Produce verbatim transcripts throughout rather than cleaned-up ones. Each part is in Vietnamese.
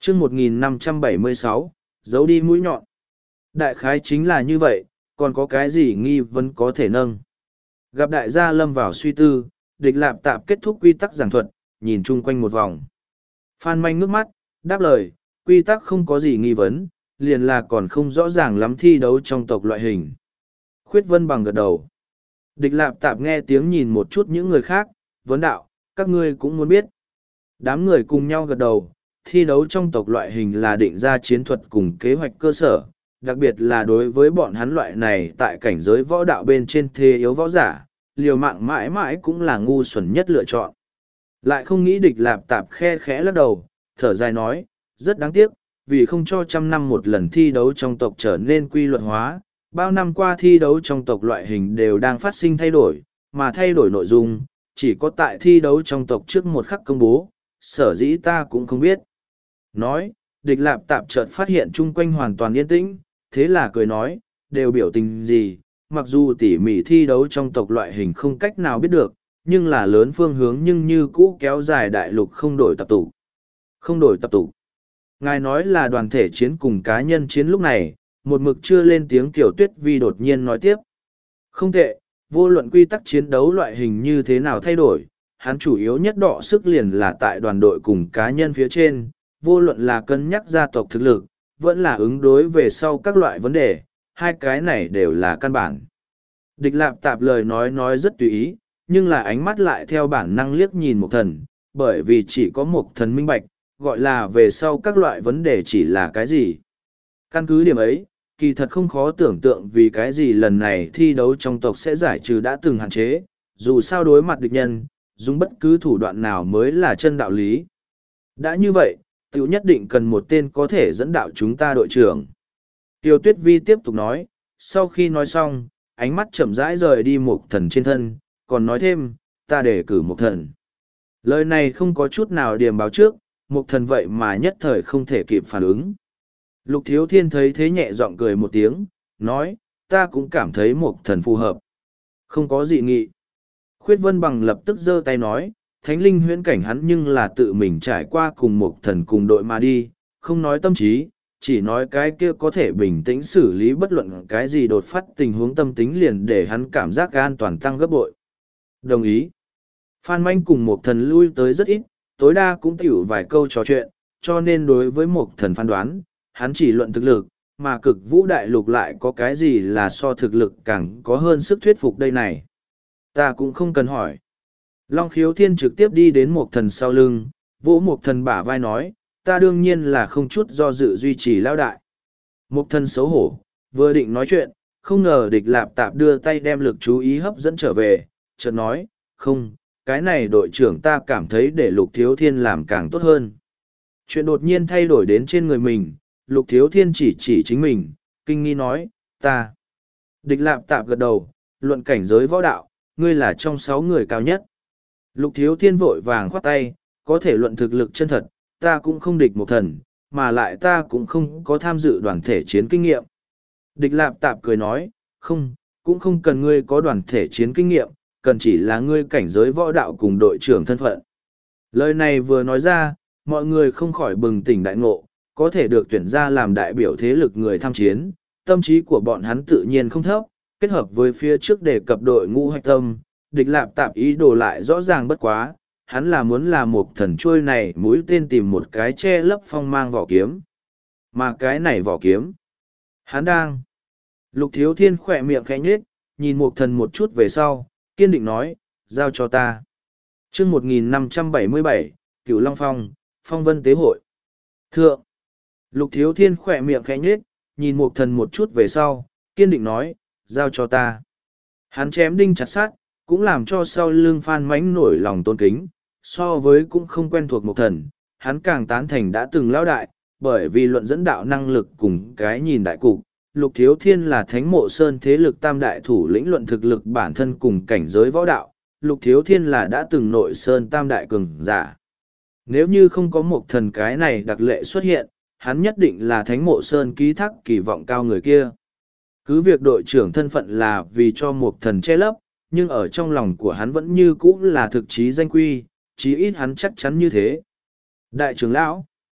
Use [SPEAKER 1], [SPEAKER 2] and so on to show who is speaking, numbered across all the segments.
[SPEAKER 1] chương một nghìn năm trăm bảy mươi sáu, giấu đi mũi nhọn. Đại khái chính là như vậy, còn có cái gì nghi vấn có thể nâng. Gặp đại gia lâm vào suy tư, địch lạp tạp kết thúc quy tắc giảng thuật, nhìn chung quanh một vòng. Phan manh ngước mắt, đáp lời, quy tắc không có gì nghi vấn, liền là còn không rõ ràng lắm thi đấu trong tộc loại hình. Khuyết Vân bằng gật đầu. Địch lạp tạp nghe tiếng nhìn một chút những người khác, vấn đạo, các ngươi cũng muốn biết. Đám người cùng nhau gật đầu, thi đấu trong tộc loại hình là định ra chiến thuật cùng kế hoạch cơ sở, đặc biệt là đối với bọn hắn loại này tại cảnh giới võ đạo bên trên thế yếu võ giả, liều mạng mãi mãi cũng là ngu xuẩn nhất lựa chọn. Lại không nghĩ địch lạp tạp khe khẽ lắc đầu, thở dài nói, rất đáng tiếc, vì không cho trăm năm một lần thi đấu trong tộc trở nên quy luật hóa, bao năm qua thi đấu trong tộc loại hình đều đang phát sinh thay đổi, mà thay đổi nội dung, chỉ có tại thi đấu trong tộc trước một khắc công bố, sở dĩ ta cũng không biết. Nói, địch lạp tạp chợt phát hiện chung quanh hoàn toàn yên tĩnh, thế là cười nói, đều biểu tình gì, mặc dù tỉ mỉ thi đấu trong tộc loại hình không cách nào biết được, nhưng là lớn phương hướng nhưng như cũ kéo dài đại lục không đổi tập tụ. Không đổi tập tụ. Ngài nói là đoàn thể chiến cùng cá nhân chiến lúc này, một mực chưa lên tiếng Tiểu Tuyết Vi đột nhiên nói tiếp. Không tệ, vô luận quy tắc chiến đấu loại hình như thế nào thay đổi, hắn chủ yếu nhất đọ sức liền là tại đoàn đội cùng cá nhân phía trên, vô luận là cân nhắc gia tộc thực lực, vẫn là ứng đối về sau các loại vấn đề, hai cái này đều là căn bản. Địch lạp tạp lời nói nói rất tùy ý, nhưng là ánh mắt lại theo bản năng liếc nhìn một thần, bởi vì chỉ có một thần minh bạch, gọi là về sau các loại vấn đề chỉ là cái gì. Căn cứ điểm ấy, kỳ thật không khó tưởng tượng vì cái gì lần này thi đấu trong tộc sẽ giải trừ đã từng hạn chế, dù sao đối mặt địch nhân, dùng bất cứ thủ đoạn nào mới là chân đạo lý. Đã như vậy, tiểu nhất định cần một tên có thể dẫn đạo chúng ta đội trưởng. Tiêu Tuyết Vi tiếp tục nói, sau khi nói xong, ánh mắt chậm rãi rời đi một thần trên thân, còn nói thêm, ta để cử một thần. Lời này không có chút nào điềm báo trước, một thần vậy mà nhất thời không thể kịp phản ứng. Lục Thiếu Thiên thấy thế nhẹ giọng cười một tiếng, nói, ta cũng cảm thấy một thần phù hợp. Không có gì nghị. Khuyết Vân Bằng lập tức giơ tay nói, thánh linh huyễn cảnh hắn nhưng là tự mình trải qua cùng một thần cùng đội mà đi, không nói tâm trí, chỉ nói cái kia có thể bình tĩnh xử lý bất luận cái gì đột phát tình huống tâm tính liền để hắn cảm giác an toàn tăng gấp bội. Đồng ý. Phan Manh cùng một thần lui tới rất ít, tối đa cũng tiểu vài câu trò chuyện, cho nên đối với một thần phán đoán, hắn chỉ luận thực lực, mà cực vũ đại lục lại có cái gì là so thực lực càng có hơn sức thuyết phục đây này. Ta cũng không cần hỏi. Long Khiếu Thiên trực tiếp đi đến một thần sau lưng, vỗ một thần bả vai nói, ta đương nhiên là không chút do dự duy trì lao đại. Một thần xấu hổ, vừa định nói chuyện, không ngờ địch lạp tạp đưa tay đem lực chú ý hấp dẫn trở về, chợt nói, không, cái này đội trưởng ta cảm thấy để Lục Thiếu Thiên làm càng tốt hơn. Chuyện đột nhiên thay đổi đến trên người mình, Lục Thiếu Thiên chỉ chỉ chính mình, kinh nghi nói, ta. Địch lạp tạp gật đầu, luận cảnh giới võ đạo, ngươi là trong sáu người cao nhất. Lục Thiếu Thiên vội vàng khoát tay, có thể luận thực lực chân thật, ta cũng không địch một thần, mà lại ta cũng không có tham dự đoàn thể chiến kinh nghiệm. Địch lạp tạp cười nói, không, cũng không cần ngươi có đoàn thể chiến kinh nghiệm, cần chỉ là ngươi cảnh giới võ đạo cùng đội trưởng thân phận. Lời này vừa nói ra, mọi người không khỏi bừng tỉnh đại ngộ, có thể được tuyển ra làm đại biểu thế lực người tham chiến, tâm trí của bọn hắn tự nhiên không thấp, kết hợp với phía trước đề cập đội ngũ hạch tâm, địch lạp tạp ý đồ lại rõ ràng bất quá, hắn là muốn là một thần trôi này mũi tên tìm một cái che lấp phong mang vỏ kiếm. Mà cái này vỏ kiếm, hắn đang. Lục Thiếu Thiên khỏe miệng khẽ nhếch, nhìn một thần một chút về sau, kiên định nói, giao cho ta. chương một nghìn năm trăm bảy mươi bảy, Cửu Long Phong, Phong Vân Tế Hội. Thượng. Lục Thiếu Thiên khỏe miệng khẽ nhếch, nhìn một thần một chút về sau, kiên định nói, giao cho ta. Hắn chém đinh chặt sát, cũng làm cho sau lưng Phan Mánh nổi lòng tôn kính, so với cũng không quen thuộc một thần, hắn càng tán thành đã từng lão đại, bởi vì luận dẫn đạo năng lực cùng cái nhìn đại cục. Lục Thiếu Thiên là Thánh Mộ Sơn thế lực tam đại thủ lĩnh luận thực lực bản thân cùng cảnh giới võ đạo, Lục Thiếu Thiên là đã từng nội Sơn tam đại cường giả. Nếu như không có một thần cái này đặc lệ xuất hiện, hắn nhất định là Thánh Mộ Sơn ký thác kỳ vọng cao người kia. Cứ việc đội trưởng thân phận là vì cho một thần che lấp, nhưng ở trong lòng của hắn vẫn như cũ là thực chí danh quy, chí ít hắn chắc chắn như thế. Đại trưởng lão,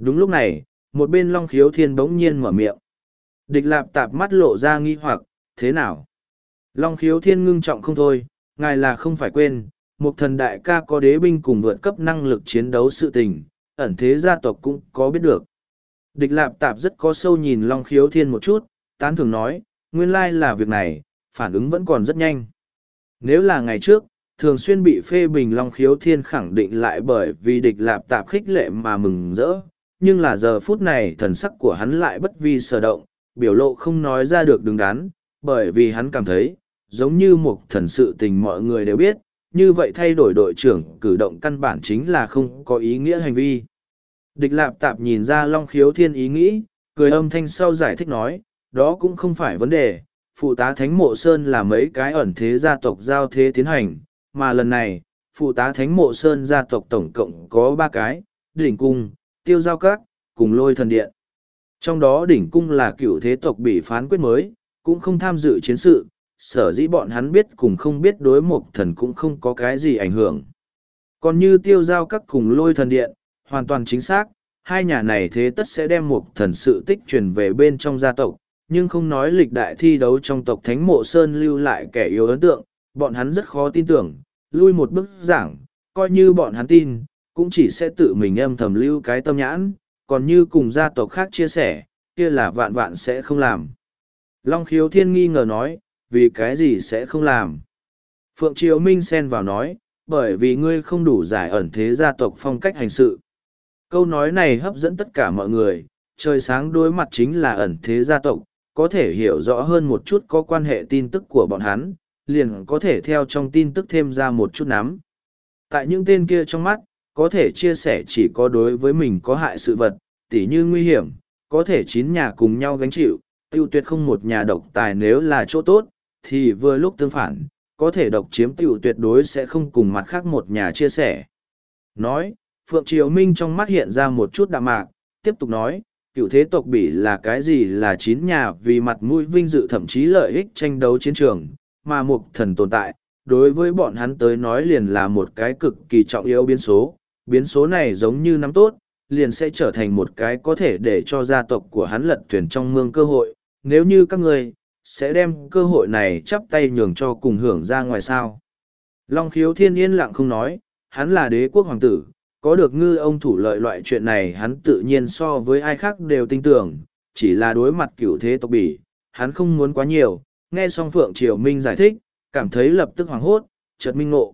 [SPEAKER 1] Đúng lúc này, một bên Long Khiếu Thiên bỗng nhiên mở miệng. Địch Lạp Tạp mắt lộ ra nghi hoặc, thế nào? Long Khiếu Thiên ngưng trọng không thôi, ngài là không phải quên, một thần đại ca có đế binh cùng vượt cấp năng lực chiến đấu sự tình, ẩn thế gia tộc cũng có biết được. Địch Lạp Tạp rất có sâu nhìn Long Khiếu Thiên một chút, tán thường nói, nguyên lai là việc này, phản ứng vẫn còn rất nhanh. Nếu là ngày trước, thường xuyên bị phê bình Long Khiếu Thiên khẳng định lại bởi vì Địch Lạp Tạp khích lệ mà mừng rỡ, nhưng là giờ phút này thần sắc của hắn lại bất vi sở động, biểu lộ không nói ra được đứng đắn, bởi vì hắn cảm thấy, giống như một thần sự tình mọi người đều biết, như vậy thay đổi đội trưởng cử động căn bản chính là không có ý nghĩa hành vi. Địch Lạp Tạp nhìn ra Long Khiếu Thiên ý nghĩ, cười âm thanh sau giải thích nói, đó cũng không phải vấn đề, phụ tá Thánh Mộ Sơn là mấy cái ẩn thế gia tộc giao thế tiến hành, mà lần này, phụ tá Thánh Mộ Sơn gia tộc tổng cộng có ba cái, đỉnh cung, tiêu giao các, cùng lôi thần điện. Trong đó đỉnh cung là cựu thế tộc bị phán quyết mới, cũng không tham dự chiến sự, sở dĩ bọn hắn biết cùng không biết đối mục thần cũng không có cái gì ảnh hưởng. Còn như tiêu giao các cùng lôi thần điện, hoàn toàn chính xác, hai nhà này thế tất sẽ đem mục thần sự tích truyền về bên trong gia tộc, nhưng không nói lịch đại thi đấu trong tộc Thánh Mộ Sơn lưu lại kẻ yếu ấn tượng, bọn hắn rất khó tin tưởng, lui một bước giảng, coi như bọn hắn tin, cũng chỉ sẽ tự mình âm thầm lưu cái tâm nhãn, còn như cùng gia tộc khác chia sẻ, kia là vạn vạn sẽ không làm. Long Khiếu Thiên nghi ngờ nói, vì cái gì sẽ không làm? Phượng Triều Minh xen vào nói, bởi vì ngươi không đủ giải ẩn thế gia tộc phong cách hành sự. Câu nói này hấp dẫn tất cả mọi người, trời sáng đối mặt chính là ẩn thế gia tộc, có thể hiểu rõ hơn một chút có quan hệ tin tức của bọn hắn, liền có thể theo trong tin tức thêm ra một chút nắm. Tại những tên kia trong mắt, có thể chia sẻ chỉ có đối với mình có hại sự vật, tỉ như nguy hiểm, có thể chín nhà cùng nhau gánh chịu, tiêu tuyệt không một nhà độc tài nếu là chỗ tốt, thì vừa lúc tương phản, có thể độc chiếm tiêu tuyệt đối sẽ không cùng mặt khác một nhà chia sẻ. Nói, Phượng Triều Minh trong mắt hiện ra một chút đạm mạc, tiếp tục nói, cựu thế tộc bỉ là cái gì là chín nhà vì mặt mũi vinh dự thậm chí lợi ích tranh đấu chiến trường, mà mục thần tồn tại, đối với bọn hắn tới nói liền là một cái cực kỳ trọng yếu biến số, biến số này giống như nắm tốt, liền sẽ trở thành một cái có thể để cho gia tộc của hắn lật thuyền trong mương cơ hội, nếu như các người sẽ đem cơ hội này chắp tay nhường cho cùng hưởng ra ngoài sao. Long Khiếu Thiên yên lặng không nói, hắn là đế quốc hoàng tử, có được ngư ông thủ lợi loại chuyện này hắn tự nhiên so với ai khác đều tin tưởng, chỉ là đối mặt cửu thế tộc bỉ, hắn không muốn quá nhiều, nghe xong Phượng Triều Minh giải thích, cảm thấy lập tức hoảng hốt, chợt minh ngộ.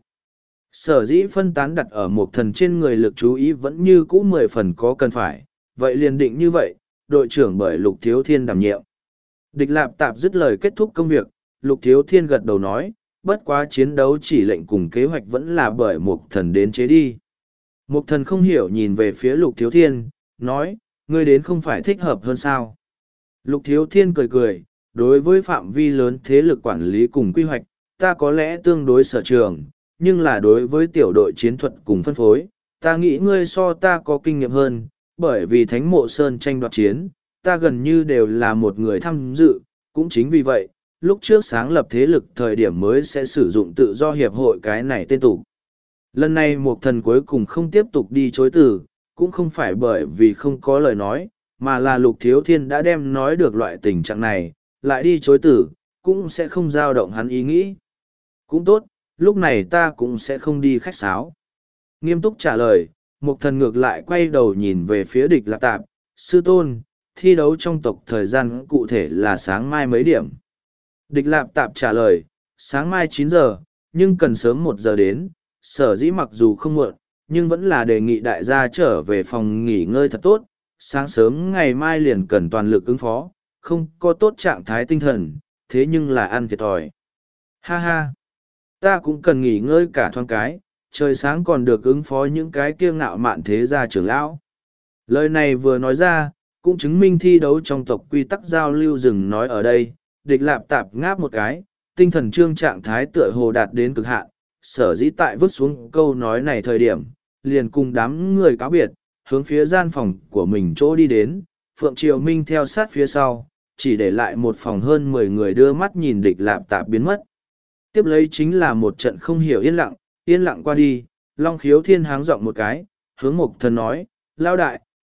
[SPEAKER 1] Sở dĩ phân tán đặt ở một thần trên người lực chú ý vẫn như cũ mười phần có cần phải, vậy liền định như vậy, đội trưởng bởi Lục Thiếu Thiên đảm nhiệm. Địch Lạp Tạp dứt lời kết thúc công việc, Lục Thiếu Thiên gật đầu nói, bất quá chiến đấu chỉ lệnh cùng kế hoạch vẫn là bởi một thần đến chế đi. Một thần không hiểu nhìn về phía Lục Thiếu Thiên, nói, ngươi đến không phải thích hợp hơn sao. Lục Thiếu Thiên cười cười, đối với phạm vi lớn thế lực quản lý cùng quy hoạch, ta có lẽ tương đối sở trường, nhưng là đối với tiểu đội chiến thuật cùng phân phối, ta nghĩ ngươi so ta có kinh nghiệm hơn, bởi vì Thánh Mộ Sơn tranh đoạt chiến, ta gần như đều là một người tham dự, cũng chính vì vậy, lúc trước sáng lập thế lực thời điểm mới sẽ sử dụng tự do hiệp hội cái này tên tục. Lần này một thần cuối cùng không tiếp tục đi chối từ, cũng không phải bởi vì không có lời nói, mà là Lục Thiếu Thiên đã đem nói được loại tình trạng này, lại đi chối từ, cũng sẽ không dao động hắn ý nghĩ. Cũng tốt, lúc này ta cũng sẽ không đi khách sáo. Nghiêm túc trả lời, một thần ngược lại quay đầu nhìn về phía Địch Lạp Tạp, sư tôn, thi đấu trong tộc thời gian cụ thể là sáng mai mấy điểm. Địch Lạp Tạp trả lời, sáng mai chín giờ, nhưng cần sớm một giờ đến, sở dĩ mặc dù không muộn, nhưng vẫn là đề nghị đại gia trở về phòng nghỉ ngơi thật tốt, sáng sớm ngày mai liền cần toàn lực ứng phó, không có tốt trạng thái tinh thần, thế nhưng là ăn thiệt thòi. Ha ha, ta cũng cần nghỉ ngơi cả thoáng cái, trời sáng còn được ứng phó những cái kiêu ngạo mạn thế gia trưởng lão. Lời này vừa nói ra, cũng chứng minh thi đấu trong tộc quy tắc giao lưu dừng nói ở đây, Địch Lạp Tạp ngáp một cái, tinh thần trương trạng thái tựa hồ đạt đến cực hạn, sở dĩ tại vứt xuống câu nói này thời điểm, liền cùng đám người cáo biệt, hướng phía gian phòng của mình chỗ đi đến, Phượng Triều Minh theo sát phía sau, chỉ để lại một phòng hơn mười người đưa mắt nhìn Địch Lạp Tạp biến mất. Tiếp lấy chính là một trận không hiểu yên lặng, yên lặng qua đi, Long Khiếu Thiên háng giọng một cái, hướng Mộc Thần nói, lao đại,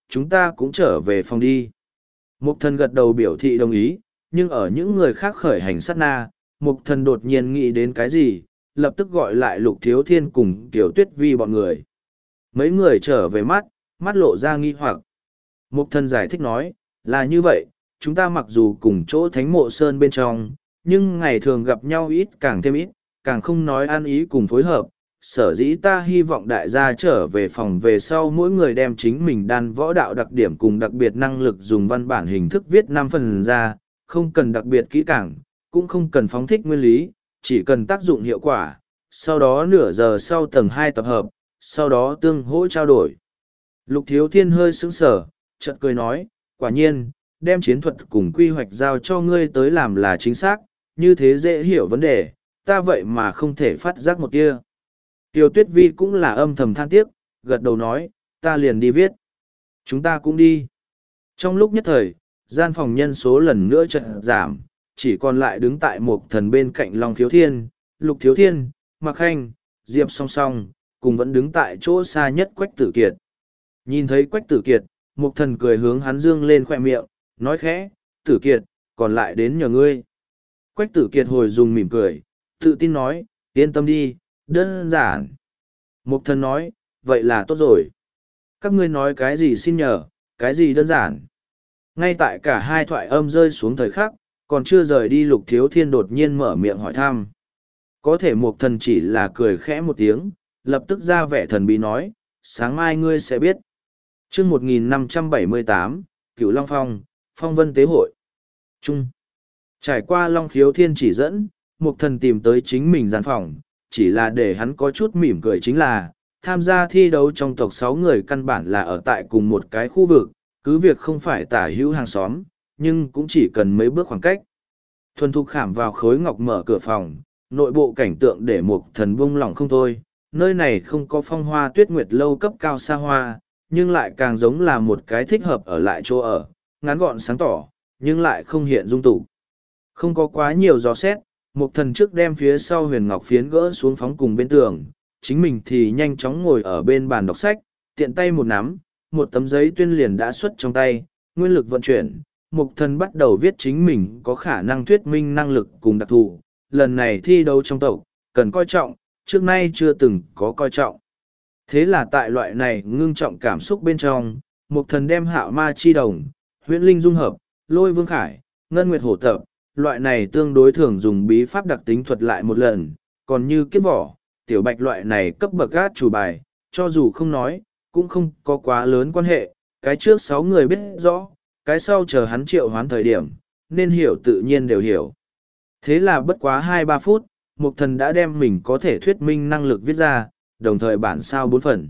[SPEAKER 1] chúng ta cũng trở về phòng đi. Mục thần gật đầu biểu thị đồng ý, nhưng ở những người khác khởi hành sát na, mục thần đột nhiên nghĩ đến cái gì, lập tức gọi lại Lục Thiếu Thiên cùng Tiểu Tuyết Vi bọn người. Mấy người trở về mắt, mắt lộ ra nghi hoặc. Mục thần giải thích nói, là như vậy, chúng ta mặc dù cùng chỗ thánh mộ sơn bên trong, nhưng ngày thường gặp nhau ít càng thêm ít, càng không nói ăn ý cùng phối hợp. Sở dĩ ta hy vọng đại gia trở về phòng về sau mỗi người đem chính mình đan võ đạo đặc điểm cùng đặc biệt năng lực dùng văn bản hình thức viết năm phần ra, không cần đặc biệt kỹ càng, cũng không cần phóng thích nguyên lý, chỉ cần tác dụng hiệu quả, sau đó nửa giờ sau tầng hai tập hợp, sau đó tương hỗ trao đổi. Lục Thiếu Thiên hơi sững sờ, chợt cười nói, quả nhiên, đem chiến thuật cùng quy hoạch giao cho ngươi tới làm là chính xác, như thế dễ hiểu vấn đề, ta vậy mà không thể phát giác một tia. Tiêu Tuyết Vi cũng là âm thầm than tiếc, gật đầu nói, ta liền đi viết. Chúng ta cũng đi. Trong lúc nhất thời, gian phòng nhân số lần nữa chợt giảm, chỉ còn lại đứng tại một thần bên cạnh Long Thiếu Thiên, Lục Thiếu Thiên, Mạc Khanh, Diệp song song, cùng vẫn đứng tại chỗ xa nhất Quách Tử Kiệt. Nhìn thấy Quách Tử Kiệt, một thần cười hướng hắn dương lên khoe miệng, nói khẽ, Tử Kiệt, còn lại đến nhờ ngươi. Quách Tử Kiệt hồi dùng mỉm cười, tự tin nói, yên tâm đi, đơn giản. Mục thần nói, vậy là tốt rồi. Các ngươi nói cái gì xin nhờ, cái gì đơn giản. Ngay tại cả hai thoại âm rơi xuống thời khắc, còn chưa rời đi Lục Thiếu Thiên đột nhiên mở miệng hỏi thăm. Có thể mục thần chỉ là cười khẽ một tiếng, lập tức ra vẻ thần bí nói, sáng mai ngươi sẽ biết. chương một nghìn năm trăm bảy mươi tám, Cửu Long Phong, Phong Vân Tế Hội. Trung. Trải qua Long Khiếu Thiên chỉ dẫn, mục thần tìm tới chính mình gian phòng, chỉ là để hắn có chút mỉm cười chính là, tham gia thi đấu trong tộc sáu người căn bản là ở tại cùng một cái khu vực, cứ việc không phải tả hữu hàng xóm, nhưng cũng chỉ cần mấy bước khoảng cách. Thuần thục khảm vào khối ngọc mở cửa phòng, nội bộ cảnh tượng để mục thần buông lỏng không thôi, nơi này không có phong hoa tuyết nguyệt lâu cấp cao xa hoa, nhưng lại càng giống là một cái thích hợp ở lại chỗ ở, ngắn gọn sáng tỏ, nhưng lại không hiện dung tục. Không có quá nhiều gió xét, Mục thần trước đem phía sau huyền ngọc phiến gỡ xuống phóng cùng bên tường, chính mình thì nhanh chóng ngồi ở bên bàn đọc sách, tiện tay một nắm, một tấm giấy tuyên liền đã xuất trong tay, nguyên lực vận chuyển, mục thần bắt đầu viết chính mình có khả năng thuyết minh năng lực cùng đặc thù, lần này thi đấu trong tộc, cần coi trọng, trước nay chưa từng có coi trọng. Thế là tại loại này ngưng trọng cảm xúc bên trong, mục thần đem hạo ma chi đồng, huyễn linh dung hợp, lôi vương khải, ngân nguyệt hổ tập, loại này tương đối thường dùng bí pháp đặc tính thuật lại một lần, còn như kiếp vỏ, tiểu bạch loại này cấp bậc gát chủ bài, cho dù không nói, cũng không có quá lớn quan hệ, cái trước sáu người biết rõ, cái sau chờ hắn triệu hoán thời điểm, nên hiểu tự nhiên đều hiểu. Thế là bất quá hai ba phút, Mục Thần đã đem mình có thể thuyết minh năng lực viết ra, đồng thời bản sao bốn phần.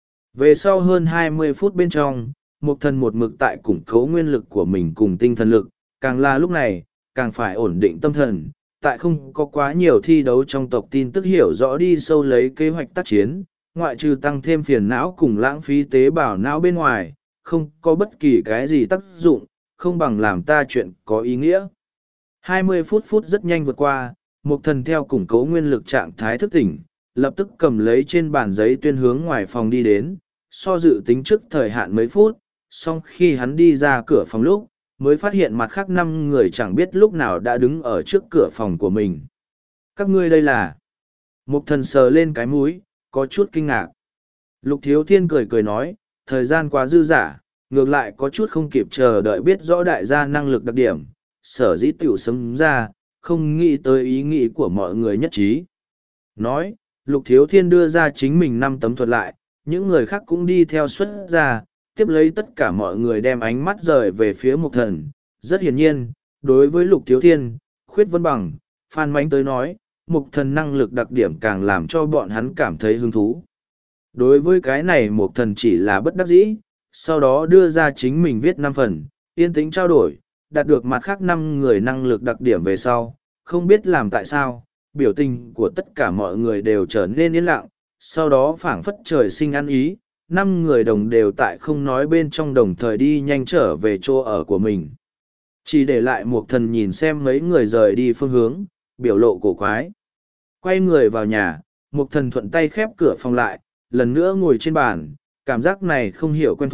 [SPEAKER 1] Về sau hơn hai mươi phút bên trong, Mục Thần một mực tại củng cố nguyên lực của mình cùng tinh thần lực, càng là lúc này, càng phải ổn định tâm thần, tại không có quá nhiều thi đấu trong tộc tin tức hiểu rõ đi sâu lấy kế hoạch tác chiến, ngoại trừ tăng thêm phiền não cùng lãng phí tế bào não bên ngoài, không có bất kỳ cái gì tác dụng, không bằng làm ta chuyện có ý nghĩa. hai mươi phút phút rất nhanh vượt qua, Mục Thần theo củng cố nguyên lực trạng thái thức tỉnh, lập tức cầm lấy trên bàn giấy tuyên hướng ngoài phòng đi đến, so dự tính trước thời hạn mấy phút, song khi hắn đi ra cửa phòng lúc, mới phát hiện mặt khác năm người chẳng biết lúc nào đã đứng ở trước cửa phòng của mình. Các ngươi đây là... Mục Thần sờ lên cái mũi, có chút kinh ngạc. Lục Thiếu Thiên cười cười nói, thời gian quá dư dả, ngược lại có chút không kịp chờ đợi biết rõ đại gia năng lực đặc điểm, sở dĩ tiểu sấm ra, không nghĩ tới ý nghĩ của mọi người nhất trí. Nói, Lục Thiếu Thiên đưa ra chính mình năm tấm thuật lại, những người khác cũng đi theo xuất ra, tiếp lấy tất cả mọi người đem ánh mắt rời về phía Mục Thần. Rất hiển nhiên, đối với Lục Thiếu Thiên, Khuyết Vân Bằng, Phan Mánh tới nói, Mục Thần năng lực đặc điểm càng làm cho bọn hắn cảm thấy hứng thú. Đối với cái này Mục Thần chỉ là bất đắc dĩ, sau đó đưa ra chính mình viết năm phần, yên tĩnh trao đổi, đạt được mặt khác năm người năng lực đặc điểm về sau, không biết làm tại sao, biểu tình của tất cả mọi người đều trở nên yên lặng, sau đó phảng phất trời sinh ăn ý, năm người đồng đều tại không nói bên trong đồng thời đi nhanh trở về chỗ ở của mình. Chỉ để lại Mục Thần nhìn xem mấy người rời đi phương hướng, biểu lộ cổ quái. Quay người vào nhà, Mục Thần thuận tay khép cửa phòng lại, lần nữa ngồi trên bàn, cảm giác này không hiểu quen thuộc,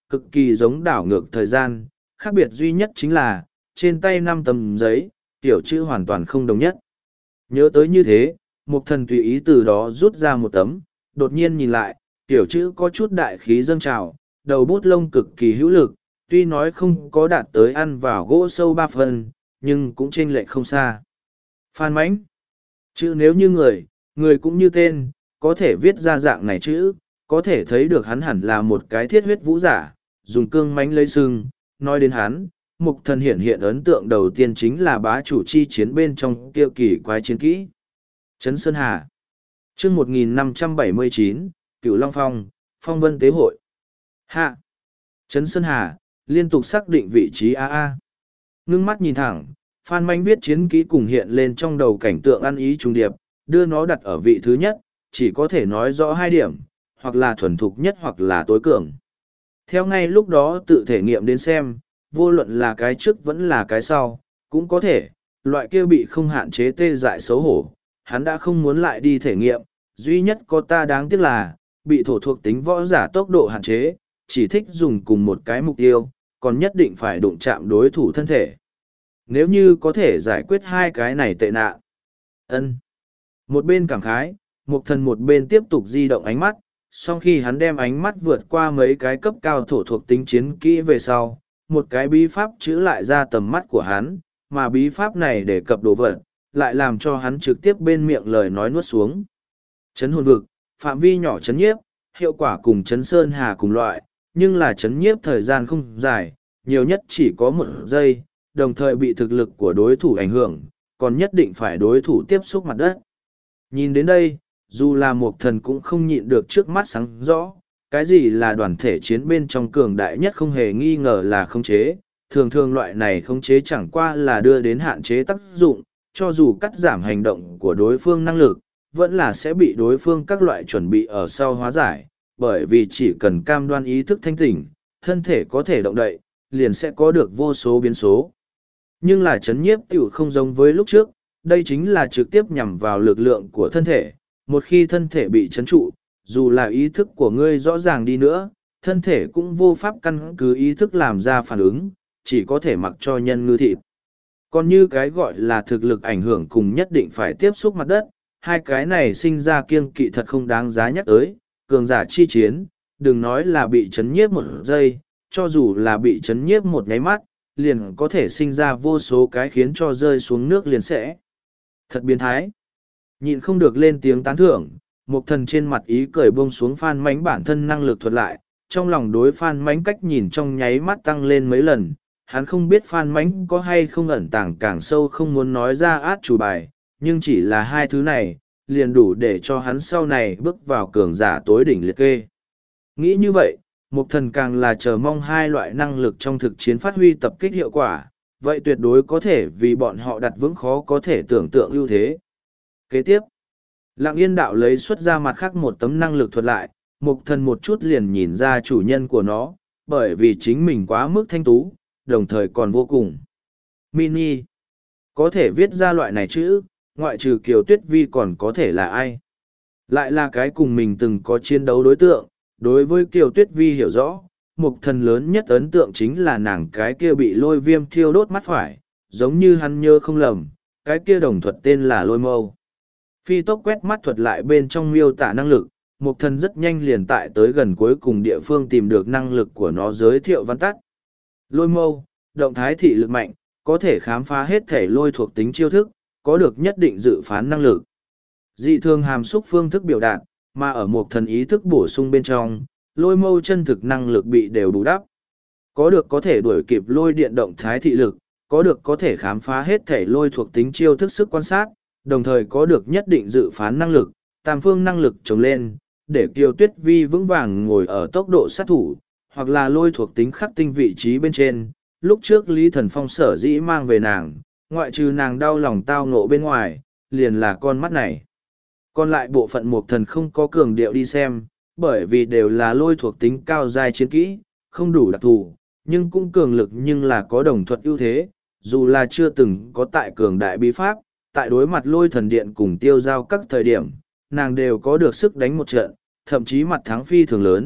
[SPEAKER 1] cực kỳ giống đảo ngược thời gian, khác biệt duy nhất chính là, trên tay năm tấm giấy, tiểu chữ hoàn toàn không đồng nhất. Nhớ tới như thế, Mục Thần tùy ý từ đó rút ra một tấm, đột nhiên nhìn lại, tiểu chữ có chút đại khí dâng trào, đầu bút lông cực kỳ hữu lực, tuy nói không có đạt tới ăn vào gỗ sâu ba phần, nhưng cũng chênh lệch không xa. Phan Mãnh. Chữ nếu như người, người cũng như tên, có thể viết ra dạng này chữ, có thể thấy được hắn hẳn là một cái thiết huyết vũ giả, dùng cương mãnh lấy sưng. Nói đến hắn, Mục Thần hiện hiện ấn tượng đầu tiên chính là bá chủ chi chiến bên trong kia kỳ quái chiến kỹ. Trấn Sơn Hà. Chương một nghìn năm trăm bảy mươi chín, Cửu Long Phong, Phong Vân Tế Hội. Hạ. Trấn Sơn Hà, liên tục xác định vị trí a a. Ngưng mắt nhìn thẳng, Phan Mãnh viết chiến kỹ cùng hiện lên trong đầu cảnh tượng ăn ý trùng điệp, đưa nó đặt ở vị thứ nhất, chỉ có thể nói rõ hai điểm, hoặc là thuần thục nhất hoặc là tối cường. Theo ngay lúc đó tự thể nghiệm đến xem, vô luận là cái trước vẫn là cái sau, cũng có thể, loại kia bị không hạn chế tê dại xấu hổ, hắn đã không muốn lại đi thể nghiệm, duy nhất có ta đáng tiếc là, bị thổ thuộc tính võ giả tốc độ hạn chế, chỉ thích dùng cùng một cái mục tiêu, còn nhất định phải đụng chạm đối thủ thân thể. Nếu như có thể giải quyết hai cái này tệ nạn. Ân. Một bên cảm khái, Mục Thần một bên tiếp tục di động ánh mắt, sau khi hắn đem ánh mắt vượt qua mấy cái cấp cao thổ thuộc tính chiến kỹ về sau, một cái bí pháp chữ lại ra tầm mắt của hắn, mà bí pháp này đề cập đồ vật, lại làm cho hắn trực tiếp bên miệng lời nói nuốt xuống. Chấn hồn vực, phạm vi nhỏ chấn nhiếp, hiệu quả cùng chấn sơn hà cùng loại, nhưng là chấn nhiếp thời gian không dài, nhiều nhất chỉ có một giây, đồng thời bị thực lực của đối thủ ảnh hưởng, còn nhất định phải đối thủ tiếp xúc mặt đất. Nhìn đến đây, dù là Mục Thần cũng không nhịn được trước mắt sáng rõ, cái gì là đoàn thể chiến bên trong cường đại nhất không hề nghi ngờ là khống chế, thường thường loại này khống chế chẳng qua là đưa đến hạn chế tác dụng, cho dù cắt giảm hành động của đối phương năng lực, vẫn là sẽ bị đối phương các loại chuẩn bị ở sau hóa giải, bởi vì chỉ cần cam đoan ý thức thanh tỉnh, thân thể có thể động đậy, liền sẽ có được vô số biến số. Nhưng là chấn nhiếp tiểu không giống với lúc trước, đây chính là trực tiếp nhằm vào lực lượng của thân thể, một khi thân thể bị chấn trụ, dù là ý thức của ngươi rõ ràng đi nữa, thân thể cũng vô pháp căn cứ ý thức làm ra phản ứng, chỉ có thể mặc cho nhân ngư thịt. Còn như cái gọi là thực lực ảnh hưởng cùng nhất định phải tiếp xúc mặt đất, hai cái này sinh ra kiêng kỵ thật không đáng giá nhắc tới, cường giả chi chiến, đừng nói là bị chấn nhiếp một giây, cho dù là bị chấn nhiếp một nháy mắt, liền có thể sinh ra vô số cái khiến cho rơi xuống nước liền sẽ. Thật biến thái. Nhịn không được lên tiếng tán thưởng, Mục Thần trên mặt ý cười buông xuống Phan Mãnh bản thân năng lực thuật lại, trong lòng đối Phan Mãnh cách nhìn trong nháy mắt tăng lên mấy lần, hắn không biết Phan Mãnh có hay không ẩn tàng càng sâu không muốn nói ra át chủ bài, nhưng chỉ là hai thứ này, liền đủ để cho hắn sau này bước vào cường giả tối đỉnh liệt kê. Nghĩ như vậy, Mục Thần càng là chờ mong hai loại năng lực trong thực chiến phát huy tập kích hiệu quả, vậy tuyệt đối có thể vì bọn họ đặt vững khó có thể tưởng tượng ưu thế. Kế tiếp, Lặng Yên Đạo lấy xuất ra mặt khác một tấm năng lực thuật lại, Mục Thần một chút liền nhìn ra chủ nhân của nó, bởi vì chính mình quá mức thanh tú, đồng thời còn vô cùng mini. Có thể viết ra loại này chữ, ngoại trừ Kiều Tuyết Vi còn có thể là ai? Lại là cái cùng mình từng có chiến đấu đối tượng, đối với Kiều Tuyết Vi hiểu rõ, Mục Thần lớn nhất ấn tượng chính là nàng cái kia bị lôi viêm thiêu đốt mắt phải, giống như hắn nhớ không lầm, cái kia đồng thuật tên là lôi mâu. Phi tốc quét mắt thuật lại bên trong miêu tả năng lực, Mục Thần rất nhanh liền tại tới gần cuối cùng địa phương tìm được năng lực của nó giới thiệu văn tắt. Lôi mâu, động thái thị lực mạnh, có thể khám phá hết thể lôi thuộc tính chiêu thức, có được nhất định dự phán năng lực. Dị thường hàm xúc phương thức biểu đạt, mà ở Mục Thần ý thức bổ sung bên trong, lôi mâu chân thực năng lực bị đều bù đắp. Có được có thể đuổi kịp lôi điện động thái thị lực, có được có thể khám phá hết thể lôi thuộc tính chiêu thức sức quan sát, đồng thời có được nhất định dự phán năng lực, tam phương năng lực trồng lên, để Kiều Tuyết Vi vững vàng ngồi ở tốc độ sát thủ, hoặc là lôi thuộc tính khắc tinh vị trí bên trên. Lúc trước Lý Thần Phong sở dĩ mang về nàng, ngoại trừ nàng đau lòng tao ngộ bên ngoài, liền là con mắt này. Còn lại bộ phận Mục Thần không có cường điệu đi xem, bởi vì đều là lôi thuộc tính cao giai chiến kỹ, không đủ đặc thù, nhưng cũng cường lực nhưng là có đồng thuật ưu thế, dù là chưa từng có tại cường đại bí pháp, tại đối mặt lôi thần điện cùng tiêu giao các thời điểm, nàng đều có được sức đánh một trận, thậm chí mặt thắng phi thường lớn,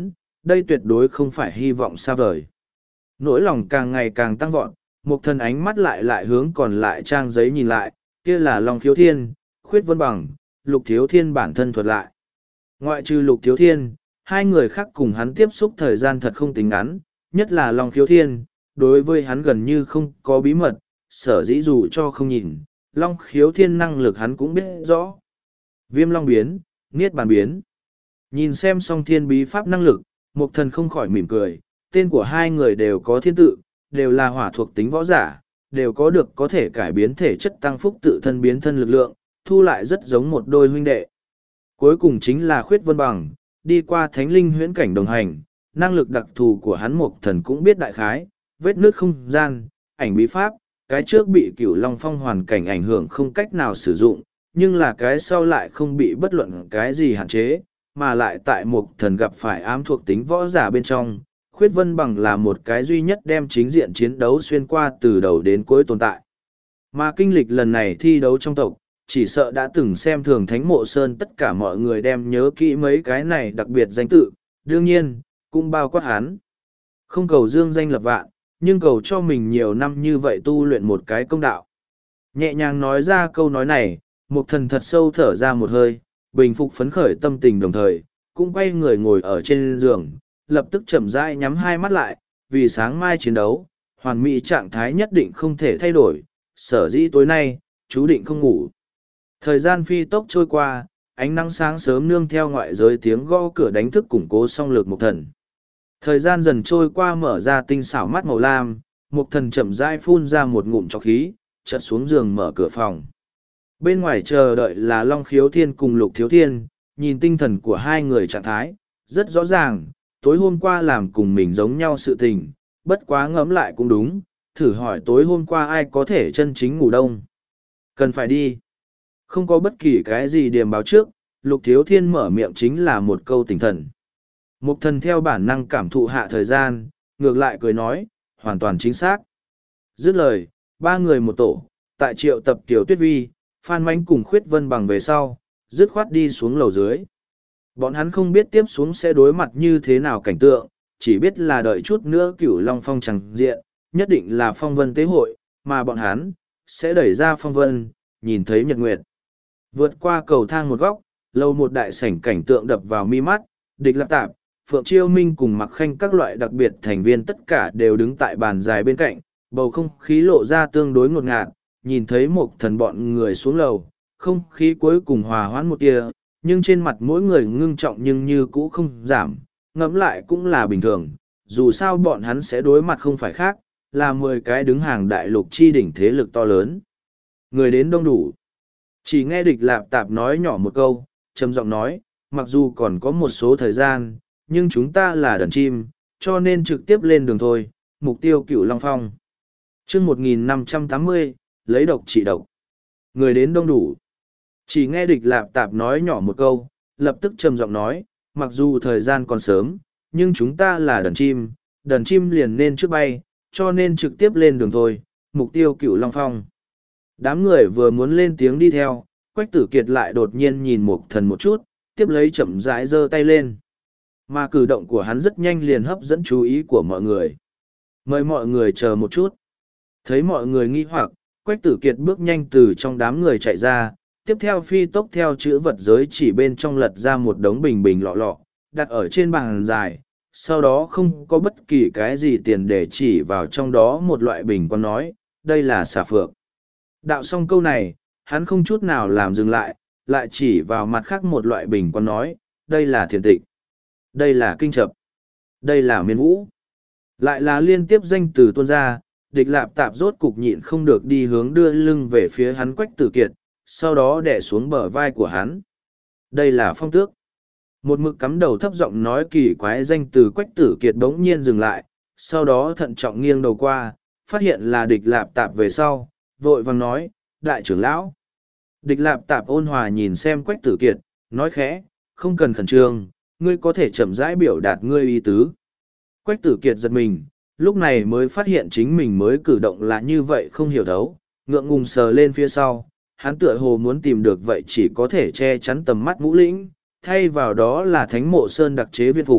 [SPEAKER 1] đây tuyệt đối không phải hy vọng xa vời. Nỗi lòng càng ngày càng tăng vọt, Mục Thần ánh mắt lại lại hướng còn lại trang giấy nhìn lại, kia là Long Khiếu Thiên, Khuyết Vân Bằng, Lục Thiếu Thiên bản thân thuật lại. Ngoại trừ Lục Thiếu Thiên, hai người khác cùng hắn tiếp xúc thời gian thật không tính ngắn, nhất là Long Khiếu Thiên, đối với hắn gần như không có bí mật, sở dĩ dù cho không nhìn, Long Khiếu Thiên năng lực hắn cũng biết rõ. Viêm Long biến, Niết Bàn biến. Nhìn xem song thiên bí pháp năng lực, Mục Thần không khỏi mỉm cười, tên của hai người đều có thiên tự, đều là hỏa thuộc tính võ giả, đều có được có thể cải biến thể chất tăng phúc tự thân biến thân lực lượng, thu lại rất giống một đôi huynh đệ. Cuối cùng chính là Khuyết Vân Bằng, đi qua thánh linh huyễn cảnh đồng hành, năng lực đặc thù của hắn Mục Thần cũng biết đại khái, vết nước không gian, ảnh bí pháp, cái trước bị Cửu Long Phong hoàn cảnh ảnh hưởng không cách nào sử dụng, nhưng là cái sau lại không bị bất luận cái gì hạn chế, mà lại tại Mục Thần gặp phải ám thuộc tính võ giả bên trong, Khuyết Vân Bằng là một cái duy nhất đem chính diện chiến đấu xuyên qua từ đầu đến cuối tồn tại. Mà kinh lịch lần này thi đấu trong tộc, chỉ sợ đã từng xem thường Thánh Mộ Sơn tất cả mọi người đem nhớ kỹ mấy cái này đặc biệt danh tự, đương nhiên, cũng bao quát hắn. Không cầu dương danh lập vạn, nhưng cầu cho mình nhiều năm như vậy tu luyện một cái công đạo. Nhẹ nhàng nói ra câu nói này, Mục Thần thật sâu thở ra một hơi, bình phục phấn khởi tâm tình đồng thời, cũng quay người ngồi ở trên giường, lập tức chậm rãi nhắm hai mắt lại, vì sáng mai chiến đấu, hoàn mỹ trạng thái nhất định không thể thay đổi, sở dĩ tối nay, chú định không ngủ. Thời gian phi tốc trôi qua, ánh nắng sáng sớm nương theo ngoại giới tiếng gõ cửa đánh thức củng cố song lực Mục Thần. Thời gian dần trôi qua mở ra tinh xảo mắt màu lam, Mục Thần chậm rãi phun ra một ngụm trọc khí, chợt xuống giường mở cửa phòng. Bên ngoài chờ đợi là Long Khiếu Thiên cùng Lục Thiếu Thiên, nhìn tinh thần của hai người trạng thái, rất rõ ràng, tối hôm qua làm cùng mình giống nhau sự tình, bất quá ngẫm lại cũng đúng, thử hỏi tối hôm qua ai có thể chân chính ngủ đông. Cần phải đi. Không có bất kỳ cái gì điềm báo trước, Lục Thiếu Thiên mở miệng chính là một câu tỉnh thần. Mục Thần theo bản năng cảm thụ hạ thời gian, ngược lại cười nói, hoàn toàn chính xác. Dứt lời, ba người một tổ, tại triệu tập Tiểu Tuyết Vi, Phan Mánh cùng Khuyết Vân Bằng về sau, dứt khoát đi xuống lầu dưới. Bọn hắn không biết tiếp xuống sẽ đối mặt như thế nào cảnh tượng, chỉ biết là đợi chút nữa Cửu Long Phong chẳng diện, nhất định là phong vân tế hội, mà bọn hắn sẽ đẩy ra phong vân, nhìn thấy nhật nguyệt. Vượt qua cầu thang một góc, lầu một đại sảnh cảnh tượng đập vào mi mắt, Địch Lạp Tạp, Phượng Chiêu Minh cùng Mặc Khanh các loại đặc biệt thành viên tất cả đều đứng tại bàn dài bên cạnh, bầu không khí lộ ra tương đối ngột ngạt, nhìn thấy Mục Thần bọn người xuống lầu, không khí cuối cùng hòa hoãn một tia, nhưng trên mặt mỗi người ngưng trọng nhưng như cũ không giảm, ngẫm lại cũng là bình thường, dù sao bọn hắn sẽ đối mặt không phải khác, là mười cái đứng hàng đại lục chi đỉnh thế lực to lớn. Người đến đông đủ. Chỉ nghe Địch Lạp Tạp nói nhỏ một câu, trầm giọng nói, mặc dù còn có một số thời gian, nhưng chúng ta là đàn chim, cho nên trực tiếp lên đường thôi, mục tiêu Cửu Long Phong. chương một nghìn năm trăm tám mươi, lấy độc trị độc. Người đến đông đủ. Chỉ nghe Địch Lạp Tạp nói nhỏ một câu, lập tức trầm giọng nói, mặc dù thời gian còn sớm, nhưng chúng ta là đàn chim, đàn chim liền nên trước bay, cho nên trực tiếp lên đường thôi, mục tiêu Cửu Long Phong. Đám người vừa muốn lên tiếng đi theo, Quách Tử Kiệt lại đột nhiên nhìn Mục Thần một chút, tiếp lấy chậm rãi giơ tay lên. Mà cử động của hắn rất nhanh liền hấp dẫn chú ý của mọi người. Mời mọi người chờ một chút. Thấy mọi người nghi hoặc, Quách Tử Kiệt bước nhanh từ trong đám người chạy ra, tiếp theo phi tốc theo chữ vật giới chỉ bên trong lật ra một đống bình bình lọ lọ, đặt ở trên bàn dài, sau đó không có bất kỳ cái gì tiền để chỉ vào trong đó một loại bình còn nói, đây là xà phược. Đạo xong câu này, hắn không chút nào làm dừng lại, lại chỉ vào mặt khác một loại bình còn nói, đây là thiền tịch, đây là kinh chập, đây là miên vũ. Lại là liên tiếp danh từ tuôn ra, Địch Lạp Tạp rốt cục nhịn không được đi hướng đưa lưng về phía hắn Quách Tử Kiệt, sau đó đè xuống bờ vai của hắn. Đây là phong tước. Một mực cắm đầu thấp giọng nói kỳ quái danh từ Quách Tử Kiệt bỗng nhiên dừng lại, sau đó thận trọng nghiêng đầu qua, phát hiện là Địch Lạp Tạp về sau, vội vàng nói, đại trưởng lão. Địch Lạp Tạp ôn hòa nhìn xem Quách Tử Kiệt, nói khẽ, không cần khẩn trương, ngươi có thể chậm rãi biểu đạt ngươi ý tứ. Quách Tử Kiệt giật mình, lúc này mới phát hiện chính mình mới cử động là như vậy không hiểu thấu, ngượng ngùng sờ lên phía sau, hắn tựa hồ muốn tìm được vậy chỉ có thể che chắn tầm mắt ngũ lĩnh, thay vào đó là thánh mộ sơn đặc chế viên phục,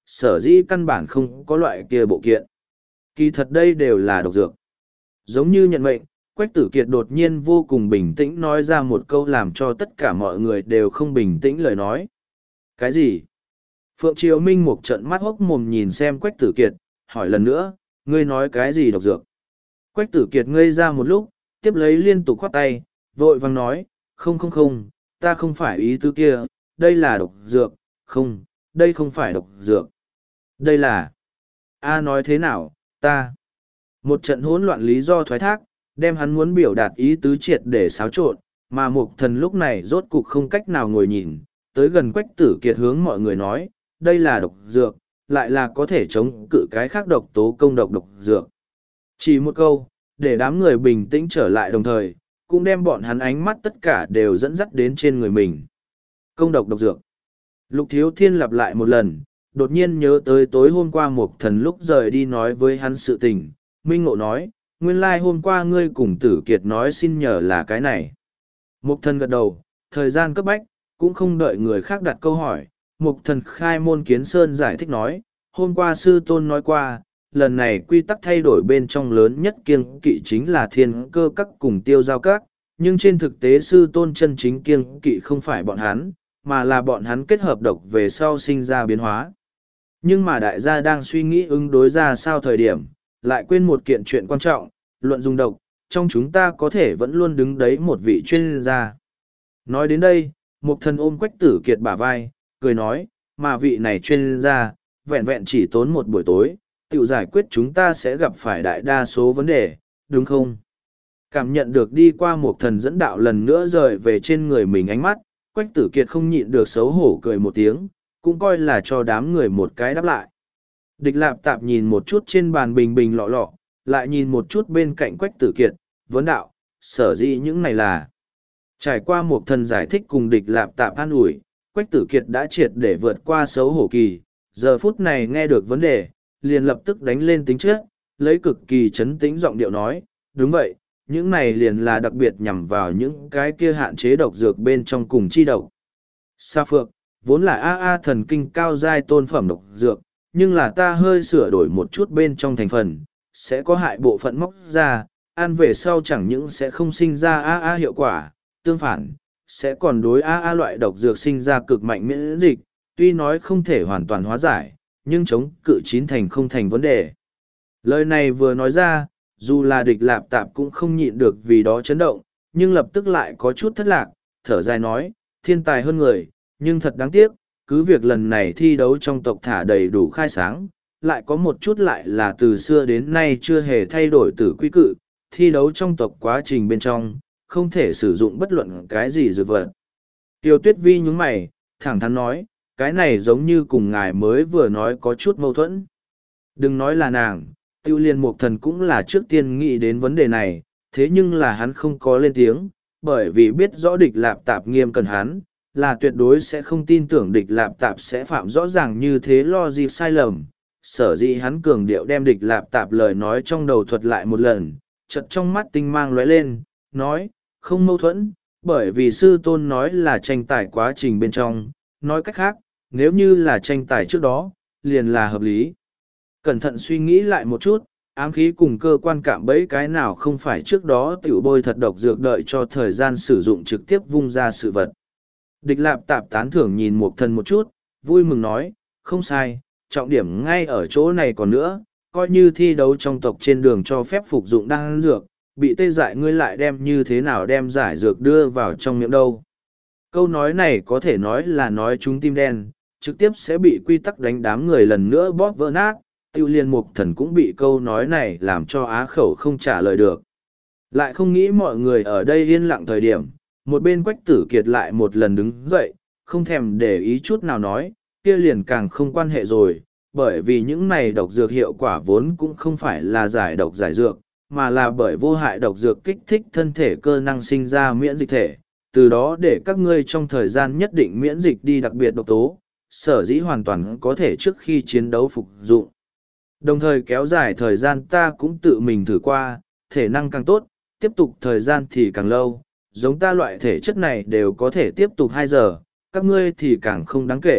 [SPEAKER 1] sở dĩ căn bản không có loại kia bộ kiện. Kỳ thật đây đều là độc dược. Giống như nhận mệnh, Quách Tử Kiệt đột nhiên vô cùng bình tĩnh nói ra một câu làm cho tất cả mọi người đều không bình tĩnh lời nói. Cái gì? Phượng Triều Minh một trận mắt hốc mồm nhìn xem Quách Tử Kiệt, hỏi lần nữa, ngươi nói cái gì độc dược? Quách Tử Kiệt ngây ra một lúc, tiếp lấy liên tục khoát tay, vội vàng nói, không không không, ta không phải ý tứ kia, đây là độc dược, không, đây không phải độc dược. Đây là... A nói thế nào, ta... Một trận hỗn loạn lý do thoái thác, đem hắn muốn biểu đạt ý tứ triệt để xáo trộn, mà Mục Thần lúc này rốt cục không cách nào ngồi nhìn, tới gần Quách Tử Kiệt hướng mọi người nói, đây là độc dược, lại là có thể chống cự cái khác độc tố công độc độc dược. Chỉ một câu, để đám người bình tĩnh trở lại đồng thời, cũng đem bọn hắn ánh mắt tất cả đều dẫn dắt đến trên người mình. Công độc độc dược. Lục Thiếu Thiên lặp lại một lần, đột nhiên nhớ tới tối hôm qua Mục Thần lúc rời đi nói với hắn sự tình, Minh Ngộ nói, nguyên lai like hôm qua ngươi cùng Tử Kiệt nói xin nhờ là cái này. Mục Thần gật đầu, thời gian cấp bách, cũng không đợi người khác đặt câu hỏi. Mục Thần khai môn kiến sơn giải thích nói, hôm qua sư tôn nói qua, lần này quy tắc thay đổi bên trong lớn nhất kiêng kỵ chính là thiên cơ các cùng tiêu giao các, nhưng trên thực tế sư tôn chân chính kiêng kỵ không phải bọn hắn, mà là bọn hắn kết hợp độc về sau sinh ra biến hóa. Nhưng mà đại gia đang suy nghĩ ứng đối ra sao thời điểm, lại quên một kiện chuyện quan trọng, luận dùng độc, trong chúng ta có thể vẫn luôn đứng đấy một vị chuyên gia. Nói đến đây, Mục Thần ôm Quách Tử Kiệt bả vai, cười nói, mà vị này chuyên gia, vẹn vẹn chỉ tốn một buổi tối, tự giải quyết chúng ta sẽ gặp phải đại đa số vấn đề, đúng không? Cảm nhận được đi qua Mục Thần dẫn đạo lần nữa rời về trên người mình ánh mắt, Quách Tử Kiệt không nhịn được xấu hổ cười một tiếng, cũng coi là cho đám người một cái đáp lại. Địch Lạp Tạp nhìn một chút trên bàn bình bình lọ lọ, lại nhìn một chút bên cạnh Quách Tử Kiệt, vấn đạo, sở dĩ những này là. Trải qua Mục Thần giải thích cùng Địch Lạp Tạp an ủi, Quách Tử Kiệt đã triệt để vượt qua xấu hổ kỳ, giờ phút này nghe được vấn đề, liền lập tức đánh lên tính chất, lấy cực kỳ chấn tĩnh giọng điệu nói, đúng vậy, những này liền là đặc biệt nhằm vào những cái kia hạn chế độc dược bên trong cùng chi độc. Sa Phược, vốn là a a thần kinh cao giai tôn phẩm độc dược, nhưng là ta hơi sửa đổi một chút bên trong thành phần, sẽ có hại bộ phận móc ra, ăn về sau chẳng những sẽ không sinh ra a a hiệu quả, tương phản, sẽ còn đối a a loại độc dược sinh ra cực mạnh miễn dịch, tuy nói không thể hoàn toàn hóa giải, nhưng chống cự chín thành không thành vấn đề. Lời này vừa nói ra, dù là Địch Lạp Tạp cũng không nhịn được vì đó chấn động, nhưng lập tức lại có chút thất lạc, thở dài nói, thiên tài hơn người, nhưng thật đáng tiếc, cứ việc lần này thi đấu trong tộc thả đầy đủ khai sáng, lại có một chút lại là từ xưa đến nay chưa hề thay đổi từ quy cự, thi đấu trong tộc quá trình bên trong, không thể sử dụng bất luận cái gì dược vật. Tiêu Tuyết Vi nhúng mày, thẳng thắn nói, cái này giống như cùng ngài mới vừa nói có chút mâu thuẫn. Đừng nói là nàng, Tiêu Liên Mục Thần cũng là trước tiên nghĩ đến vấn đề này, thế nhưng là hắn không có lên tiếng, bởi vì biết rõ Địch Lạp Tạp nghiêm cần hắn, là tuyệt đối sẽ không tin tưởng Địch Lạp Tạp sẽ phạm rõ ràng như thế lo gì sai lầm. Sở dĩ hắn cường điệu đem Địch Lạp Tạp lời nói trong đầu thuật lại một lần, chợt trong mắt tinh mang lóe lên, nói, không mâu thuẫn, bởi vì sư tôn nói là tranh tài quá trình bên trong, nói cách khác, nếu như là tranh tài trước đó, liền là hợp lý. Cẩn thận suy nghĩ lại một chút, ám khí cùng cơ quan cảm bẫy cái nào không phải trước đó tiểu bôi thật độc dược đợi cho thời gian sử dụng trực tiếp vung ra sự vật. Địch Lạp Tạp tán thưởng nhìn Mục Thần một chút, vui mừng nói, không sai, trọng điểm ngay ở chỗ này còn nữa, coi như thi đấu trong tộc trên đường cho phép phục dụng đan dược, bị tê dại ngươi lại đem như thế nào đem giải dược đưa vào trong miệng đâu. Câu nói này có thể nói là nói chúng tim đen, trực tiếp sẽ bị quy tắc đánh đám người lần nữa bóp vỡ nát, Tiêu Liên Mục Thần cũng bị câu nói này làm cho á khẩu không trả lời được. Lại không nghĩ mọi người ở đây yên lặng thời điểm, một bên Quách Tử Kiệt lại một lần đứng dậy, không thèm để ý chút nào nói, kia liền càng không quan hệ rồi, bởi vì những này độc dược hiệu quả vốn cũng không phải là giải độc giải dược, mà là bởi vô hại độc dược kích thích thân thể cơ năng sinh ra miễn dịch thể, từ đó để các ngươi trong thời gian nhất định miễn dịch đi đặc biệt độc tố, sở dĩ hoàn toàn có thể trước khi chiến đấu phục dụng. Đồng thời kéo dài thời gian ta cũng tự mình thử qua, thể năng càng tốt, tiếp tục thời gian thì càng lâu, giống ta loại thể chất này đều có thể tiếp tục hai giờ, các ngươi thì càng không đáng kể,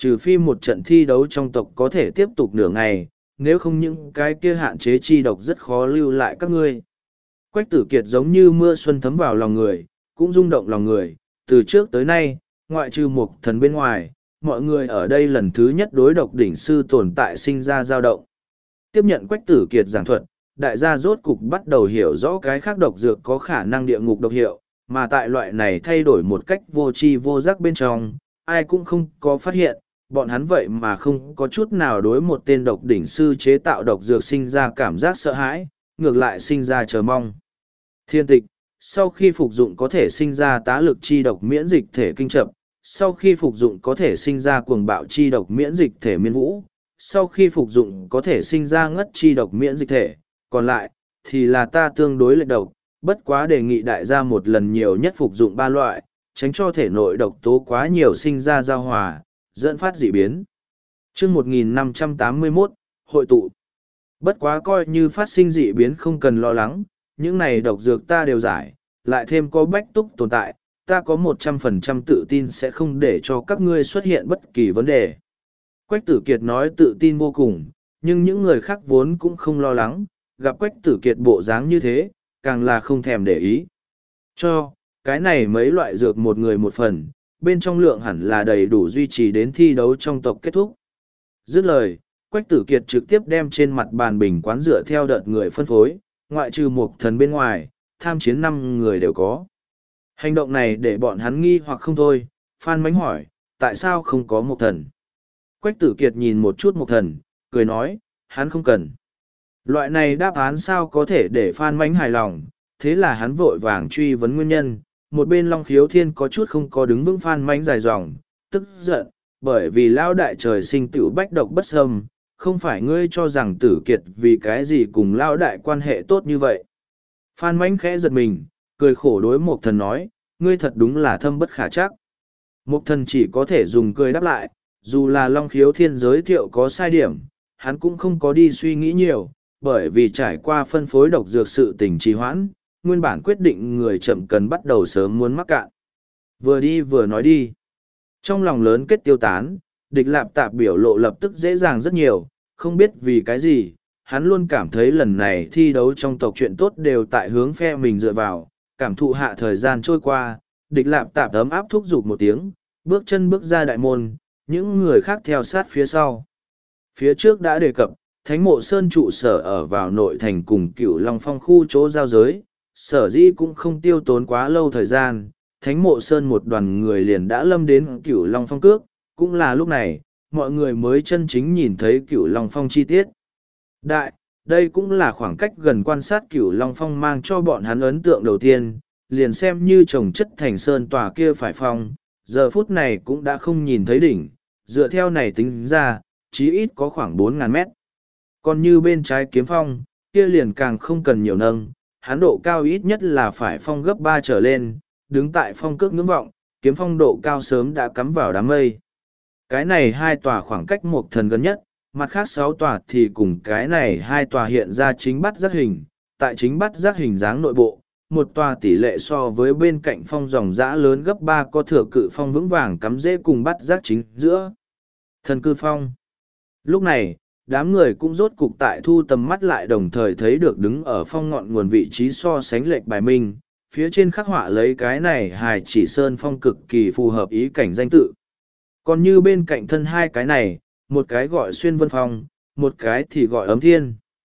[SPEAKER 1] trừ phi một trận thi đấu trong tộc có thể tiếp tục nửa ngày, nếu không những cái kia hạn chế chi độc rất khó lưu lại các ngươi. Quách Tử Kiệt giống như mưa xuân thấm vào lòng người, cũng rung động lòng người, từ trước tới nay, ngoại trừ một thần bên ngoài, mọi người ở đây lần thứ nhất đối độc đỉnh sư tồn tại sinh ra dao động. Tiếp nhận Quách Tử Kiệt giảng thuật, đại gia rốt cục bắt đầu hiểu rõ cái khác độc dược có khả năng địa ngục độc hiệu, mà tại loại này thay đổi một cách vô tri vô giác bên trong, ai cũng không có phát hiện, bọn hắn vậy mà không có chút nào đối một tên độc đỉnh sư chế tạo độc dược sinh ra cảm giác sợ hãi, ngược lại sinh ra chờ mong. Thiên tịch, sau khi phục dụng có thể sinh ra tá lực chi độc miễn dịch thể kinh chậm, sau khi phục dụng có thể sinh ra cuồng bạo chi độc miễn dịch thể miên vũ, sau khi phục dụng có thể sinh ra ngất chi độc miễn dịch thể, còn lại, thì là ta tương đối lệch độc, bất quá đề nghị đại gia một lần nhiều nhất phục dụng ba loại, tránh cho thể nội độc tố quá nhiều sinh ra giao hòa, dẫn phát dị biến. Chương một nghìn năm trăm tám mươi mốt, hội tụ. Bất quá coi như phát sinh dị biến không cần lo lắng, những này độc dược ta đều giải, lại thêm có bách túc tồn tại, ta có một trăm phần trăm tự tin sẽ không để cho các ngươi xuất hiện bất kỳ vấn đề. Quách Tử Kiệt nói tự tin vô cùng, nhưng những người khác vốn cũng không lo lắng, gặp Quách Tử Kiệt bộ dáng như thế, càng là không thèm để ý. Cho, cái này mấy loại dược một người một phần, bên trong lượng hẳn là đầy đủ duy trì đến thi đấu trong tộc kết thúc. Dứt lời, Quách Tử Kiệt trực tiếp đem trên mặt bàn bình quán dựa theo đợt người phân phối, ngoại trừ một thần bên ngoài, tham chiến năm người đều có. Hành động này để bọn hắn nghi hoặc không thôi, Phan Mánh hỏi, tại sao không có một thần? Quách Tử Kiệt nhìn một chút một thần, cười nói, hắn không cần. Loại này đáp án sao có thể để Phan Mánh hài lòng, thế là hắn vội vàng truy vấn nguyên nhân. Một bên Long Khiếu Thiên có chút không có đứng vững Phan Mánh dài dòng, tức giận, bởi vì Lão đại trời sinh tựu bách độc bất xâm, không phải ngươi cho rằng Tử Kiệt vì cái gì cùng Lão đại quan hệ tốt như vậy. Phan Mánh khẽ giật mình, cười khổ đối Mộc Thần nói, ngươi thật đúng là thâm bất khả trắc. Mộc Thần chỉ có thể dùng cười đáp lại, dù là Long Khiếu Thiên giới thiệu có sai điểm, hắn cũng không có đi suy nghĩ nhiều, bởi vì trải qua phân phối độc dược sự tình trì hoãn, nguyên bản quyết định người chậm cần bắt đầu sớm muốn mắc cạn. Vừa đi vừa nói đi. Trong lòng lớn kết tiêu tán, địch lạp tạp biểu lộ lập tức dễ dàng rất nhiều, không biết vì cái gì, hắn luôn cảm thấy lần này thi đấu trong tộc chuyện tốt đều tại hướng phe mình dựa vào, cảm thụ hạ thời gian trôi qua, địch lạp tạp ấm áp thúc giục một tiếng, bước chân bước ra đại môn, những người khác theo sát phía sau. Phía trước đã đề cập, Thánh Mộ Sơn trụ sở ở vào nội thành cùng Cửu Long Phong khu chỗ giao giới, sở dĩ cũng không tiêu tốn quá lâu thời gian, Thánh Mộ Sơn một đoàn người liền đã lâm đến Cửu Long Phong cước, cũng là lúc này, mọi người mới chân chính nhìn thấy Cửu Long Phong chi tiết. Đại, đây cũng là khoảng cách gần quan sát Cửu Long Phong mang cho bọn hắn ấn tượng đầu tiên, liền xem như trồng chất thành sơn tòa kia phải phong, giờ phút này cũng đã không nhìn thấy đỉnh, dựa theo này tính ra, chí ít có khoảng bốn ngàn mét. Còn như bên trái kiếm phong, kia liền càng không cần nhiều nâng, hắn độ cao ít nhất là phải phong gấp ba trở lên, đứng tại phong cước ngưỡng vọng, kiếm phong độ cao sớm đã cắm vào đám mây. Cái này hai tòa khoảng cách một thần gần nhất, mặt khác sáu tòa thì cùng cái này hai tòa hiện ra chính bắt giác hình, tại chính bắt giác hình dáng nội bộ, một tòa tỷ lệ so với bên cạnh phong dòng dã lớn gấp ba có thừa cự phong vững vàng cắm rễ cùng bắt giác chính giữa. Thần cư phong. Lúc này, đám người cũng rốt cục tại thu tầm mắt lại đồng thời thấy được đứng ở phong ngọn nguồn vị trí so sánh lệch bài minh, phía trên khắc họa lấy cái này hài chỉ sơn phong cực kỳ phù hợp ý cảnh danh tự. Còn như bên cạnh thân hai cái này, một cái gọi xuyên vân phong, một cái thì gọi ấm thiên.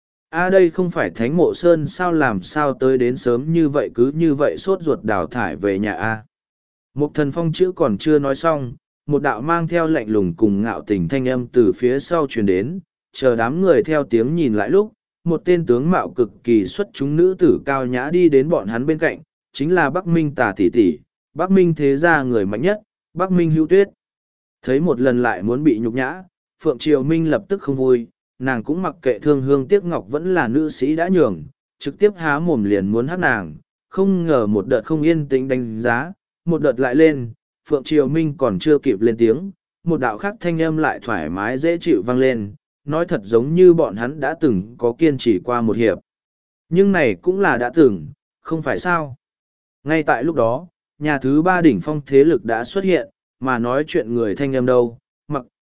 [SPEAKER 1] A đây không phải thánh mộ sơn sao làm sao tới đến sớm như vậy cứ như vậy sốt ruột đào thải về nhà A. Một thần phong chữ còn chưa nói xong, một đạo mang theo lạnh lùng cùng ngạo tình thanh âm từ phía sau truyền đến, chờ đám người theo tiếng nhìn lại lúc, một tên tướng mạo cực kỳ xuất chúng nữ tử cao nhã đi đến bọn hắn bên cạnh, chính là Bắc Minh Tà tỷ tỷ, Bắc Minh thế gia người mạnh nhất, Bắc Minh Hữu Tuyết. Thấy một lần lại muốn bị nhục nhã, Phượng Triều Minh lập tức không vui, nàng cũng mặc kệ thương hương tiếc ngọc vẫn là nữ sĩ đã nhường, trực tiếp há mồm liền muốn hắc nàng, không ngờ một đợt không yên tĩnh đánh giá, một đợt lại lên, Phượng Triều Minh còn chưa kịp lên tiếng, một đạo khác thanh âm lại thoải mái dễ chịu vang lên, nói thật giống như bọn hắn đã từng có kiên trì qua một hiệp. Nhưng này cũng là đã từng, không phải sao. Ngay tại lúc đó, nhà thứ ba đỉnh phong thế lực đã xuất hiện, mà nói chuyện người thanh âm đâu, mặc,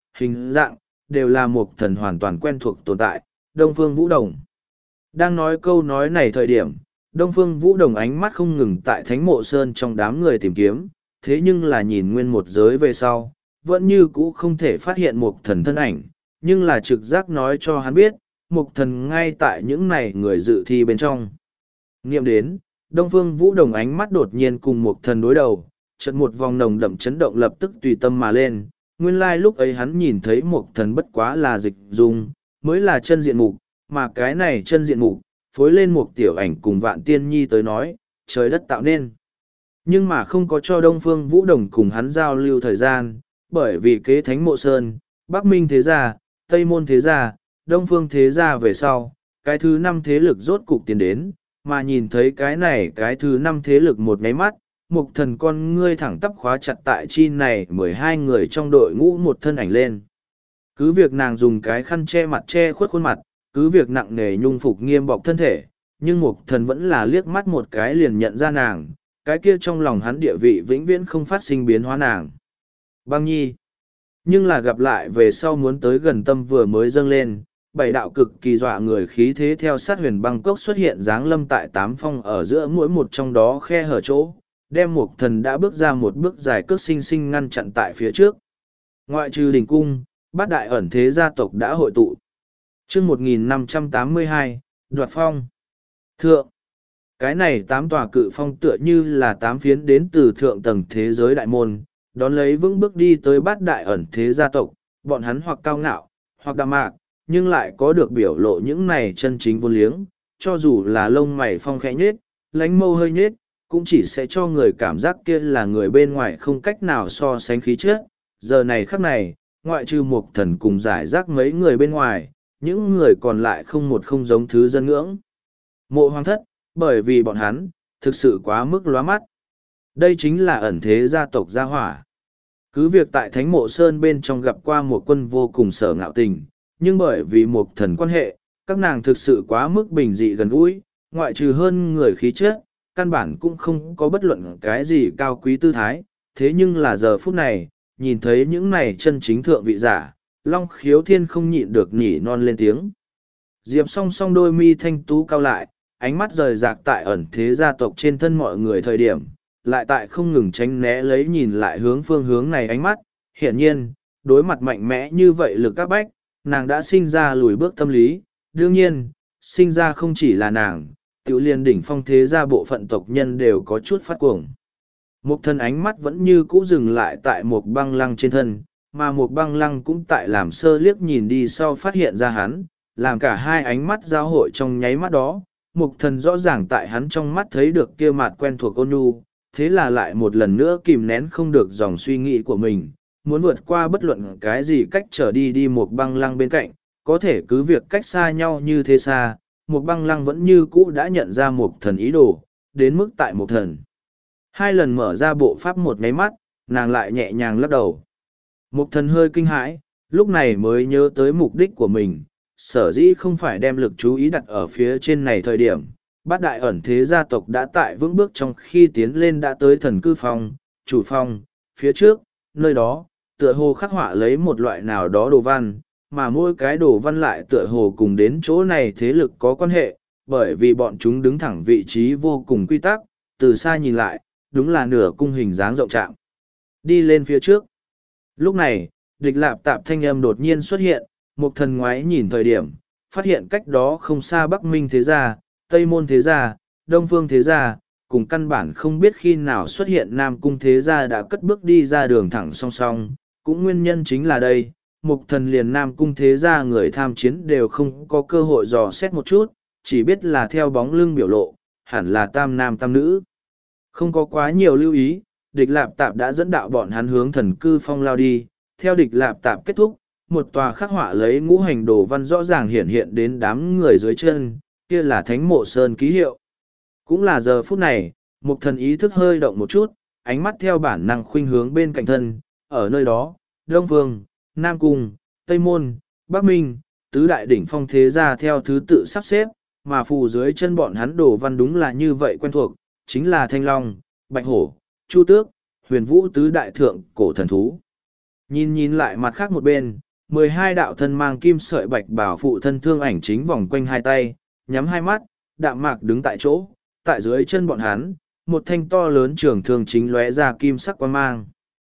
[SPEAKER 1] hình dạng, đều là một thần hoàn toàn quen thuộc tồn tại, Đông Phương Vũ Đồng. Đang nói câu nói này thời điểm, Đông Phương Vũ Đồng ánh mắt không ngừng tại Thánh Mộ Sơn trong đám người tìm kiếm, thế nhưng là nhìn nguyên một giới về sau, vẫn như cũ không thể phát hiện một thần thân ảnh, nhưng là trực giác nói cho hắn biết, một thần ngay tại những này người dự thi bên trong. Nghiệm đến, Đông Phương Vũ Đồng ánh mắt đột nhiên cùng một thần đối đầu, chợt một vòng nồng đậm chấn động lập tức tùy tâm mà lên. Nguyên lai lúc ấy hắn nhìn thấy một thần bất quá là dịch dung, mới là chân diện mục, mà cái này chân diện mục, phối lên một tiểu ảnh cùng Vạn Tiên Nhi tới nói, trời đất tạo nên. Nhưng mà không có cho Đông Phương Vũ Đồng cùng hắn giao lưu thời gian, bởi vì kế Thánh Mộ Sơn, Bắc Minh Thế Gia, Tây Môn Thế Gia, Đông Phương Thế Gia về sau, cái thứ năm thế lực rốt cục tiến đến, mà nhìn thấy cái này cái thứ năm thế lực một nháy mắt, một thần con ngươi thẳng tắp khóa chặt tại chi này mười hai người trong đội ngũ một thân ảnh lên. Cứ việc nàng dùng cái khăn che mặt che khuất khuôn mặt, cứ việc nặng nề nhung phục nghiêm bọc thân thể, nhưng một thần vẫn là liếc mắt một cái liền nhận ra nàng, cái kia trong lòng hắn địa vị vĩnh viễn không phát sinh biến hóa nàng. Băng Nhi. Nhưng là gặp lại về sau muốn tới gần tâm vừa mới dâng lên, bảy đạo cực kỳ dọa người khí thế theo sát huyền băng cốc xuất hiện dáng lâm tại tám phong ở giữa mỗi một trong đó khe hở chỗ, đem một thần đã bước ra một bước dài cước sinh sinh ngăn chặn tại phía trước. Ngoại trừ đỉnh cung, bát đại ẩn thế gia tộc đã hội tụ. Chương một nghìn năm trăm tám mươi hai, đoạt phong. Thượng. Cái này tám tòa cự phong tựa như là tám phiến đến từ thượng tầng thế giới đại môn, đón lấy vững bước đi tới bát đại ẩn thế gia tộc, bọn hắn hoặc cao ngạo, hoặc đạm mạc, nhưng lại có được biểu lộ những này chân chính vô liếng, cho dù là lông mày phong khẽ nhết, lánh mâu hơi nhết, cũng chỉ sẽ cho người cảm giác kia là người bên ngoài không cách nào so sánh khí chất. Giờ này khắc này, ngoại trừ một thần cùng giải rác mấy người bên ngoài, những người còn lại không một không giống thứ dân ngưỡng. Mộ Hoàng Thất, bởi vì bọn hắn, thực sự quá mức lóa mắt. Đây chính là ẩn thế gia tộc gia hỏa. Cứ việc tại Thánh Mộ Sơn bên trong gặp qua một quân vô cùng sở ngạo tình, nhưng bởi vì một thần quan hệ, các nàng thực sự quá mức bình dị gần gũi, ngoại trừ hơn người khí chất, căn bản cũng không có bất luận cái gì cao quý tư thái. Thế nhưng là giờ phút này, nhìn thấy những này chân chính thượng vị giả, Long Khiếu Thiên không nhịn được nhỉ non lên tiếng. Diệp song song đôi mi thanh tú cao lại, ánh mắt rời rạc tại ẩn thế gia tộc trên thân mọi người thời điểm, lại tại không ngừng tránh né lấy nhìn lại hướng phương hướng này ánh mắt. Hiển nhiên, đối mặt mạnh mẽ như vậy lực các bách, nàng đã sinh ra lùi bước tâm lý. Đương nhiên, sinh ra không chỉ là nàng, tiểu liên đỉnh phong thế gia bộ phận tộc nhân đều có chút phát cuồng. Một thân ánh mắt vẫn như cũ dừng lại tại một băng lăng trên thân, mà một băng lăng cũng tại làm sơ liếc nhìn đi sau phát hiện ra hắn, làm cả hai ánh mắt giao hội trong nháy mắt đó. Mục thần rõ ràng tại hắn trong mắt thấy được kia mặt quen thuộc ôn nhu, thế là lại một lần nữa kìm nén không được dòng suy nghĩ của mình, muốn vượt qua bất luận cái gì cách trở đi đi một băng lăng bên cạnh, có thể cứ việc cách xa nhau như thế xa, một băng lăng vẫn như cũ đã nhận ra một thần ý đồ, đến mức tại một thần. Hai lần mở ra bộ pháp một nháy mắt, nàng lại nhẹ nhàng lắc đầu. Một thần hơi kinh hãi, lúc này mới nhớ tới mục đích của mình, sở dĩ không phải đem lực chú ý đặt ở phía trên này thời điểm. Bát đại ẩn thế gia tộc đã tại vững bước trong khi tiến lên đã tới thần cư phong, chủ phong, phía trước, nơi đó, tựa hồ khắc họa lấy một loại nào đó đồ văn, mà mỗi cái đồ văn lại tựa hồ cùng đến chỗ này thế lực có quan hệ, bởi vì bọn chúng đứng thẳng vị trí vô cùng quy tắc, từ xa nhìn lại, đúng là nửa cung hình dáng rộng trạng. Đi lên phía trước. Lúc này, địch lạp tạp thanh âm đột nhiên xuất hiện, một thần ngoái nhìn thời điểm, phát hiện cách đó không xa Bắc Minh thế gia, Tây Môn thế gia, Đông Phương thế gia, cùng căn bản không biết khi nào xuất hiện Nam Cung thế gia đã cất bước đi ra đường thẳng song song, cũng nguyên nhân chính là đây, mục thần liền Nam Cung thế gia người tham chiến đều không có cơ hội dò xét một chút, chỉ biết là theo bóng lưng biểu lộ, hẳn là tam nam tam nữ. Không có quá nhiều lưu ý, địch lạp tạp đã dẫn đạo bọn hắn hướng thần cư phong lao đi, theo địch lạp tạp kết thúc, một tòa khắc họa lấy ngũ hành đồ văn rõ ràng hiện hiện đến đám người dưới chân, kia là Thánh Mộ Sơn ký hiệu. Cũng là giờ phút này, một thần ý thức hơi động một chút, ánh mắt theo bản năng khuynh hướng bên cạnh thân, ở nơi đó, Đông Vương, Nam Cung, Tây Môn, Bắc Minh, tứ đại đỉnh phong thế gia theo thứ tự sắp xếp, mà phù dưới chân bọn hắn đồ văn đúng là như vậy quen thuộc, chính là Thanh Long, Bạch Hổ, Chu Tước, Huyền Vũ tứ đại thượng cổ thần thú. Nhìn nhìn lại mặt khác một bên, mười hai đạo thân mang kim sợi bạch bảo phụ thân thương ảnh chính vòng quanh hai tay, nhắm hai mắt, đạm mạc đứng tại chỗ, tại dưới chân bọn hắn, một thanh to lớn trường thương chính lóe ra kim sắc quan mang.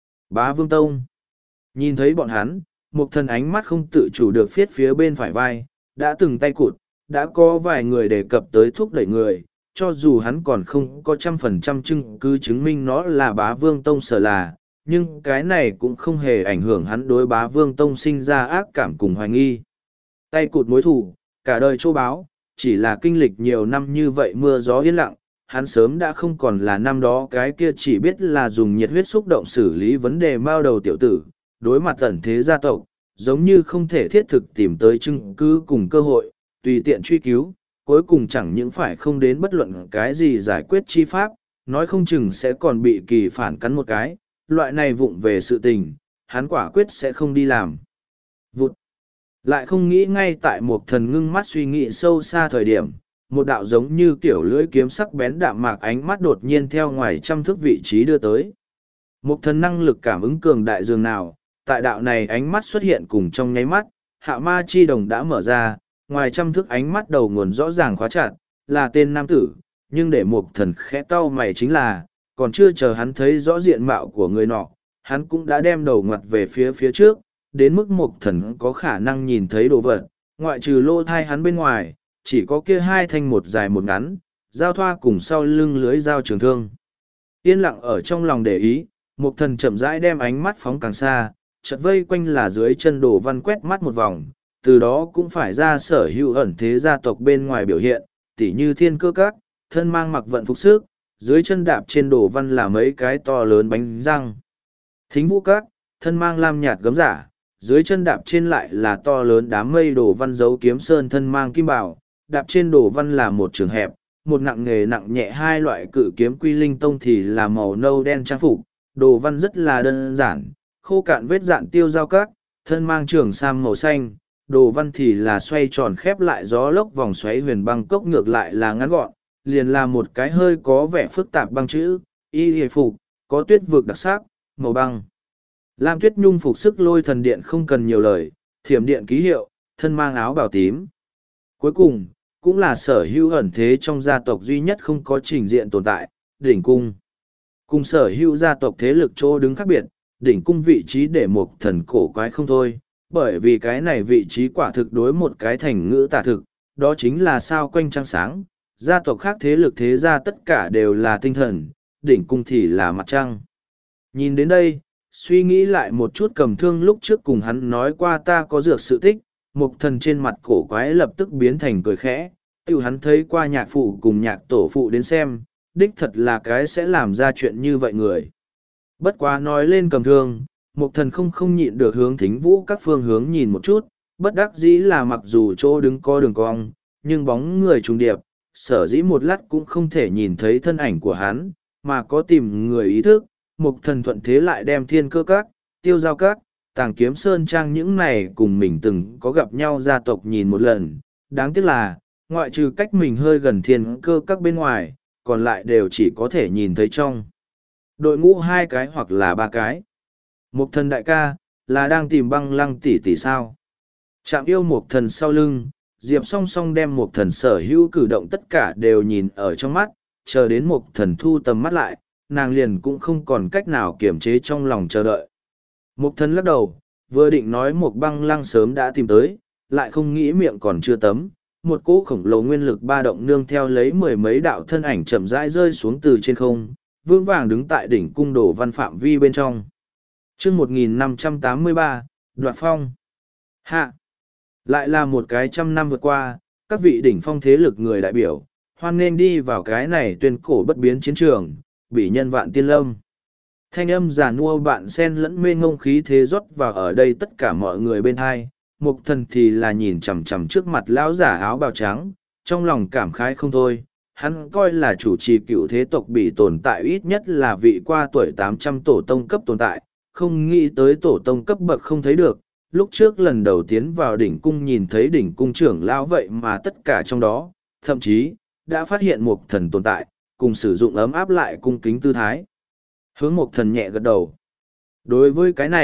[SPEAKER 1] Bá Vương Tông. Nhìn thấy bọn hắn, một thần ánh mắt không tự chủ được phiết phía bên phải vai, đã từng tay cụt, đã có vài người đề cập tới thúc đẩy người, cho dù hắn còn không có trăm phần trăm chứng cứ chứng minh nó là Bá Vương Tông sở là, nhưng cái này cũng không hề ảnh hưởng hắn đối Bá Vương Tông sinh ra ác cảm cùng hoài nghi. Tay cụt mối thù, cả đời châu báo, chỉ là kinh lịch nhiều năm như vậy mưa gió yên lặng, hắn sớm đã không còn là năm đó cái kia chỉ biết là dùng nhiệt huyết xúc động xử lý vấn đề mao đầu tiểu tử, đối mặt tận thế gia tộc, giống như không thể thiết thực tìm tới chứng cứ cùng cơ hội, tùy tiện truy cứu, cuối cùng chẳng những phải không đến bất luận cái gì giải quyết chi pháp, nói không chừng sẽ còn bị kỳ phản cắn một cái, loại này vụng về sự tình, hắn quả quyết sẽ không đi làm. Vụt! Lại không nghĩ ngay tại một thần ngưng mắt suy nghĩ sâu xa thời điểm, một đạo giống như kiểu lưỡi kiếm sắc bén đạm mạc ánh mắt đột nhiên theo ngoài trăm thước vị trí đưa tới. Một thần năng lực cảm ứng cường đại dường nào, tại đạo này ánh mắt xuất hiện cùng trong nháy mắt, hạ ma chi đồng đã mở ra, ngoài trăm thước ánh mắt đầu nguồn rõ ràng khóa chặt, là tên nam tử, nhưng để một thần khẽ cau mày chính là, còn chưa chờ hắn thấy rõ diện mạo của người nọ, hắn cũng đã đem đầu ngoặt về phía phía trước, đến mức một thần có khả năng nhìn thấy đồ vật, ngoại trừ lô thai hắn bên ngoài, chỉ có kia hai thanh một dài một ngắn, giao thoa cùng sau lưng lưới dao trường thương. Yên lặng ở trong lòng để ý, một thần chậm rãi đem ánh mắt phóng càng xa, chợt vây quanh là dưới chân đồ văn quét mắt một vòng, từ đó cũng phải ra sở hữu ẩn thế gia tộc bên ngoài biểu hiện, tỉ như thiên cơ các, thân mang mặc vận phục sức, dưới chân đạp trên đồ văn là mấy cái to lớn bánh răng. Thính vũ các, thân mang lam nhạt gấm giả, dưới chân đạp trên lại là to lớn đám mây đồ văn dấu kiếm sơn thân mang kim bảo, đạp trên đồ văn là một trường hẹp, một nặng nghề nặng nhẹ hai loại cự kiếm quy linh tông thì là màu nâu đen trang phục, đồ văn rất là đơn giản, khô cạn vết dạn tiêu giao các, thân mang trường sam màu xanh, đồ văn thì là xoay tròn khép lại gió lốc vòng xoáy huyền băng cốc ngược lại là ngắn gọn, liền là một cái hơi có vẻ phức tạp băng chữ, y hề phục, có tuyết vực đặc sắc, màu băng. Lam Tuyết Nhung phục sức lôi thần điện không cần nhiều lời, thiểm điện ký hiệu, thân mang áo bào tím. Cuối cùng, cũng là sở hữu ẩn thế trong gia tộc duy nhất không có trình diện tồn tại, đỉnh cung. Cùng sở hữu gia tộc thế lực chỗ đứng khác biệt, đỉnh cung vị trí để một thần cổ quái không thôi, bởi vì cái này vị trí quả thực đối một cái thành ngữ tả thực, đó chính là sao quanh trăng sáng, gia tộc khác thế lực thế gia tất cả đều là tinh thần, đỉnh cung thì là mặt trăng. Nhìn đến đây, suy nghĩ lại một chút cầm thương lúc trước cùng hắn nói qua ta có dược sự tích, một thần trên mặt cổ quái lập tức biến thành cười khẽ, tiêu hắn thấy qua nhạc phụ cùng nhạc tổ phụ đến xem, đích thật là cái sẽ làm ra chuyện như vậy người. Bất quá nói lên cầm thương, một thần không không nhịn được hướng thính vũ các phương hướng nhìn một chút, bất đắc dĩ là mặc dù chỗ đứng có đường cong, nhưng bóng người trùng điệp, sở dĩ một lát cũng không thể nhìn thấy thân ảnh của hắn, mà có tìm người ý thức, một thần thuận thế lại đem thiên cơ các, tiêu giao các, tàng kiếm sơn trang những này cùng mình từng có gặp nhau gia tộc nhìn một lần, đáng tiếc là, ngoại trừ cách mình hơi gần thiên cơ các bên ngoài, còn lại đều chỉ có thể nhìn thấy trong đội ngũ hai cái hoặc là ba cái. Một thần đại ca, là đang tìm băng lăng tỷ tỷ sao. Chạm yêu một thần sau lưng, Diệp song song đem một thần sở hữu cử động tất cả đều nhìn ở trong mắt, chờ đến một thần thu tầm mắt lại, nàng liền cũng không còn cách nào kiềm chế trong lòng chờ đợi. Một thần lắc đầu, vừa định nói một băng lăng sớm đã tìm tới, lại không nghĩ miệng còn chưa tấm. Một cỗ khổng lồ nguyên lực ba động nương theo lấy mười mấy đạo thân ảnh chậm rãi rơi xuống từ trên không, vững vàng đứng tại đỉnh cung đổ văn phạm vi bên trong. Chương một nghìn năm trăm tám mươi ba, Đoạt Phong. Hạ. Lại là một cái trăm năm vượt qua, các vị đỉnh phong thế lực người đại biểu, hoan nghênh đi vào cái này tuyên cổ bất biến chiến trường, bị nhân vạn tiên lâm. Thanh âm giả nua bạn sen lẫn mê ngông khí thế rót vào ở đây tất cả mọi người bên hai, mục thần thì là nhìn chằm chằm trước mặt lão giả áo bào trắng, trong lòng cảm khái không thôi. Hắn coi là chủ trì cựu thế tộc bị tồn tại ít nhất là vị qua tuổi tám trăm tổ tông cấp tồn tại, không nghĩ tới tổ tông cấp bậc không thấy được. Lúc trước lần đầu tiến vào đỉnh cung nhìn thấy đỉnh cung trưởng lão vậy mà tất cả trong đó, thậm chí, đã phát hiện một thần tồn tại, cùng sử dụng ấm áp lại cung kính tư thái. Hướng một thần nhẹ gật đầu. Đối với cái này,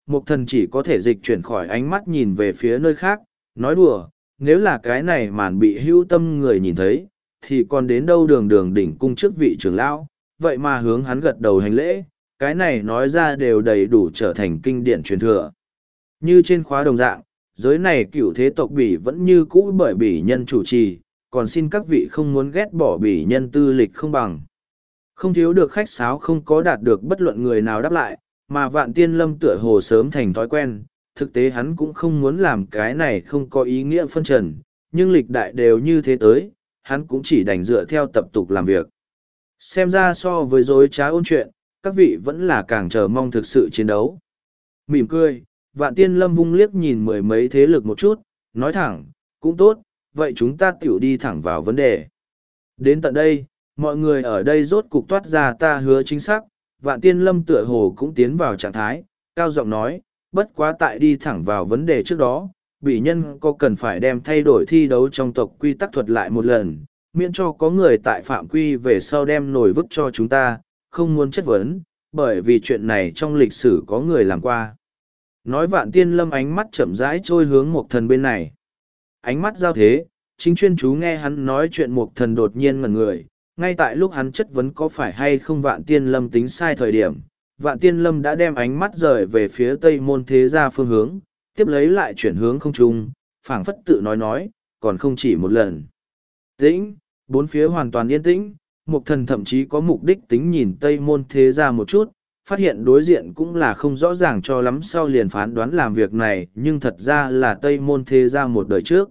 [SPEAKER 1] Mục thần chỉ có thể dịch chuyển khỏi ánh mắt nhìn về phía nơi khác, nói đùa, nếu là cái này màn bị hữu tâm người nhìn thấy, thì còn đến đâu đường đường đỉnh cung trước vị trưởng lão, vậy mà hướng hắn gật đầu hành lễ, cái này nói ra đều đầy đủ trở thành kinh điển truyền thừa. Như trên khóa đồng dạng, giới này cựu thế tộc bỉ vẫn như cũ bởi bỉ nhân chủ trì, còn xin các vị không muốn ghét bỏ bỉ nhân tư lịch không bằng. Không thiếu được khách sáo không có đạt được bất luận người nào đáp lại, mà vạn tiên lâm tựa hồ sớm thành thói quen, thực tế hắn cũng không muốn làm cái này không có ý nghĩa phân trần, nhưng lịch đại đều như thế tới, hắn cũng chỉ đành dựa theo tập tục làm việc. Xem ra so với dối trá ôn chuyện, các vị vẫn là càng chờ mong thực sự chiến đấu. Mỉm cười, vạn tiên lâm vung liếc nhìn mười mấy thế lực một chút, nói thẳng, cũng tốt, vậy chúng ta tiểu đi thẳng vào vấn đề. Đến tận đây, mọi người ở đây rốt cục toát ra ta hứa chính xác, vạn tiên lâm tựa hồ cũng tiến vào trạng thái, cao giọng nói, bất quá tại đi thẳng vào vấn đề trước đó, bỉ nhân có cần phải đem thay đổi thi đấu trong tộc quy tắc thuật lại một lần, miễn cho có người tại phạm quy về sau đem nổi vức cho chúng ta, không muốn chất vấn, bởi vì chuyện này trong lịch sử có người làm qua. Nói vạn tiên lâm ánh mắt chậm rãi trôi hướng một thần bên này. Ánh mắt giao thế, chính chuyên chú nghe hắn nói chuyện một thần đột nhiên ngẩn người, ngay tại lúc hắn chất vấn có phải hay không vạn tiên lâm tính sai thời điểm. Vạn tiên lâm đã đem ánh mắt rời về phía tây môn thế gia phương hướng, tiếp lấy lại chuyển hướng không trung, phảng phất tự nói nói, còn không chỉ một lần. Tĩnh, bốn phía hoàn toàn yên tĩnh, mục thần thậm chí có mục đích tính nhìn tây môn thế gia một chút, phát hiện đối diện cũng là không rõ ràng cho lắm sau liền phán đoán làm việc này, nhưng thật ra là tây môn thế gia một đời trước.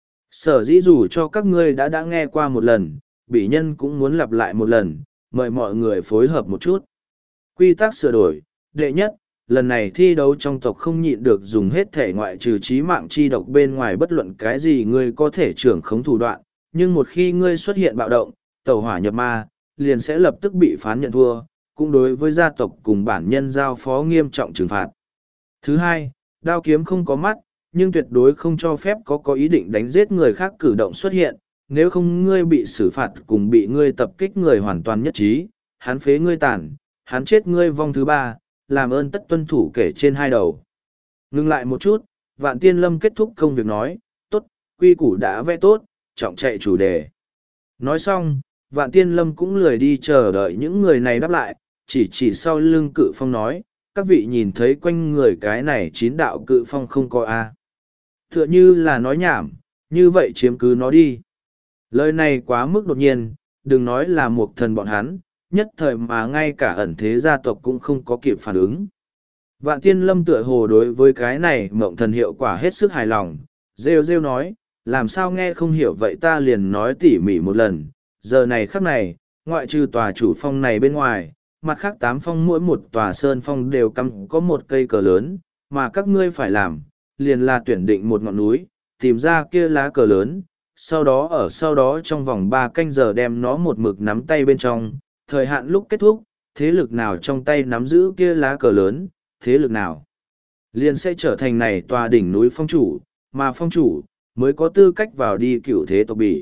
[SPEAKER 1] Sở dĩ dù cho các ngươi đã đã nghe qua một lần, bỉ nhân cũng muốn lặp lại một lần, mời mọi người phối hợp một chút. Quy tắc sửa đổi, đệ nhất, lần này thi đấu trong tộc không nhịn được dùng hết thể ngoại trừ trí mạng chi độc bên ngoài bất luận cái gì ngươi có thể trưởng khống thủ đoạn, nhưng một khi ngươi xuất hiện bạo động, tẩu hỏa nhập ma, liền sẽ lập tức bị phán nhận thua, cũng đối với gia tộc cùng bản nhân giao phó nghiêm trọng trừng phạt. Thứ hai, đao kiếm không có mắt, nhưng tuyệt đối không cho phép có có ý định đánh giết người khác cử động xuất hiện, nếu không ngươi bị xử phạt cùng bị ngươi tập kích người hoàn toàn nhất trí, hắn phế ngươi tàn, hắn chết ngươi vong thứ ba, làm ơn tất tuân thủ kể trên hai đầu. Ngừng lại một chút, vạn tiên lâm kết thúc công việc nói, tốt, quy củ đã vẽ tốt, trọng chạy chủ đề. Nói xong, vạn tiên lâm cũng lười đi chờ đợi những người này đáp lại, chỉ chỉ sau lưng cự phong nói, các vị nhìn thấy quanh người cái này chín đạo cự phong không có a Tựa như là nói nhảm, như vậy chiếm cứ nó đi. Lời này quá mức đột nhiên, đừng nói là một thần bọn hắn, nhất thời mà ngay cả ẩn thế gia tộc cũng không có kịp phản ứng. Vạn tiên lâm tựa hồ đối với cái này mộng thần hiệu quả hết sức hài lòng, rêu rêu nói, làm sao nghe không hiểu vậy ta liền nói tỉ mỉ một lần, giờ này khắc này, ngoại trừ tòa chủ phong này bên ngoài, mặt khác tám phong mỗi một tòa sơn phong đều cắm có một cây cờ lớn, mà các ngươi phải làm, liền là tuyển định một ngọn núi, tìm ra kia lá cờ lớn, sau đó ở sau đó trong vòng ba canh giờ đem nó một mực nắm tay bên trong, thời hạn lúc kết thúc, thế lực nào trong tay nắm giữ kia lá cờ lớn, thế lực nào liền sẽ trở thành này tòa đỉnh núi phong chủ, mà phong chủ mới có tư cách vào đi cửu thế tộc bỉ.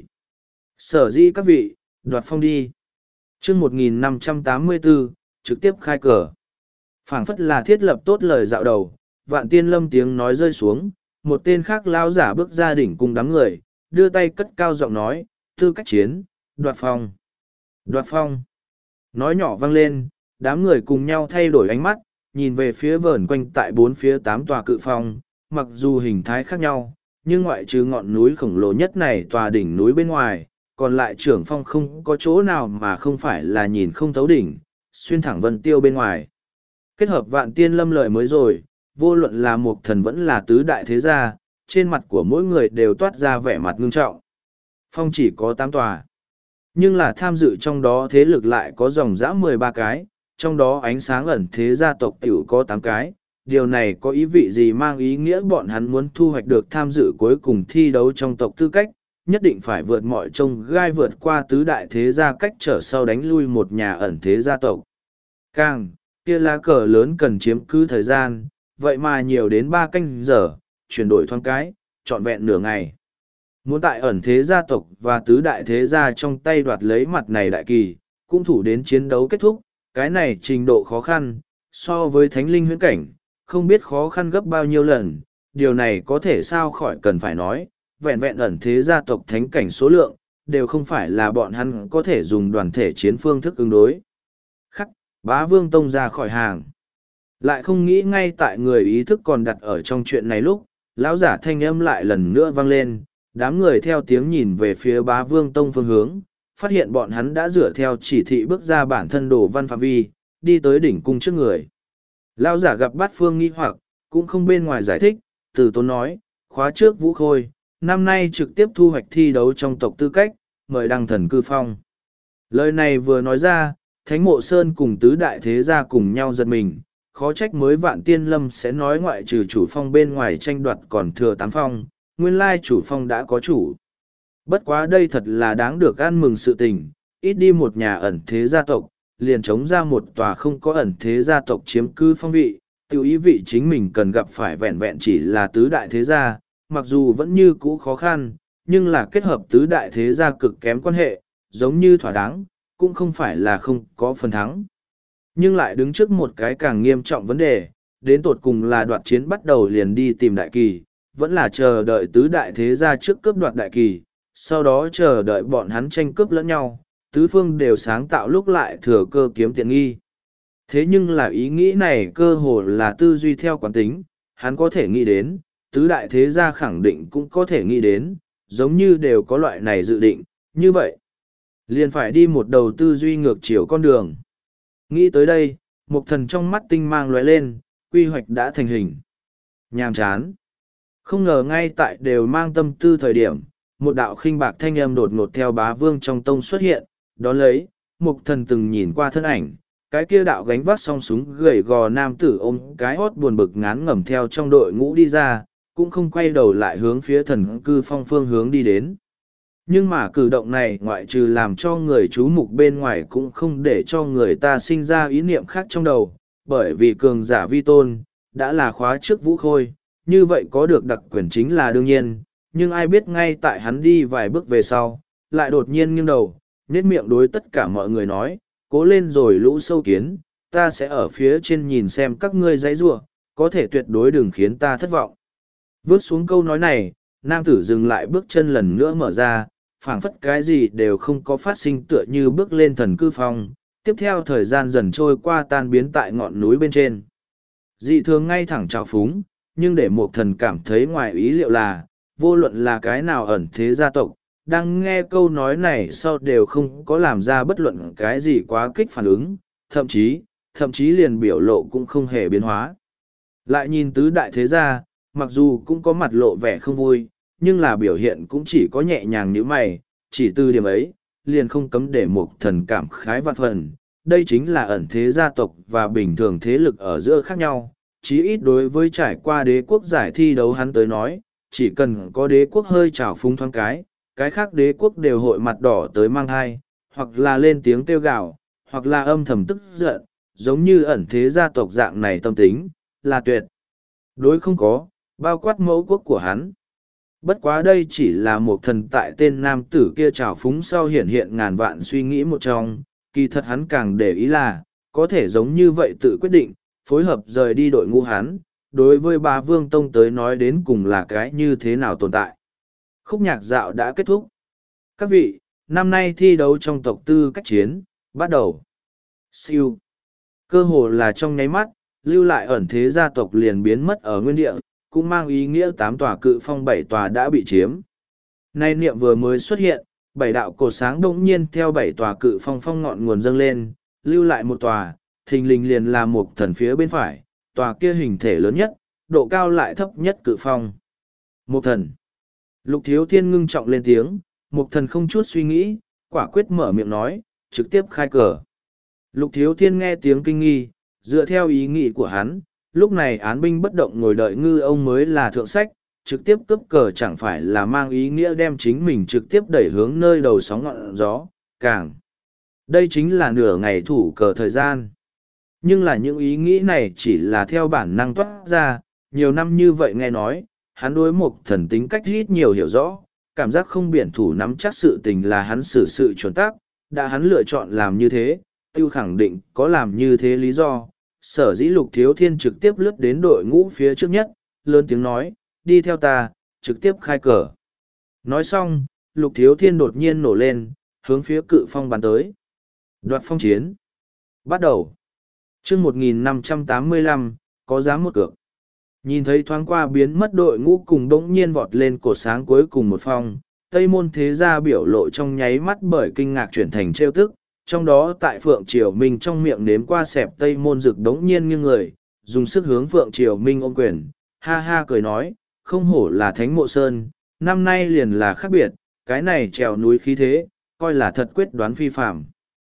[SPEAKER 1] Sở dĩ các vị, đoạt phong đi. chương một nghìn năm trăm tám mươi bốn, trực tiếp khai cờ. Phảng phất là thiết lập tốt lời dạo đầu, vạn tiên lâm tiếng nói rơi xuống, một tên khác lao giả bước ra đỉnh cùng đám người, đưa tay cất cao giọng nói, tư cách chiến, đoạt phong. Đoạt phong. Nói nhỏ vang lên, đám người cùng nhau thay đổi ánh mắt, nhìn về phía vờn quanh tại bốn phía tám tòa cự phong, mặc dù hình thái khác nhau, nhưng ngoại trừ ngọn núi khổng lồ nhất này tòa đỉnh núi bên ngoài, còn lại trưởng phong không có chỗ nào mà không phải là nhìn không thấu đỉnh, xuyên thẳng vân tiêu bên ngoài. Kết hợp vạn tiên lâm lợi mới rồi, vô luận là một thần vẫn là tứ đại thế gia, trên mặt của mỗi người đều toát ra vẻ mặt ngưng trọng. Phong chỉ có tám tòa, nhưng là tham dự trong đó thế lực lại có dòng dã mười ba cái, trong đó ánh sáng ẩn thế gia tộc tiểu có tám cái. Điều này có ý vị gì mang ý nghĩa bọn hắn muốn thu hoạch được tham dự cuối cùng thi đấu trong tộc tư cách, nhất định phải vượt mọi trông gai vượt qua tứ đại thế gia cách trở sau đánh lui một nhà ẩn thế gia tộc. Càng, kia lá cờ lớn cần chiếm cứ thời gian, vậy mà nhiều đến ba canh giờ, chuyển đổi thoáng cái, trọn vẹn nửa ngày. Muốn tại ẩn thế gia tộc và tứ đại thế gia trong tay đoạt lấy mặt này đại kỳ, cũng thủ đến chiến đấu kết thúc, cái này trình độ khó khăn, so với thánh linh huyễn cảnh, không biết khó khăn gấp bao nhiêu lần, điều này có thể sao khỏi cần phải nói, vẹn vẹn ẩn thế gia tộc thánh cảnh số lượng, đều không phải là bọn hắn có thể dùng đoàn thể chiến phương thức ứng đối. Khắc, Bá Vương Tông ra khỏi hàng. Lại không nghĩ ngay tại người ý thức còn đặt ở trong chuyện này lúc, lão giả thanh âm lại lần nữa vang lên, đám người theo tiếng nhìn về phía Bá Vương Tông phương hướng, phát hiện bọn hắn đã dựa theo chỉ thị bước ra bản thân đồ văn phạm vi, đi tới đỉnh cung trước người. Lão giả gặp Bát Phương nghi hoặc, cũng không bên ngoài giải thích, từ tốn nói, khóa trước Vũ Khôi, năm nay trực tiếp thu hoạch thi đấu trong tộc tư cách, mời đăng thần cư phong. Lời này vừa nói ra, Thánh Mộ Sơn cùng tứ đại thế gia cùng nhau giật mình, khó trách mới Vạn Tiên Lâm sẽ nói ngoại trừ chủ phong bên ngoài tranh đoạt còn thừa tám phong, nguyên lai chủ phong đã có chủ. Bất quá đây thật là đáng được ăn mừng sự tình, ít đi một nhà ẩn thế gia tộc, liền chống ra một tòa không có ẩn thế gia tộc chiếm cư phong vị, tự ý vị chính mình cần gặp phải vẹn vẹn chỉ là tứ đại thế gia, mặc dù vẫn như cũ khó khăn, nhưng là kết hợp tứ đại thế gia cực kém quan hệ, giống như thỏa đáng, cũng không phải là không có phần thắng. Nhưng lại đứng trước một cái càng nghiêm trọng vấn đề, đến tột cùng là đoạt chiến bắt đầu liền đi tìm đại kỳ, vẫn là chờ đợi tứ đại thế gia trước cướp đoạt đại kỳ, sau đó chờ đợi bọn hắn tranh cướp lẫn nhau, tứ phương đều sáng tạo lúc lại thừa cơ kiếm tiện nghi. Thế nhưng là ý nghĩ này cơ hồ là tư duy theo quán tính, hắn có thể nghĩ đến, tứ đại thế gia khẳng định cũng có thể nghĩ đến, giống như đều có loại này dự định, như vậy. Liền phải đi một đầu tư duy ngược chiều con đường. Nghĩ tới đây, một thần trong mắt tinh mang lóe lên, quy hoạch đã thành hình. Nhàm chán. Không ngờ ngay tại đều mang tâm tư thời điểm, một đạo khinh bạc thanh âm đột ngột theo Bá Vương trong tông xuất hiện, đón lấy, mục thần từng nhìn qua thân ảnh, cái kia đạo gánh vác song súng gầy gò nam tử ôm cái hót buồn bực ngán ngẩm theo trong đội ngũ đi ra, cũng không quay đầu lại hướng phía thần cư phong phương hướng đi đến. Nhưng mà cử động này ngoại trừ làm cho người chú mục bên ngoài cũng không để cho người ta sinh ra ý niệm khác trong đầu, bởi vì cường giả vi tôn, đã là khóa trước Vũ Khôi, như vậy có được đặc quyền chính là đương nhiên, nhưng ai biết ngay tại hắn đi vài bước về sau, lại đột nhiên nghiêng đầu, nhếch miệng đối tất cả mọi người nói, cố lên rồi lũ sâu kiến, ta sẽ ở phía trên nhìn xem các ngươi dãy rủa, có thể tuyệt đối đừng khiến ta thất vọng. Vớt xuống câu nói này, nam tử dừng lại bước chân lần nữa mở ra, phảng phất cái gì đều không có phát sinh tựa như bước lên thần cư phong, tiếp theo thời gian dần trôi qua tan biến tại ngọn núi bên trên. Dị thường ngay thẳng trào phúng, nhưng để một thần cảm thấy ngoài ý liệu là, vô luận là cái nào ẩn thế gia tộc, đang nghe câu nói này sau đều không có làm ra bất luận cái gì quá kích phản ứng, thậm chí, thậm chí liền biểu lộ cũng không hề biến hóa. Lại nhìn tứ đại thế gia, mặc dù cũng có mặt lộ vẻ không vui, nhưng là biểu hiện cũng chỉ có nhẹ nhàng như mày, chỉ từ điểm ấy, liền không cấm để một thần cảm khái vạn phần. Đây chính là ẩn thế gia tộc và bình thường thế lực ở giữa khác nhau, chí ít đối với trải qua đế quốc giải thi đấu hắn tới nói, chỉ cần có đế quốc hơi trào phúng thoáng cái, cái khác đế quốc đều hội mặt đỏ tới mang thai, hoặc là lên tiếng kêu gào, hoặc là âm thầm tức giận, giống như ẩn thế gia tộc dạng này tâm tính, là tuyệt đối không có, bao quát mẫu quốc của hắn. Bất quá đây chỉ là một thần tại tên nam tử kia trào phúng sau hiện hiện ngàn vạn suy nghĩ một trong, kỳ thật hắn càng để ý là, có thể giống như vậy tự quyết định, phối hợp rời đi đội ngũ hắn, đối với Bá Vương Tông tới nói đến cùng là cái như thế nào tồn tại. Khúc nhạc dạo đã kết thúc. Các vị, năm nay thi đấu trong tộc tư cách chiến, bắt đầu. Siêu. Cơ hồ là trong nháy mắt, lưu lại ẩn thế gia tộc liền biến mất ở nguyên địa, cũng mang ý nghĩa tám tòa cự phong bảy tòa đã bị chiếm. Nay niệm vừa mới xuất hiện, bảy đạo cột sáng đông nhiên theo bảy tòa cự phong phong ngọn nguồn dâng lên, lưu lại một tòa, thình lình liền là một thần phía bên phải, tòa kia hình thể lớn nhất, độ cao lại thấp nhất cự phong. Một thần. Lục Thiếu Thiên ngưng trọng lên tiếng, một thần không chút suy nghĩ, quả quyết mở miệng nói, trực tiếp khai cờ. Lục Thiếu Thiên nghe tiếng kinh nghi, dựa theo ý nghĩ của hắn, lúc này án binh bất động ngồi đợi ngư ông mới là thượng sách, trực tiếp cướp cờ chẳng phải là mang ý nghĩa đem chính mình trực tiếp đẩy hướng nơi đầu sóng ngọn gió, càng. Đây chính là nửa ngày thủ cờ thời gian. Nhưng là những ý nghĩ này chỉ là theo bản năng toát ra, nhiều năm như vậy nghe nói, hắn đối một thần tính cách ít nhiều hiểu rõ, cảm giác không biển thủ nắm chắc sự tình là hắn xử sự chuẩn tắc, đã hắn lựa chọn làm như thế, tiêu khẳng định có làm như thế lý do, sở dĩ Lục Thiếu Thiên trực tiếp lướt đến đội ngũ phía trước nhất, lớn tiếng nói, đi theo ta, trực tiếp khai cờ. Nói xong, Lục Thiếu Thiên đột nhiên nổ lên, hướng phía cự phong bắn tới. Đoạt phong chiến. Bắt đầu. chương một nghìn năm trăm tám mươi lăm, có dám một cược. Nhìn thấy thoáng qua biến mất đội ngũ cùng đống nhiên vọt lên cột sáng cuối cùng một phong, Tây Môn Thế Gia biểu lộ trong nháy mắt bởi kinh ngạc chuyển thành trêu tức, trong đó tại Phượng Triều Minh trong miệng nếm qua xẹp Tây Môn Dực đống nhiên nghiêng người, dùng sức hướng Phượng Triều Minh ôm quyền, ha ha cười nói, không hổ là Thánh Mộ Sơn, năm nay liền là khác biệt, cái này trèo núi khí thế, coi là thật quyết đoán phi phạm.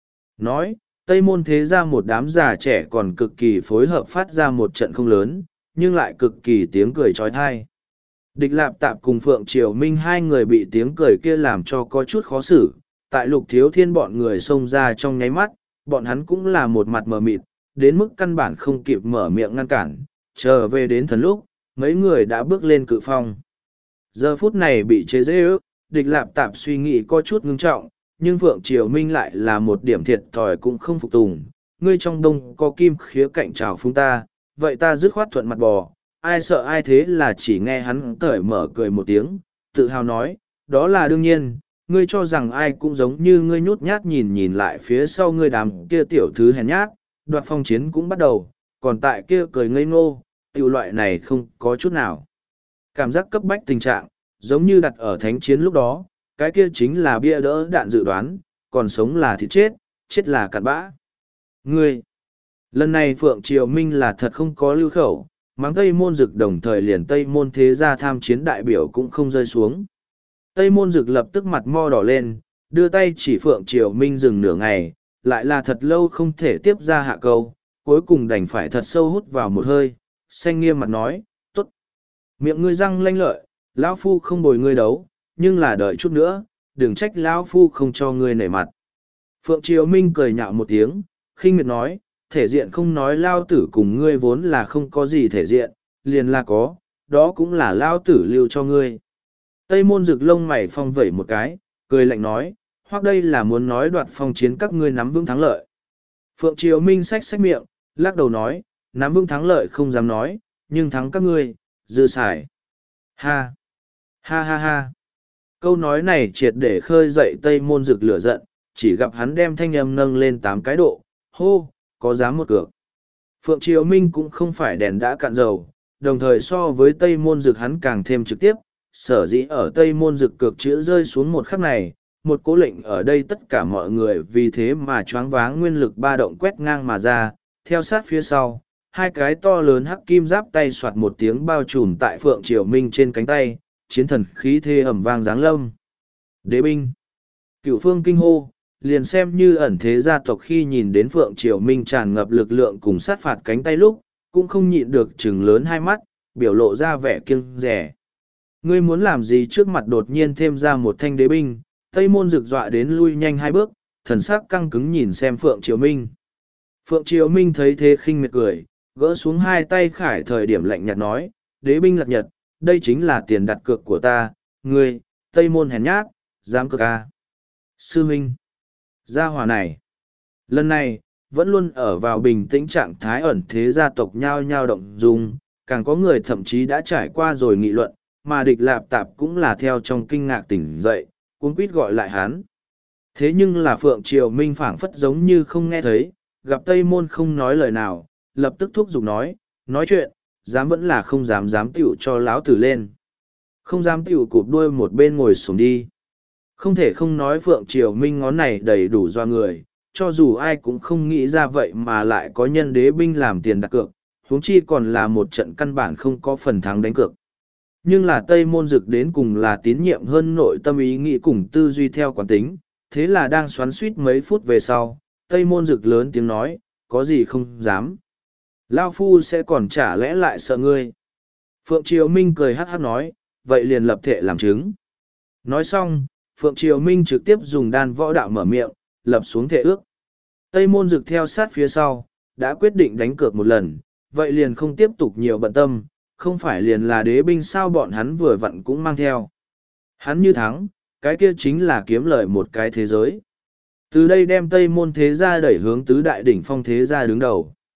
[SPEAKER 1] Nói, Tây Môn Thế Gia một đám già trẻ còn cực kỳ phối hợp phát ra một trận không lớn, nhưng lại cực kỳ tiếng cười trói thai. Địch Lạp Tạp cùng Phượng Triều Minh hai người bị tiếng cười kia làm cho có chút khó xử, tại Lục Thiếu Thiên bọn người xông ra trong nháy mắt, bọn hắn cũng là một mặt mờ mịt, đến mức căn bản không kịp mở miệng ngăn cản, chờ về đến thần lúc, mấy người đã bước lên cự phong. Giờ phút này bị chế dễ ước, Địch Lạp Tạp suy nghĩ có chút ngưng trọng, nhưng Phượng Triều Minh lại là một điểm thiệt thòi cũng không phục tùng. Ngươi trong đông có kim khía cạnh trào phúng ta, vậy ta dứt khoát thuận mặt bò, ai sợ ai thế là chỉ nghe hắn cởi mở cười một tiếng, tự hào nói, đó là đương nhiên, ngươi cho rằng ai cũng giống như ngươi nhút nhát nhìn nhìn lại phía sau ngươi đám kia tiểu thứ hèn nhát, đoạt phong chiến cũng bắt đầu, còn tại kia cười ngây ngô, tiểu loại này không có chút nào. Cảm giác cấp bách tình trạng, giống như đặt ở thánh chiến lúc đó, cái kia chính là bia đỡ đạn dự đoán, còn sống là thịt chết, chết là cặn bã. Ngươi, lần này Phượng Triều Minh là thật không có lưu khẩu, mắng Tây Môn Dực đồng thời liền Tây Môn Thế Gia tham chiến đại biểu cũng không rơi xuống. Tây Môn Dực lập tức mặt mo đỏ lên, đưa tay chỉ Phượng Triều Minh dừng nửa ngày, lại là thật lâu không thể tiếp ra hạ câu, cuối cùng đành phải thật sâu hút vào một hơi, xanh nghiêm mặt nói, tốt. Miệng ngươi răng lanh lợi, lão phu không bồi ngươi đấu, nhưng là đợi chút nữa, đừng trách lão phu không cho ngươi nể mặt. Phượng Triều Minh cười nhạo một tiếng, khinh miệt nói, thể diện không nói lao tử cùng ngươi vốn là không có gì thể diện, liền là có, đó cũng là lao tử lưu cho ngươi. Tây Môn Dực lông mày phong vẩy một cái, cười lạnh nói, hoặc đây là muốn nói đoạt phong chiến các ngươi nắm vững thắng lợi. Phượng Triều Minh xách xách miệng, lắc đầu nói, nắm vững thắng lợi không dám nói, nhưng thắng các ngươi, dư xài. Ha! Ha ha ha! Câu nói này triệt để khơi dậy Tây Môn Dực lửa giận, chỉ gặp hắn đem thanh âm nâng lên tám cái độ, hô, có dám một cược. Phượng Triều Minh cũng không phải đèn đã cạn dầu, đồng thời so với Tây Môn Dực hắn càng thêm trực tiếp, sở dĩ ở Tây Môn Dực cược chữ rơi xuống một khắc này, một cố lệnh ở đây tất cả mọi người vì thế mà choáng váng nguyên lực ba động quét ngang mà ra, theo sát phía sau, hai cái to lớn hắc kim giáp tay soạt một tiếng bao trùm tại Phượng Triều Minh trên cánh tay, chiến thần khí thê ẩm vang giáng lâm. Đế binh. Cửu phương kinh hô, liền xem như ẩn thế gia tộc khi nhìn đến Phượng Triều Minh tràn ngập lực lượng cùng sát phạt cánh tay lúc, cũng không nhịn được chừng lớn hai mắt, biểu lộ ra vẻ kiêng rẻ. Ngươi muốn làm gì trước mặt đột nhiên thêm ra một thanh đế binh, Tây Môn Dực dọa đến lui nhanh hai bước, thần sắc căng cứng nhìn xem Phượng Triều Minh. Phượng Triều Minh thấy thế khinh miệt cười, gỡ xuống hai tay khải thời điểm lạnh nhạt nói, đế binh lạc nhật, đây chính là tiền đặt cược của ta, ngươi, Tây Môn hèn nhát, dám cược à. Sư Minh, gia hỏa này, lần này, vẫn luôn ở vào bình tĩnh trạng thái ẩn thế gia tộc nhao nhao động dung, càng có người thậm chí đã trải qua rồi nghị luận, mà Địch Lạp Tạp cũng là theo trong kinh ngạc tỉnh dậy, cuống quýt gọi lại hắn. Thế nhưng là Phượng Triều Minh phảng phất giống như không nghe thấy, gặp Tây Môn không nói lời nào, lập tức thúc giục nói, nói chuyện, dám vẫn là không dám dám tiểu cho lão tử lên. Không dám tiểu cụp đuôi một bên ngồi xuống đi. Không thể không nói Phượng Triều Minh ngón này đầy đủ doa người, cho dù ai cũng không nghĩ ra vậy mà lại có nhân đế binh làm tiền đặt cược, huống chi còn là một trận căn bản không có phần thắng đánh cược. Nhưng là Tây Môn Dực đến cùng là tín nhiệm hơn nội tâm ý nghĩ cùng tư duy theo quán tính, thế là đang xoắn suýt mấy phút về sau, Tây Môn Dực lớn tiếng nói, có gì không dám. Lao Phu sẽ còn chả lẽ lại sợ ngươi. Phượng Triều Minh cười hát hát nói, vậy liền lập thể làm chứng. Nói xong, Phượng Triều Minh trực tiếp dùng đan võ đạo mở miệng, lập xuống thệ ước. Tây Môn Dực theo sát phía sau, đã quyết định đánh cược một lần, vậy liền không tiếp tục nhiều bận tâm, không phải liền là đế binh sao bọn hắn vừa vặn cũng mang theo. Hắn như thắng, cái kia chính là kiếm lợi một cái thế giới. Từ đây đem Tây Môn thế gia đẩy hướng tứ đại đỉnh phong thế gia đứng đầu.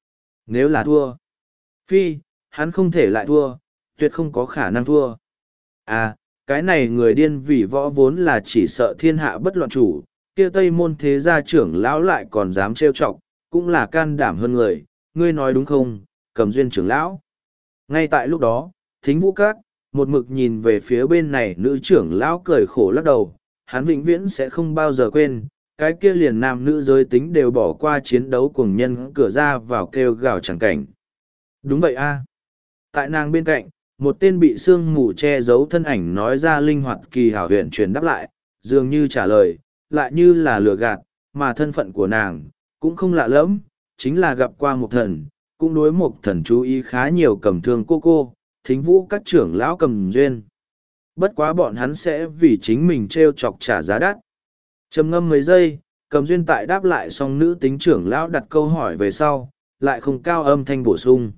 [SPEAKER 1] Nếu là thua, phi, hắn không thể lại thua, tuyệt không có khả năng thua. À, cái này người điên vì võ vốn là chỉ sợ thiên hạ bất loạn chủ, kia tây môn thế gia trưởng lão lại còn dám trêu chọc, cũng là can đảm hơn người, ngươi nói đúng không, Cầm Duyên trưởng lão. Ngay tại lúc đó, Thính Vũ Các, một mực nhìn về phía bên này nữ trưởng lão cười khổ lắc đầu, hắn vĩnh viễn sẽ không bao giờ quên, cái kia liền nam nữ giới tính đều bỏ qua chiến đấu cùng nhân cửa ra vào kêu gào chẳng cảnh. Đúng vậy a. Tại nàng bên cạnh, một tên bị sương mù che giấu thân ảnh nói ra linh hoạt kỳ hảo huyện truyền đáp lại, dường như trả lời, lại như là lừa gạt, mà thân phận của nàng, cũng không lạ lẫm, chính là gặp qua một thần, cũng đối một thần chú ý khá nhiều cầm thương cô cô, Thính Vũ Các trưởng lão Cầm Duyên. Bất quá bọn hắn sẽ vì chính mình trêu chọc trả giá đắt. Trầm ngâm mấy giây, Cầm Duyên tại đáp lại xong nữ tính trưởng lão đặt câu hỏi về sau, lại không cao âm thanh bổ sung.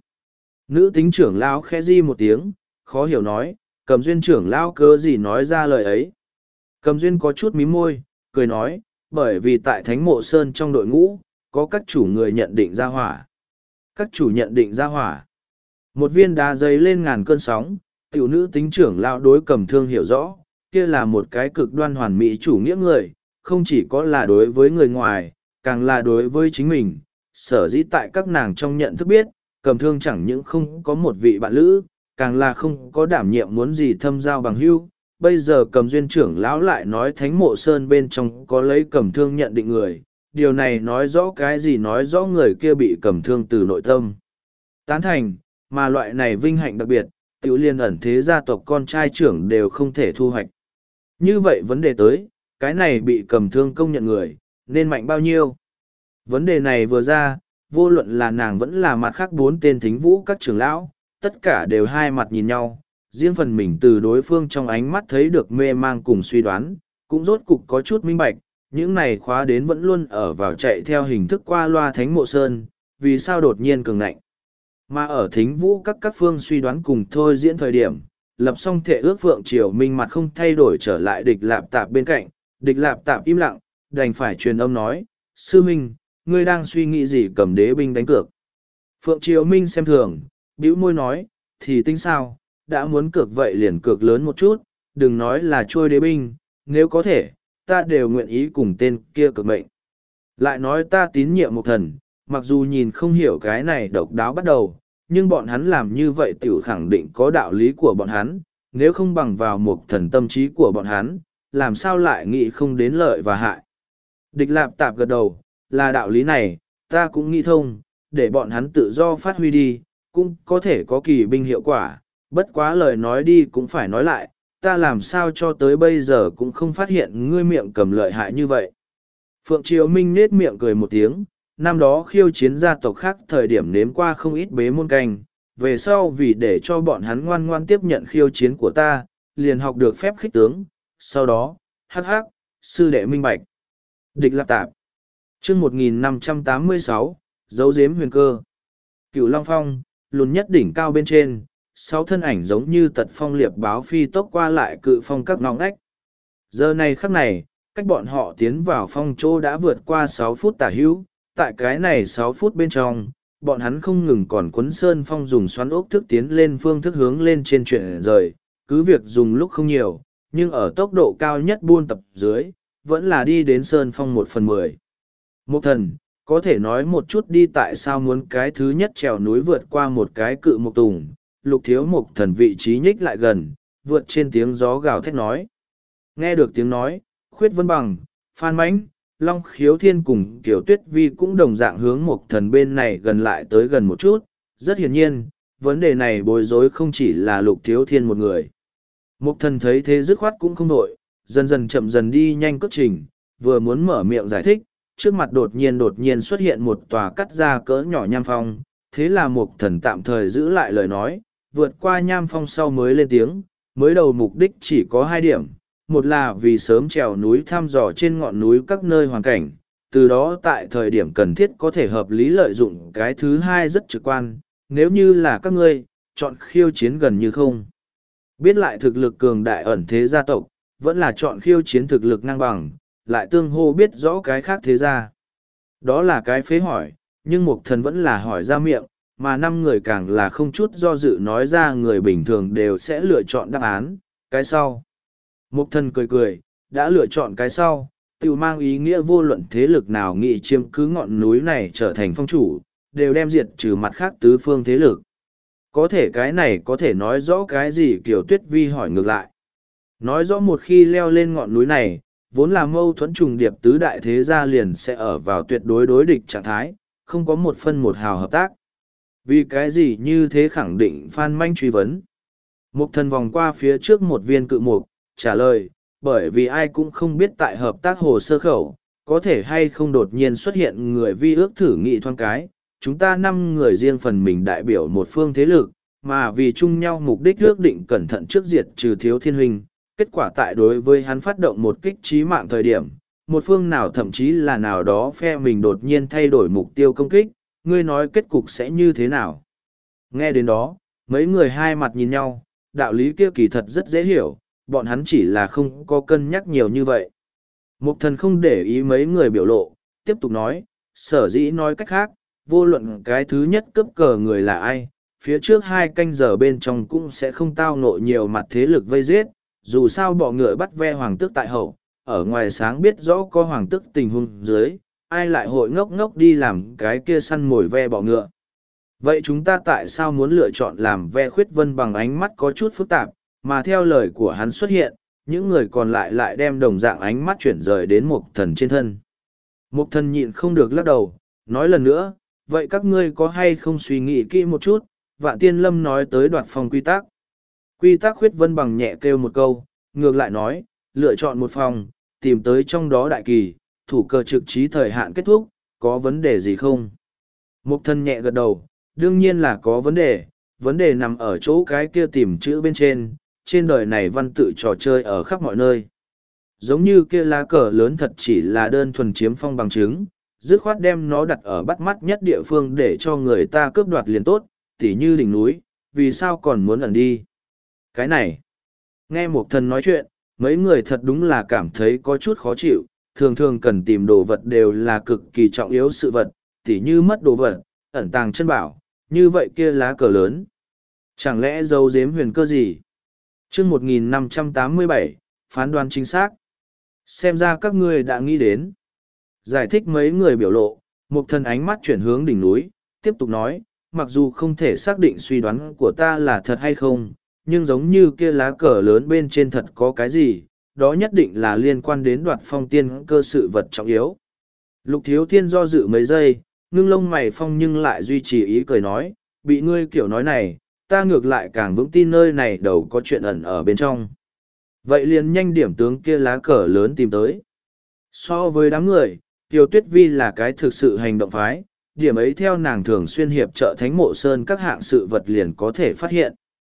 [SPEAKER 1] Nữ tính trưởng lão khẽ di một tiếng, khó hiểu nói, Cầm Duyên trưởng lão cớ gì nói ra lời ấy. Cầm Duyên có chút mím môi, cười nói, bởi vì tại Thánh Mộ Sơn trong đội ngũ, có các chủ người nhận định ra hỏa. Các chủ nhận định ra hỏa. Một viên đá dấy lên ngàn cơn sóng, tiểu nữ tính trưởng lão đối Cầm Thương hiểu rõ, kia là một cái cực đoan hoàn mỹ chủ nghĩa người, không chỉ có là đối với người ngoài, càng là đối với chính mình. Sở dĩ tại các nàng trong nhận thức biết, Cầm Thương chẳng những không có một vị bạn lữ, càng là không có đảm nhiệm muốn gì thâm giao bằng hữu. Bây giờ Cầm Duyên trưởng lão lại nói Thánh Mộ Sơn bên trong có lấy Cầm Thương nhận định người, điều này nói rõ cái gì, nói rõ người kia bị Cầm Thương từ nội tâm tán thành, mà loại này vinh hạnh đặc biệt, tiểu liên ẩn thế gia tộc con trai trưởng đều không thể thu hoạch. Như vậy vấn đề tới, cái này bị Cầm Thương công nhận người, nên mạnh bao nhiêu? Vấn đề này vừa ra, vô luận là nàng vẫn là mặt khác bốn tên Thính Vũ Các trưởng lão, tất cả đều hai mặt nhìn nhau, riêng phần mình từ đối phương trong ánh mắt thấy được mê mang cùng suy đoán, cũng rốt cục có chút minh bạch, những này khóa đến vẫn luôn ở vào chạy theo hình thức qua loa Thánh Mộ Sơn, vì sao đột nhiên cường ngạnh. Mà ở Thính Vũ Các các phương suy đoán cùng thôi diễn thời điểm, lập xong thệ ước Phượng Triều Minh mặt không thay đổi trở lại Địch Lạp Tạp bên cạnh, Địch Lạp Tạp im lặng, đành phải truyền âm nói, sư minh, ngươi đang suy nghĩ gì cầm đế binh đánh cược. Phượng Triều Minh xem thường, bĩu môi nói, thì tính sao, đã muốn cược vậy liền cược lớn một chút, đừng nói là trôi đế binh, nếu có thể, ta đều nguyện ý cùng tên kia cược mệnh. Lại nói ta tín nhiệm một thần, mặc dù nhìn không hiểu cái này độc đáo bắt đầu, nhưng bọn hắn làm như vậy tiểu khẳng định có đạo lý của bọn hắn, nếu không bằng vào một thần tâm trí của bọn hắn, làm sao lại nghĩ không đến lợi và hại. Địch Lạp Tạp gật đầu, là đạo lý này, ta cũng nghĩ thông, để bọn hắn tự do phát huy đi, cũng có thể có kỳ binh hiệu quả, bất quá lời nói đi cũng phải nói lại, ta làm sao cho tới bây giờ cũng không phát hiện ngươi miệng cầm lợi hại như vậy. Phượng Triều Minh nết miệng cười một tiếng, năm đó khiêu chiến gia tộc khác thời điểm nếm qua không ít bế môn canh, về sau vì để cho bọn hắn ngoan ngoan tiếp nhận khiêu chiến của ta, liền học được phép khích tướng, sau đó, hắc hắc, sư đệ minh bạch. Địch Lạp Tạp chương một nghìn năm trăm tám mươi sáu, dấu giếm huyền cơ. Cửu Long Phong, lùn nhất đỉnh cao bên trên, sáu thân ảnh giống như tật phong liệp báo phi tốc qua lại cự phong các ngõ ngách. Giờ này khắc này, cách bọn họ tiến vào phong chỗ đã vượt qua sáu phút tả hữu, tại cái này sáu phút bên trong, bọn hắn không ngừng còn quấn sơn phong dùng xoắn ốc thức tiến lên phương thức hướng lên trên chuyển rời, cứ việc dùng lúc không nhiều, nhưng ở tốc độ cao nhất buôn tập dưới, vẫn là đi đến sơn phong một phần mười. Một thần, có thể nói một chút đi tại sao muốn cái thứ nhất trèo núi vượt qua một cái cự mục tùng, Lục Thiếu Mục thần vị trí nhích lại gần, vượt trên tiếng gió gào thét nói. Nghe được tiếng nói, Khuyết Vân Bằng, Phan Mãnh, Long Khiếu Thiên cùng Kiều Tuyết Vi cũng đồng dạng hướng Mục thần bên này gần lại tới gần một chút. Rất hiển nhiên, vấn đề này bối rối không chỉ là Lục Thiếu Thiên một người. Mục thần thấy thế dứt khoát cũng không nổi, dần dần chậm dần đi nhanh cước trình, vừa muốn mở miệng giải thích, trước mặt đột nhiên đột nhiên xuất hiện một tòa cắt ra cỡ nhỏ nham phong, thế là Mục thần tạm thời giữ lại lời nói, vượt qua nham phong sau mới lên tiếng, mới đầu mục đích chỉ có hai điểm, một là vì sớm trèo núi thăm dò trên ngọn núi các nơi hoàn cảnh, từ đó tại thời điểm cần thiết có thể hợp lý lợi dụng. Cái thứ hai rất trực quan, nếu như là các ngươi, chọn khiêu chiến gần như không. Biết lại thực lực cường đại ẩn thế gia tộc, vẫn là chọn khiêu chiến thực lực ngang bằng, lại tương hô biết rõ cái khác thế gia. Đó là cái phế hỏi, nhưng Mục thần vẫn là hỏi ra miệng, mà năm người càng là không chút do dự nói ra người bình thường đều sẽ lựa chọn đáp án, cái sau. Mục thần cười cười, đã lựa chọn cái sau, tự mang ý nghĩa vô luận thế lực nào nghị chiếm cứ ngọn núi này trở thành phong chủ, đều đem diệt trừ mặt khác tứ phương thế lực. Có thể cái này có thể nói rõ cái gì? Kiều Tuyết Vi hỏi ngược lại. Nói rõ một khi leo lên ngọn núi này, vốn là mâu thuẫn trùng điệp tứ đại thế gia liền sẽ ở vào tuyệt đối đối địch trạng thái, không có một phân một hào hợp tác. Vì cái gì như thế? Khẳng định Phan Manh truy vấn. Mục thần vòng qua phía trước một viên cự mục, trả lời, bởi vì ai cũng không biết tại hợp tác hồ sơ khẩu, có thể hay không đột nhiên xuất hiện người vi ước thử nghị thoáng cái. Chúng ta năm người riêng phần mình đại biểu một phương thế lực, mà vì chung nhau mục đích ước định cẩn thận trước diệt trừ Thiếu Thiên Huynh. Kết quả tại đối với hắn phát động một kích trí mạng thời điểm, một phương nào thậm chí là nào đó phe mình đột nhiên thay đổi mục tiêu công kích, ngươi nói kết cục sẽ như thế nào? Nghe đến đó, mấy người hai mặt nhìn nhau, đạo lý kia kỳ thật rất dễ hiểu, bọn hắn chỉ là không có cân nhắc nhiều như vậy. Mục thần không để ý mấy người biểu lộ, tiếp tục nói, sở dĩ nói cách khác, vô luận cái thứ nhất cướp cờ người là ai, phía trước hai canh giờ bên trong cũng sẽ không tao nộ nhiều mặt thế lực vây giết, dù sao bọ ngựa bắt ve hoàng tước tại hậu, ở ngoài sáng biết rõ có hoàng tước tình huống dưới, ai lại hội ngốc ngốc đi làm cái kia săn mồi ve bọ ngựa. Vậy chúng ta tại sao muốn lựa chọn làm ve khuyết vân? Bằng ánh mắt có chút phức tạp, mà theo lời của hắn xuất hiện, những người còn lại lại đem đồng dạng ánh mắt chuyển rời đến mục thần trên thân. Mục thần nhịn không được lắc đầu, nói lần nữa, vậy các ngươi có hay không suy nghĩ kỹ một chút? Vạn Tiên Lâm nói tới đoạt phòng quy tắc. Quy tắc khuyết vân bằng nhẹ kêu một câu, ngược lại nói, lựa chọn một phòng, tìm tới trong đó đại kỳ, thủ cờ trực trí thời hạn kết thúc, có vấn đề gì không? Mục thần nhẹ gật đầu, đương nhiên là có vấn đề, vấn đề nằm ở chỗ cái kia tìm chữ bên trên, trên đời này văn tự trò chơi ở khắp mọi nơi. Giống như kia lá cờ lớn thật chỉ là đơn thuần chiếm phong bằng chứng, dứt khoát đem nó đặt ở bắt mắt nhất địa phương để cho người ta cướp đoạt liền tốt, tỉ như đỉnh núi, vì sao còn muốn ẩn đi? Cái này, nghe một thần nói chuyện, mấy người thật đúng là cảm thấy có chút khó chịu, thường thường cần tìm đồ vật đều là cực kỳ trọng yếu sự vật, tỉ như mất đồ vật, ẩn tàng chân bảo, như vậy kia lá cờ lớn. Chẳng lẽ giấu giếm huyền cơ gì? Chương một nghìn năm trăm tám mươi bảy, phán đoán chính xác. Xem ra các ngươi đã nghĩ đến. Giải thích mấy người biểu lộ, một thần ánh mắt chuyển hướng đỉnh núi, tiếp tục nói, mặc dù không thể xác định suy đoán của ta là thật hay không, nhưng giống như kia lá cờ lớn bên trên thật có cái gì, đó nhất định là liên quan đến đoạt phong tiên cơ sự vật trọng yếu. Lục Thiếu Thiên do dự mấy giây, ngưng lông mày phong nhưng lại duy trì ý cười nói, bị ngươi kiểu nói này, ta ngược lại càng vững tin nơi này đầu có chuyện ẩn ở bên trong. Vậy liền nhanh điểm tướng kia lá cờ lớn tìm tới. So với đám người, Kiều Tuyết Vi là cái thực sự hành động phái, điểm ấy theo nàng thường xuyên hiệp trợ Thánh Mộ Sơn các hạng sự vật liền có thể phát hiện.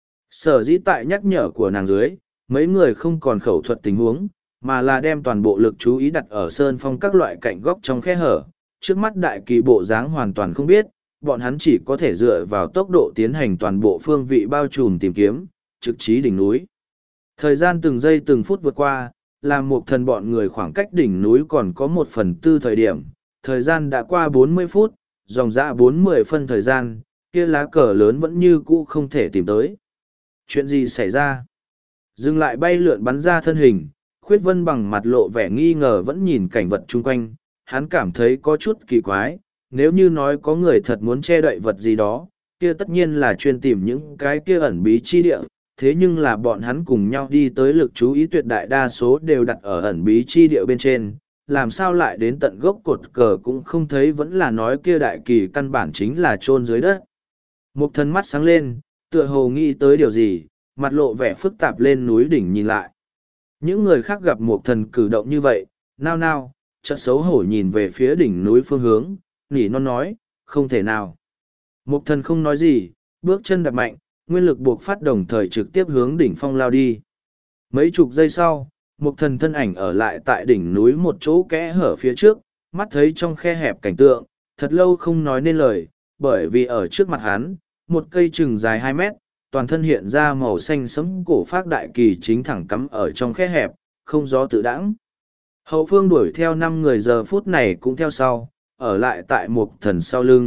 [SPEAKER 1] Sở dĩ tại nhắc nhở của nàng dưới, mấy người không còn khẩu thuật tình huống, mà là đem toàn bộ lực chú ý đặt ở sơn phong các loại cạnh góc trong khe hở. Trước mắt đại kỳ bộ dáng hoàn toàn không biết, bọn hắn chỉ có thể dựa vào tốc độ tiến hành toàn bộ phương vị bao trùm tìm kiếm, trực trí đỉnh núi. Thời gian từng giây từng phút vượt qua, làm một thần bọn người khoảng cách đỉnh núi còn có một phần tư thời điểm. Thời gian đã qua bốn mươi phút, dòng dã bốn mươi phân thời gian, kia lá cờ lớn vẫn như cũ không thể tìm tới. Chuyện gì xảy ra? Dừng lại bay lượn bắn ra thân hình, Khuyết Vân bằng mặt lộ vẻ nghi ngờ vẫn nhìn cảnh vật chung quanh, hắn cảm thấy có chút kỳ quái, nếu như nói có người thật muốn che đậy vật gì đó, kia tất nhiên là chuyên tìm những cái kia ẩn bí chi địa, thế nhưng là bọn hắn cùng nhau đi tới lực chú ý tuyệt đại đa số đều đặt ở ẩn bí chi địa bên trên, làm sao lại đến tận gốc cột cờ cũng không thấy, vẫn là nói kia đại kỳ căn bản chính là chôn dưới đất. Một thân mắt sáng lên, tựa hồ nghĩ tới điều gì, mặt lộ vẻ phức tạp lên núi đỉnh nhìn lại. Những người khác gặp một thần cử động như vậy, nao nao, chợt xấu hổ nhìn về phía đỉnh núi phương hướng, nỉ non nói, không thể nào. Một thần không nói gì, bước chân đạp mạnh, nguyên lực buộc phát đồng thời trực tiếp hướng đỉnh phong lao đi. Mấy chục giây sau, một thần thân ảnh ở lại tại đỉnh núi một chỗ kẽ hở phía trước, mắt thấy trong khe hẹp cảnh tượng, thật lâu không nói nên lời, bởi vì ở trước mặt hắn, một cây chừng dài hai mét, toàn thân hiện ra màu xanh sẫm cổ phát đại kỳ chính thẳng cắm ở trong khe hẹp, không gió tự đãng. Hậu phương đuổi theo năm người giờ phút này cũng theo sau, ở lại tại một thần sau lưng,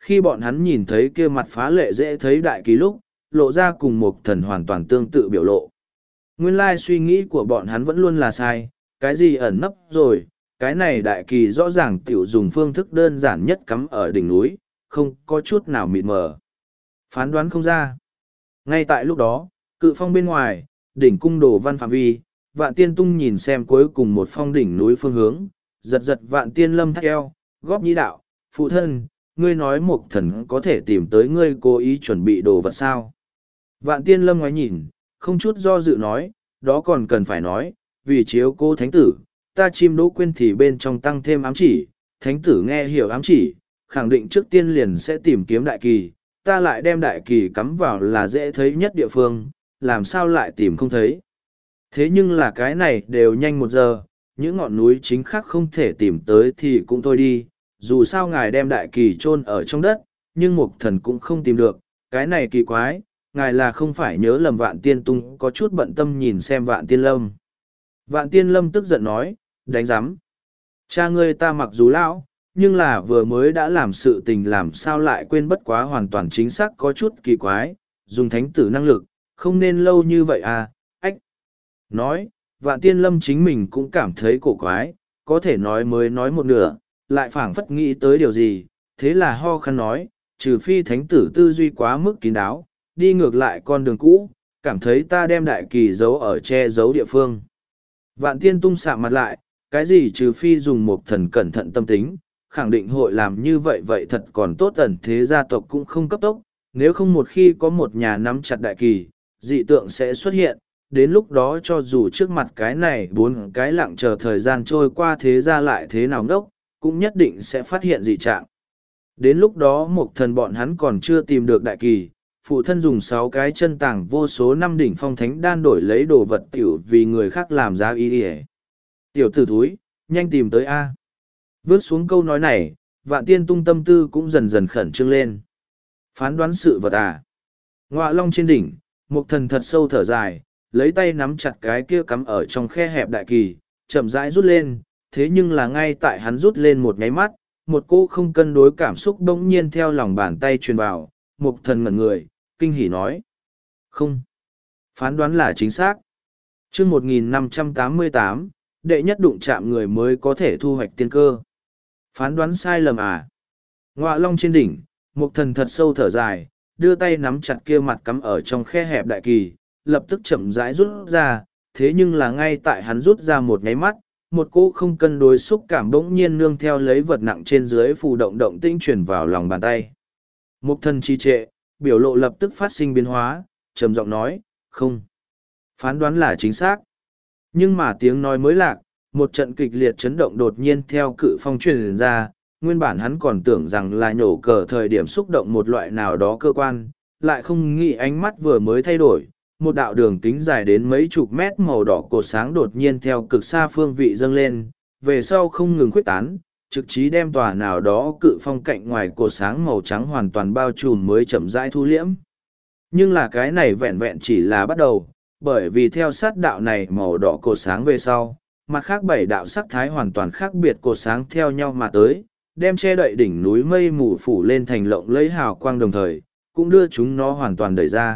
[SPEAKER 1] khi bọn hắn nhìn thấy kia mặt phá lệ dễ thấy đại kỳ lúc, lộ ra cùng một thần hoàn toàn tương tự biểu lộ. Nguyên lai suy nghĩ của bọn hắn vẫn luôn là sai, cái gì ẩn nấp rồi, cái này đại kỳ rõ ràng tiểu dùng phương thức đơn giản nhất cắm ở đỉnh núi, không có chút nào mịt mờ. Phán đoán không ra. Ngay tại lúc đó, cự phong bên ngoài, đỉnh cung đồ văn phạm vi, vạn tiên tung nhìn xem cuối cùng một phong đỉnh núi phương hướng, giật giật vạn tiên lâm thắt eo, góp nhĩ đạo, phụ thân, ngươi nói một thần có thể tìm tới ngươi cố ý chuẩn bị đồ vật sao. Vạn tiên lâm ngoái nhìn, không chút do dự nói, đó còn cần phải nói, vì chiếu cô thánh tử, ta chim đỗ quên thì bên trong tăng thêm ám chỉ, thánh tử nghe hiểu ám chỉ, khẳng định trước tiên liền sẽ tìm kiếm đại kỳ, ta lại đem đại kỳ cắm vào là dễ thấy nhất địa phương, làm sao lại tìm không thấy. Thế nhưng là cái này đều nhanh một giờ, những ngọn núi chính khác không thể tìm tới thì cũng thôi đi, dù sao ngài đem đại kỳ chôn ở trong đất, nhưng mục thần cũng không tìm được, cái này kỳ quái, ngài là không phải nhớ lầm vạn tiên tung có chút bận tâm nhìn xem vạn tiên lâm. Vạn tiên lâm tức giận nói, đánh giám. Cha ngươi ta mặc dù lão, nhưng là vừa mới đã làm sự tình làm sao lại quên bất quá hoàn toàn chính xác có chút kỳ quái, dùng thánh tử năng lực, không nên lâu như vậy à, ách. Nói, vạn tiên lâm chính mình cũng cảm thấy cổ quái, có thể nói mới nói một nửa, lại phảng phất nghĩ tới điều gì, thế là ho khăn nói, trừ phi thánh tử tư duy quá mức kín đáo, đi ngược lại con đường cũ, cảm thấy ta đem đại kỳ giấu ở che giấu địa phương. Vạn tiên tung sạm mặt lại, cái gì trừ phi dùng một thần cẩn thận tâm tính, khẳng định hội làm như vậy vậy thật còn tốt ẩn thế gia tộc cũng không cấp tốc, nếu không một khi có một nhà nắm chặt đại kỳ, dị tượng sẽ xuất hiện, đến lúc đó cho dù trước mặt cái này bốn cái lặng chờ thời gian trôi qua thế gia lại thế nào ngốc, cũng nhất định sẽ phát hiện dị trạng. Đến lúc đó một thần bọn hắn còn chưa tìm được đại kỳ, phụ thân dùng sáu cái chân tàng vô số năm đỉnh phong thánh đan đổi lấy đồ vật tiểu vì người khác làm giá ý ỉa. Tiểu tử thúi, nhanh tìm tới A. Vước xuống câu nói này, vạn tiên tung tâm tư cũng dần dần khẩn trương lên. Phán đoán sự vật à. Ngọa long trên đỉnh, một thần thật sâu thở dài, lấy tay nắm chặt cái kia cắm ở trong khe hẹp đại kỳ, chậm rãi rút lên, thế nhưng là ngay tại hắn rút lên một nháy mắt, một cô không cân đối cảm xúc bỗng nhiên theo lòng bàn tay truyền vào, một thần ngẩn người, kinh hỉ nói. Không. Phán đoán là chính xác. Trước một nghìn năm trăm tám mươi tám, đệ nhất đụng chạm người mới có thể thu hoạch tiên cơ. Phán đoán sai lầm à. Ngọa long trên đỉnh, một thần thật sâu thở dài, đưa tay nắm chặt kia mặt cắm ở trong khe hẹp đại kỳ, lập tức chậm rãi rút ra, thế nhưng là ngay tại hắn rút ra một nháy mắt, một cô không cân đối xúc cảm bỗng nhiên nương theo lấy vật nặng trên dưới phù động động tinh chuyển vào lòng bàn tay. Một thần trì trệ, biểu lộ lập tức phát sinh biến hóa, trầm giọng nói, không. Phán đoán là chính xác. Nhưng mà tiếng nói mới lạc, một trận kịch liệt chấn động đột nhiên theo cự phong truyền ra, nguyên bản hắn còn tưởng rằng là nhổ cờ thời điểm xúc động một loại nào đó cơ quan, lại không nghĩ ánh mắt vừa mới thay đổi, một đạo đường kính dài đến mấy chục mét màu đỏ cột sáng đột nhiên theo cực xa phương vị dâng lên, về sau không ngừng khuếch tán, trực chí đem tòa nào đó cự phong cạnh ngoài cột sáng màu trắng hoàn toàn bao trùm mới chậm rãi thu liễm. Nhưng là cái này vẹn vẹn chỉ là bắt đầu, bởi vì theo sát đạo này màu đỏ cột sáng về sau, mặt khác bảy đạo sắc thái hoàn toàn khác biệt cột sáng theo nhau mà tới, đem che đậy đỉnh núi mây mù phủ lên thành lộng lấy hào quang đồng thời, cũng đưa chúng nó hoàn toàn đẩy ra.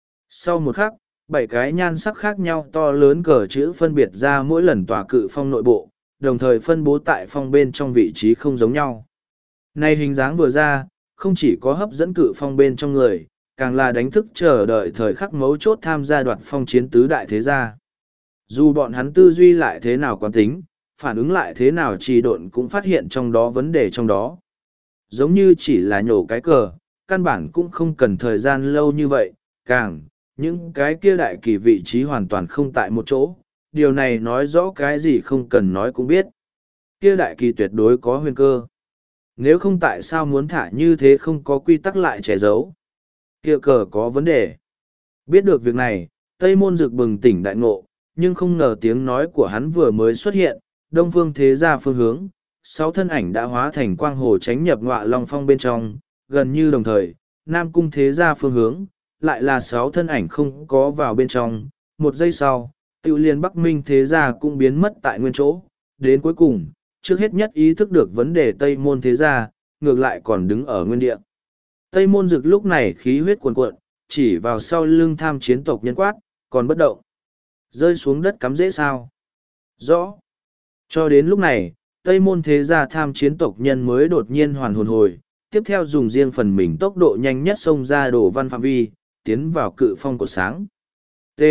[SPEAKER 1] Sau một khắc, bảy cái nhan sắc khác nhau to lớn cờ chữ phân biệt ra mỗi lần tòa cự phong nội bộ, đồng thời phân bố tại phong bên trong vị trí không giống nhau. Này hình dáng vừa ra, không chỉ có hấp dẫn cự phong bên trong người, càng là đánh thức chờ đợi thời khắc mấu chốt tham gia đoạt phong chiến tứ đại thế gia. Dù bọn hắn tư duy lại thế nào quán tính, phản ứng lại thế nào trì độn cũng phát hiện trong đó vấn đề trong đó. Giống như chỉ là nhổ cái cờ, căn bản cũng không cần thời gian lâu như vậy, càng, những cái kia đại kỳ vị trí hoàn toàn không tại một chỗ, điều này nói rõ cái gì không cần nói cũng biết. Kia đại kỳ tuyệt đối có huyền cơ. Nếu không tại sao muốn thả như thế không có quy tắc lại che giấu. Kia cờ có vấn đề. Biết được việc này, Tây Môn Dực bừng tỉnh đại ngộ, nhưng không ngờ tiếng nói của hắn vừa mới xuất hiện, Đông Phương thế gia phương hướng, sáu thân ảnh đã hóa thành quang hồ tránh nhập Ngọa Long Phong bên trong, gần như đồng thời, Nam Cung thế gia phương hướng, lại là sáu thân ảnh không có vào bên trong, một giây sau, Tự Liên Bắc Minh thế gia cũng biến mất tại nguyên chỗ, đến cuối cùng, trước hết nhất ý thức được vấn đề Tây Môn thế gia, ngược lại còn đứng ở nguyên địa. Tây Môn Dực lúc này khí huyết cuồn cuộn, chỉ vào sau lưng tham chiến tộc nhân quát, còn bất động. Rơi xuống đất cắm dễ sao? Rõ. Cho đến lúc này, Tây Môn thế gia tham chiến tộc nhân mới đột nhiên hoàn hồn hồi, tiếp theo dùng riêng phần mình tốc độ nhanh nhất xông ra đổ văn phạm vi, tiến vào cự phong của sáng. T.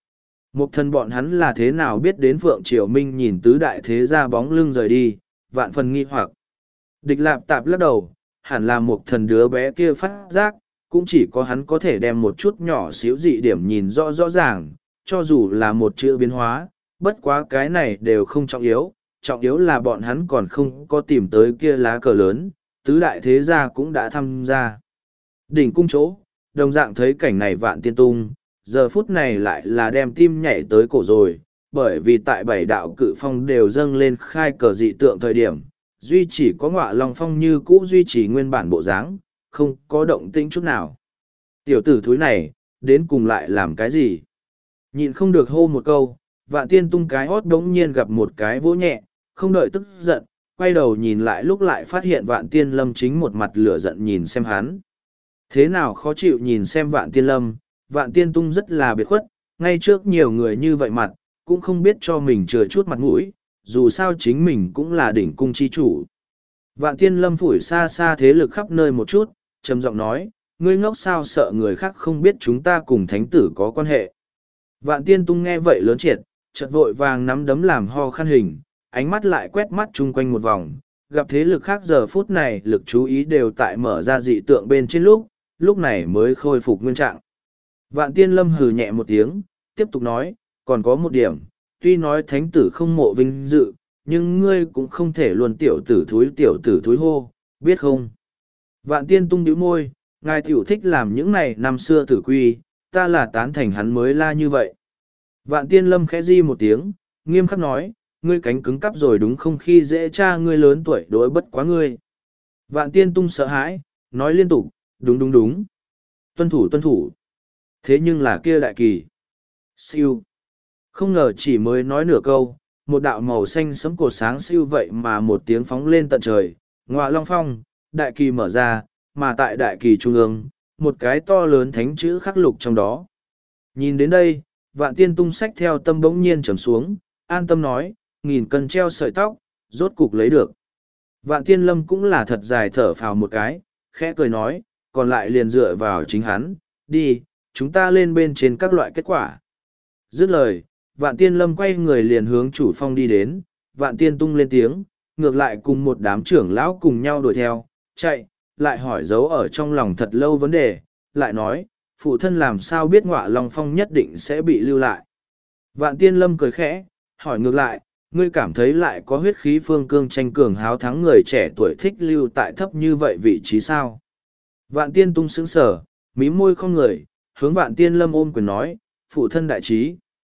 [SPEAKER 1] Một thân bọn hắn là thế nào biết đến Phượng Triều Minh nhìn tứ đại thế gia bóng lưng rời đi, vạn phần nghi hoặc. Địch lạp tạp lắc đầu, hẳn là một thần đứa bé kia phát giác, cũng chỉ có hắn có thể đem một chút nhỏ xíu dị điểm nhìn rõ rõ ràng, cho dù là một chữ biến hóa, bất quá cái này đều không trọng yếu, trọng yếu là bọn hắn còn không có tìm tới kia lá cờ lớn, tứ đại thế gia cũng đã tham gia. Đỉnh cung chỗ, đồng dạng thấy cảnh này Vạn Tiên Tung, giờ phút này lại là đem tim nhảy tới cổ rồi, bởi vì tại bảy đạo cự phong đều dâng lên khai cờ dị tượng thời điểm, duy chỉ có Ngọa Long Phong như cũ duy trì nguyên bản bộ dáng, không có động tĩnh chút nào. Tiểu tử thúi này, đến cùng lại làm cái gì? Nhịn không được hô một câu, Vạn Tiên Tung cái hót đống nhiên gặp một cái vỗ nhẹ, không đợi tức giận, quay đầu nhìn lại lúc lại phát hiện Vạn Tiên Lâm chính một mặt lửa giận nhìn xem hắn. Thế nào khó chịu nhìn xem Vạn Tiên Lâm, Vạn Tiên Tung rất là biệt khuất, ngay trước nhiều người như vậy mặt, cũng không biết cho mình chừa chút mặt mũi, dù sao chính mình cũng là đỉnh cung chi chủ. Vạn Tiên Lâm phủi xa xa thế lực khắp nơi một chút, trầm giọng nói, ngươi ngốc sao sợ người khác không biết chúng ta cùng thánh tử có quan hệ. Vạn Tiên Tung nghe vậy lớn triệt, chợt vội vàng nắm đấm làm ho khăn hình, ánh mắt lại quét mắt chung quanh một vòng, gặp thế lực khác giờ phút này lực chú ý đều tại mở ra dị tượng bên trên lúc, lúc này mới khôi phục nguyên trạng. Vạn Tiên Lâm hừ nhẹ một tiếng, tiếp tục nói, còn có một điểm, tuy nói thánh tử không mộ vinh dự, nhưng ngươi cũng không thể luôn tiểu tử thúi tiểu tử thúi hô, biết không? Vạn Tiên Tung nhíu môi, ngài tiểu thích làm những này năm xưa tử quy, ta là tán thành hắn mới la như vậy. Vạn Tiên Lâm khẽ di một tiếng, nghiêm khắc nói, ngươi cánh cứng cắp rồi đúng không khi dễ cha ngươi lớn tuổi đối bất quá ngươi. Vạn Tiên Tung sợ hãi, nói liên tục, đúng đúng đúng. Tuân thủ tuân thủ. Thế nhưng là kia đại kỳ. Siêu. Không ngờ chỉ mới nói nửa câu, một đạo màu xanh sấm cột sáng siêu vậy mà một tiếng phóng lên tận trời, Ngọa Long Phong, đại kỳ mở ra, mà tại đại kỳ trung ương, một cái to lớn thánh chữ khắc lục trong đó. Nhìn đến đây, Vạn Tiên Tung sách theo tâm bỗng nhiên trầm xuống, an tâm nói, nghìn cân treo sợi tóc, rốt cục lấy được. Vạn Tiên Lâm cũng là thật dài thở phào một cái, khẽ cười nói, còn lại liền dựa vào chính hắn, đi, chúng ta lên bên trên các loại kết quả. Dứt lời, Vạn Tiên Lâm quay người liền hướng chủ phong đi đến, Vạn Tiên Tung lên tiếng, ngược lại cùng một đám trưởng lão cùng nhau đuổi theo, chạy, lại hỏi dấu ở trong lòng thật lâu vấn đề, lại nói, phụ thân làm sao biết Ngọa Long Phong nhất định sẽ bị lưu lại. Vạn Tiên Lâm cười khẽ, hỏi ngược lại, ngươi cảm thấy lại có huyết khí phương cương tranh cường háo thắng người trẻ tuổi thích lưu tại thấp như vậy vị trí sao? Vạn Tiên Tung sững sờ, mí môi không người, hướng Vạn Tiên Lâm ôm quyền nói, phụ thân đại trí.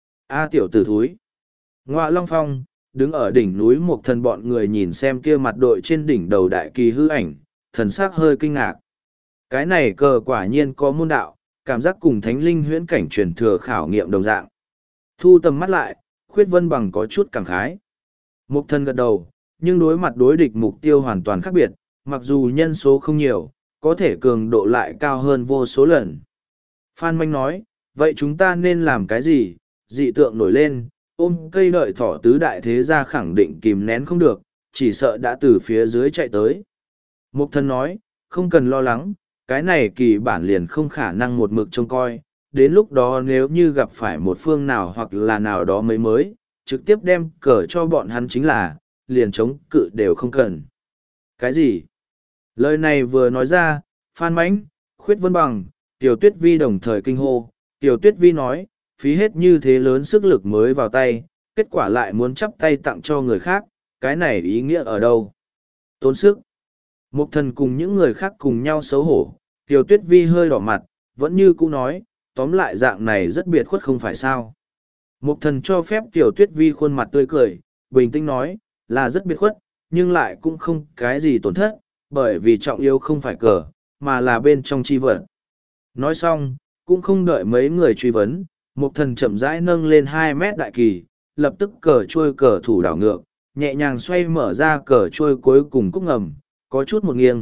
[SPEAKER 1] A tiểu tử thúi. Ngọa Long Phong, đứng ở đỉnh núi một thần bọn người nhìn xem kia mặt đội trên đỉnh đầu đại kỳ hư ảnh, thần sắc hơi kinh ngạc. Cái này cờ quả nhiên có môn đạo, cảm giác cùng thánh linh huyễn cảnh truyền thừa khảo nghiệm đồng dạng. Thu tầm mắt lại, Khuyết Vân Bằng có chút cảm khái. Mục thần gật đầu, nhưng đối mặt đối địch mục tiêu hoàn toàn khác biệt, mặc dù nhân số không nhiều, có thể cường độ lại cao hơn vô số lần. Phan Manh nói, vậy chúng ta nên làm cái gì? Dị tượng nổi lên, ôm cây đợi thỏ tứ đại thế gia khẳng định kìm nén không được, chỉ sợ đã từ phía dưới chạy tới. Mục thần nói, không cần lo lắng, cái này kỳ bản liền không khả năng một mực trông coi, đến lúc đó nếu như gặp phải một phương nào hoặc là nào đó mới mới, trực tiếp đem cờ cho bọn hắn chính là, liền chống cự đều không cần. Cái gì? Lời này vừa nói ra, Phan Mãnh, Khuyết Vân Bằng, Tiểu Tuyết Vi đồng thời kinh hô. Tiểu Tuyết Vi nói, phí hết như thế lớn sức lực mới vào tay, kết quả lại muốn chắp tay tặng cho người khác, cái này ý nghĩa ở đâu? Tốn sức. Mục thần cùng những người khác cùng nhau xấu hổ, Tiểu Tuyết Vi hơi đỏ mặt, vẫn như cũ nói, tóm lại dạng này rất biệt khuất không phải sao. Mục thần cho phép Tiểu Tuyết Vi khuôn mặt tươi cười, bình tĩnh nói, là rất biệt khuất, nhưng lại cũng không cái gì tổn thất, bởi vì trọng yếu không phải cờ, mà là bên trong chi vật. Nói xong, cũng không đợi mấy người truy vấn, Mục thần chậm rãi nâng lên hai mét đại kỳ, lập tức cờ trôi cờ thủ đảo ngược, nhẹ nhàng xoay mở ra cờ trôi cuối cùng cúc ngầm, có chút một nghiêng,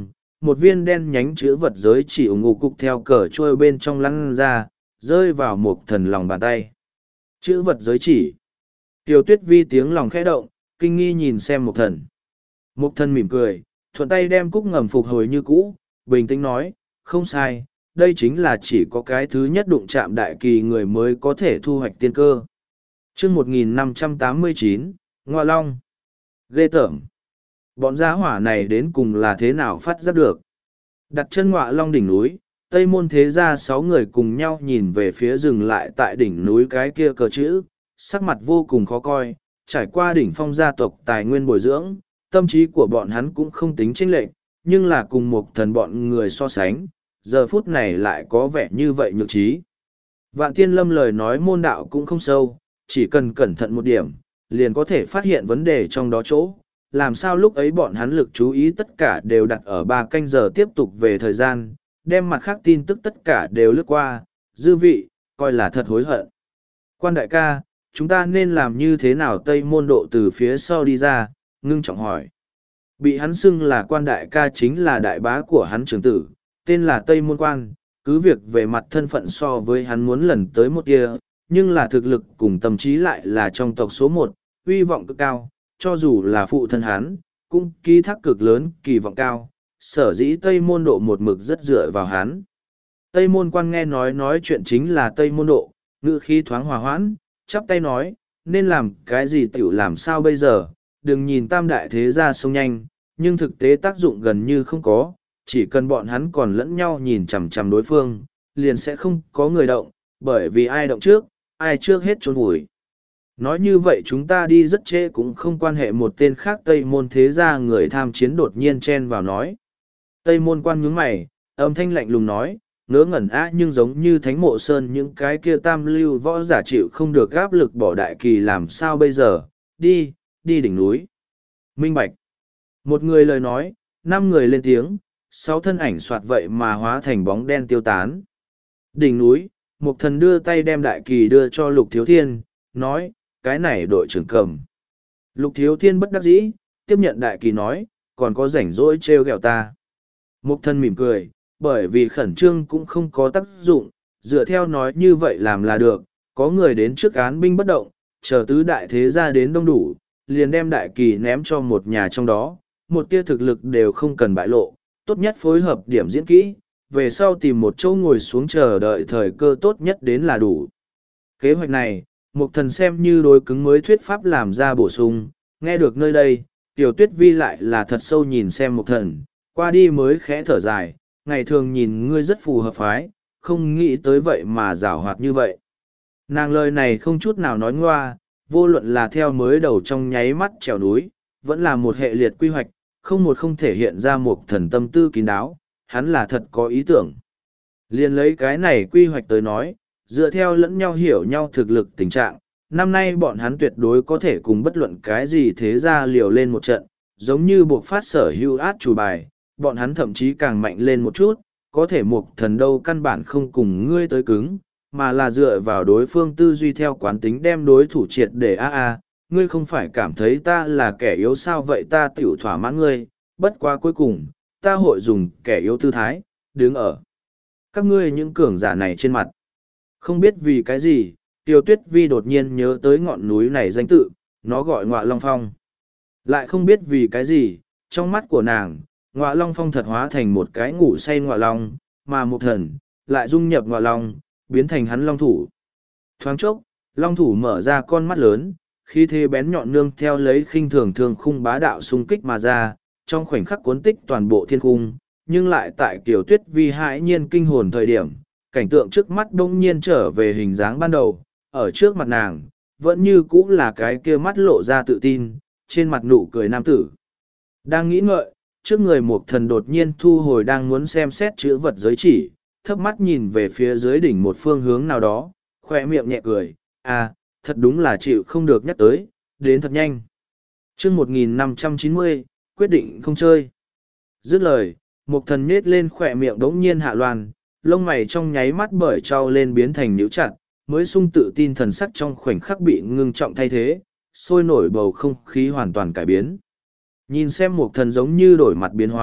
[SPEAKER 1] một viên đen nhánh chữ vật giới chỉ ủng ngụ cục theo cờ trôi bên trong lăn ra, rơi vào Mục Thần lòng bàn tay. Chữ vật giới chỉ. Tiêu Tuyết Vi tiếng lòng khẽ động, kinh nghi nhìn xem Mục Thần. Mục Thần mỉm cười, thuận tay đem cúc ngầm phục hồi như cũ, bình tĩnh nói, không sai, đây chính là chỉ có cái thứ nhất đụng chạm đại kỳ người mới có thể thu hoạch tiên cơ. chương một nghìn năm trăm tám mươi chín, Ngoa Long. Ghê tởm. Bọn gia hỏa này đến cùng là thế nào phát giác được. Đặt chân Ngoa Long đỉnh núi, Tây Môn thế gia sáu người cùng nhau nhìn về phía dừng lại tại đỉnh núi cái kia cờ chữ, sắc mặt vô cùng khó coi, trải qua đỉnh phong gia tộc tài nguyên bồi dưỡng, tâm trí của bọn hắn cũng không tính chênh lệch, nhưng là cùng một thần bọn người so sánh, giờ phút này lại có vẻ như vậy nhược trí. Vạn Tiên Lâm lời nói môn đạo cũng không sâu, chỉ cần cẩn thận một điểm, liền có thể phát hiện vấn đề trong đó chỗ. Làm sao lúc ấy bọn hắn lực chú ý tất cả đều đặt ở ba canh giờ tiếp tục về thời gian, đem mặt khác tin tức tất cả đều lướt qua, dư vị, coi là thật hối hận. Quan đại ca, chúng ta nên làm như thế nào Tây Môn Độ từ phía sau đi ra, ngưng trọng hỏi. Bị hắn xưng là quan đại ca chính là đại bá của hắn trưởng tử, tên là Tây Môn Quan, cứ việc về mặt thân phận so với hắn muốn lần tới một kia, nhưng là thực lực cùng tâm trí lại là trong tộc số một, uy vọng cực cao, cho dù là phụ thân hắn, cũng ký thác cực lớn, kỳ vọng cao, sở dĩ Tây Môn Độ một mực rất dựa vào hắn. Tây Môn Quan nghe nói nói chuyện chính là Tây Môn Độ, ngữ khí thoáng hòa hoãn, chắp tay nói, nên làm cái gì tiểu làm sao bây giờ, đừng nhìn tam đại thế gia sông nhanh, nhưng thực tế tác dụng gần như không có, chỉ cần bọn hắn còn lẫn nhau nhìn chằm chằm đối phương, liền sẽ không có người động, bởi vì ai động trước, ai trước hết trốn vùi. Nói như vậy chúng ta đi rất trễ cũng không quan hệ. Một tên khác Tây Môn thế gia người tham chiến đột nhiên chen vào nói. Tây Môn Quan nhướng mày, âm thanh lạnh lùng nói, ngớ ngẩn á nhưng giống như Thánh Mộ Sơn những cái kia tam lưu võ giả chịu không được áp lực bỏ đại kỳ làm sao bây giờ, đi, đi đỉnh núi. Minh Bạch. Một người lời nói, năm người lên tiếng, sáu thân ảnh soạt vậy mà hóa thành bóng đen tiêu tán. Đỉnh núi, Mục Thần đưa tay đem đại kỳ đưa cho Lục Thiếu Thiên, nói, cái này đội trưởng cầm. Lục Thiếu Thiên bất đắc dĩ, tiếp nhận đại kỳ nói, còn có rảnh rỗi trêu ghẹo ta. Mục Thần mỉm cười, bởi vì khẩn trương cũng không có tác dụng, dựa theo nói như vậy làm là được, có người đến trước án binh bất động, chờ tứ đại thế gia đến đông đủ, liền đem đại kỳ ném cho một nhà trong đó, một tia thực lực đều không cần bại lộ, tốt nhất phối hợp điểm diễn kỹ, về sau tìm một chỗ ngồi xuống chờ đợi thời cơ tốt nhất đến là đủ. Kế hoạch này, Mục Thần xem như đối cứng mới thuyết pháp làm ra bổ sung, nghe được nơi đây, Tiểu Tuyết Vi lại là thật sâu nhìn xem Mục Thần, qua đi mới khẽ thở dài, ngày thường nhìn ngươi rất phù hợp phái, không nghĩ tới vậy mà giảo hoạt như vậy. Nàng lời này không chút nào nói ngoa, vô luận là theo mới đầu trong nháy mắt trèo núi, vẫn là một hệ liệt quy hoạch, không một không thể hiện ra Mục Thần tâm tư kín đáo, hắn là thật có ý tưởng. Liền lấy cái này quy hoạch tới nói, dựa theo lẫn nhau hiểu nhau thực lực tình trạng, năm nay bọn hắn tuyệt đối có thể cùng bất luận cái gì thế ra liều lên một trận, giống như buộc phát sở hữu át chủ bài, bọn hắn thậm chí càng mạnh lên một chút, có thể Mục Thần đâu căn bản không cùng ngươi tới cứng, mà là dựa vào đối phương tư duy theo quán tính đem đối thủ triệt để a a, ngươi không phải cảm thấy ta là kẻ yếu sao vậy ta tiểu thỏa mãn ngươi, bất quá cuối cùng, ta hội dùng kẻ yếu tư thái, đứng ở các ngươi những cường giả này trên mặt. Không biết vì cái gì, Tiêu Tuyết Vi đột nhiên nhớ tới ngọn núi này danh tự, nó gọi Ngọa Long Phong. Lại không biết vì cái gì, trong mắt của nàng, Ngọa Long Phong thật hóa thành một cái ngủ say Ngọa Long, mà Mục Thần lại dung nhập Ngọa Long, biến thành hắn Long Thủ. Thoáng chốc, Long Thủ mở ra con mắt lớn, khi thế bén nhọn nương theo lấy khinh thường thường khung bá đạo xung kích mà ra, trong khoảnh khắc cuốn tích toàn bộ thiên khung, nhưng lại tại Kiều Tuyết Vi hãi nhiên kinh hồn thời điểm, cảnh tượng trước mắt đông nhiên trở về hình dáng ban đầu, ở trước mặt nàng, vẫn như cũ là cái kia mắt lộ ra tự tin, trên mặt nụ cười nam tử. Đang nghĩ ngợi, trước người Mục Thần đột nhiên thu hồi đang muốn xem xét chữ vật giới chỉ, thấp mắt nhìn về phía dưới đỉnh một phương hướng nào đó, khoe miệng nhẹ cười, à, thật đúng là chịu không được nhắc tới, đến thật nhanh. chương một nghìn năm trăm chín mươi, quyết định không chơi. Dứt lời, Mục Thần nhết lên khỏe miệng đống nhiên hạ loàn, lông mày trong nháy mắt bởi trao lên biến thành nhíu chặt, mới sung tự tin thần sắc trong khoảnh khắc bị ngưng trọng thay thế, sôi nổi bầu không khí hoàn toàn cải biến. Nhìn xem Mục Thần giống như đổi mặt biến hóa,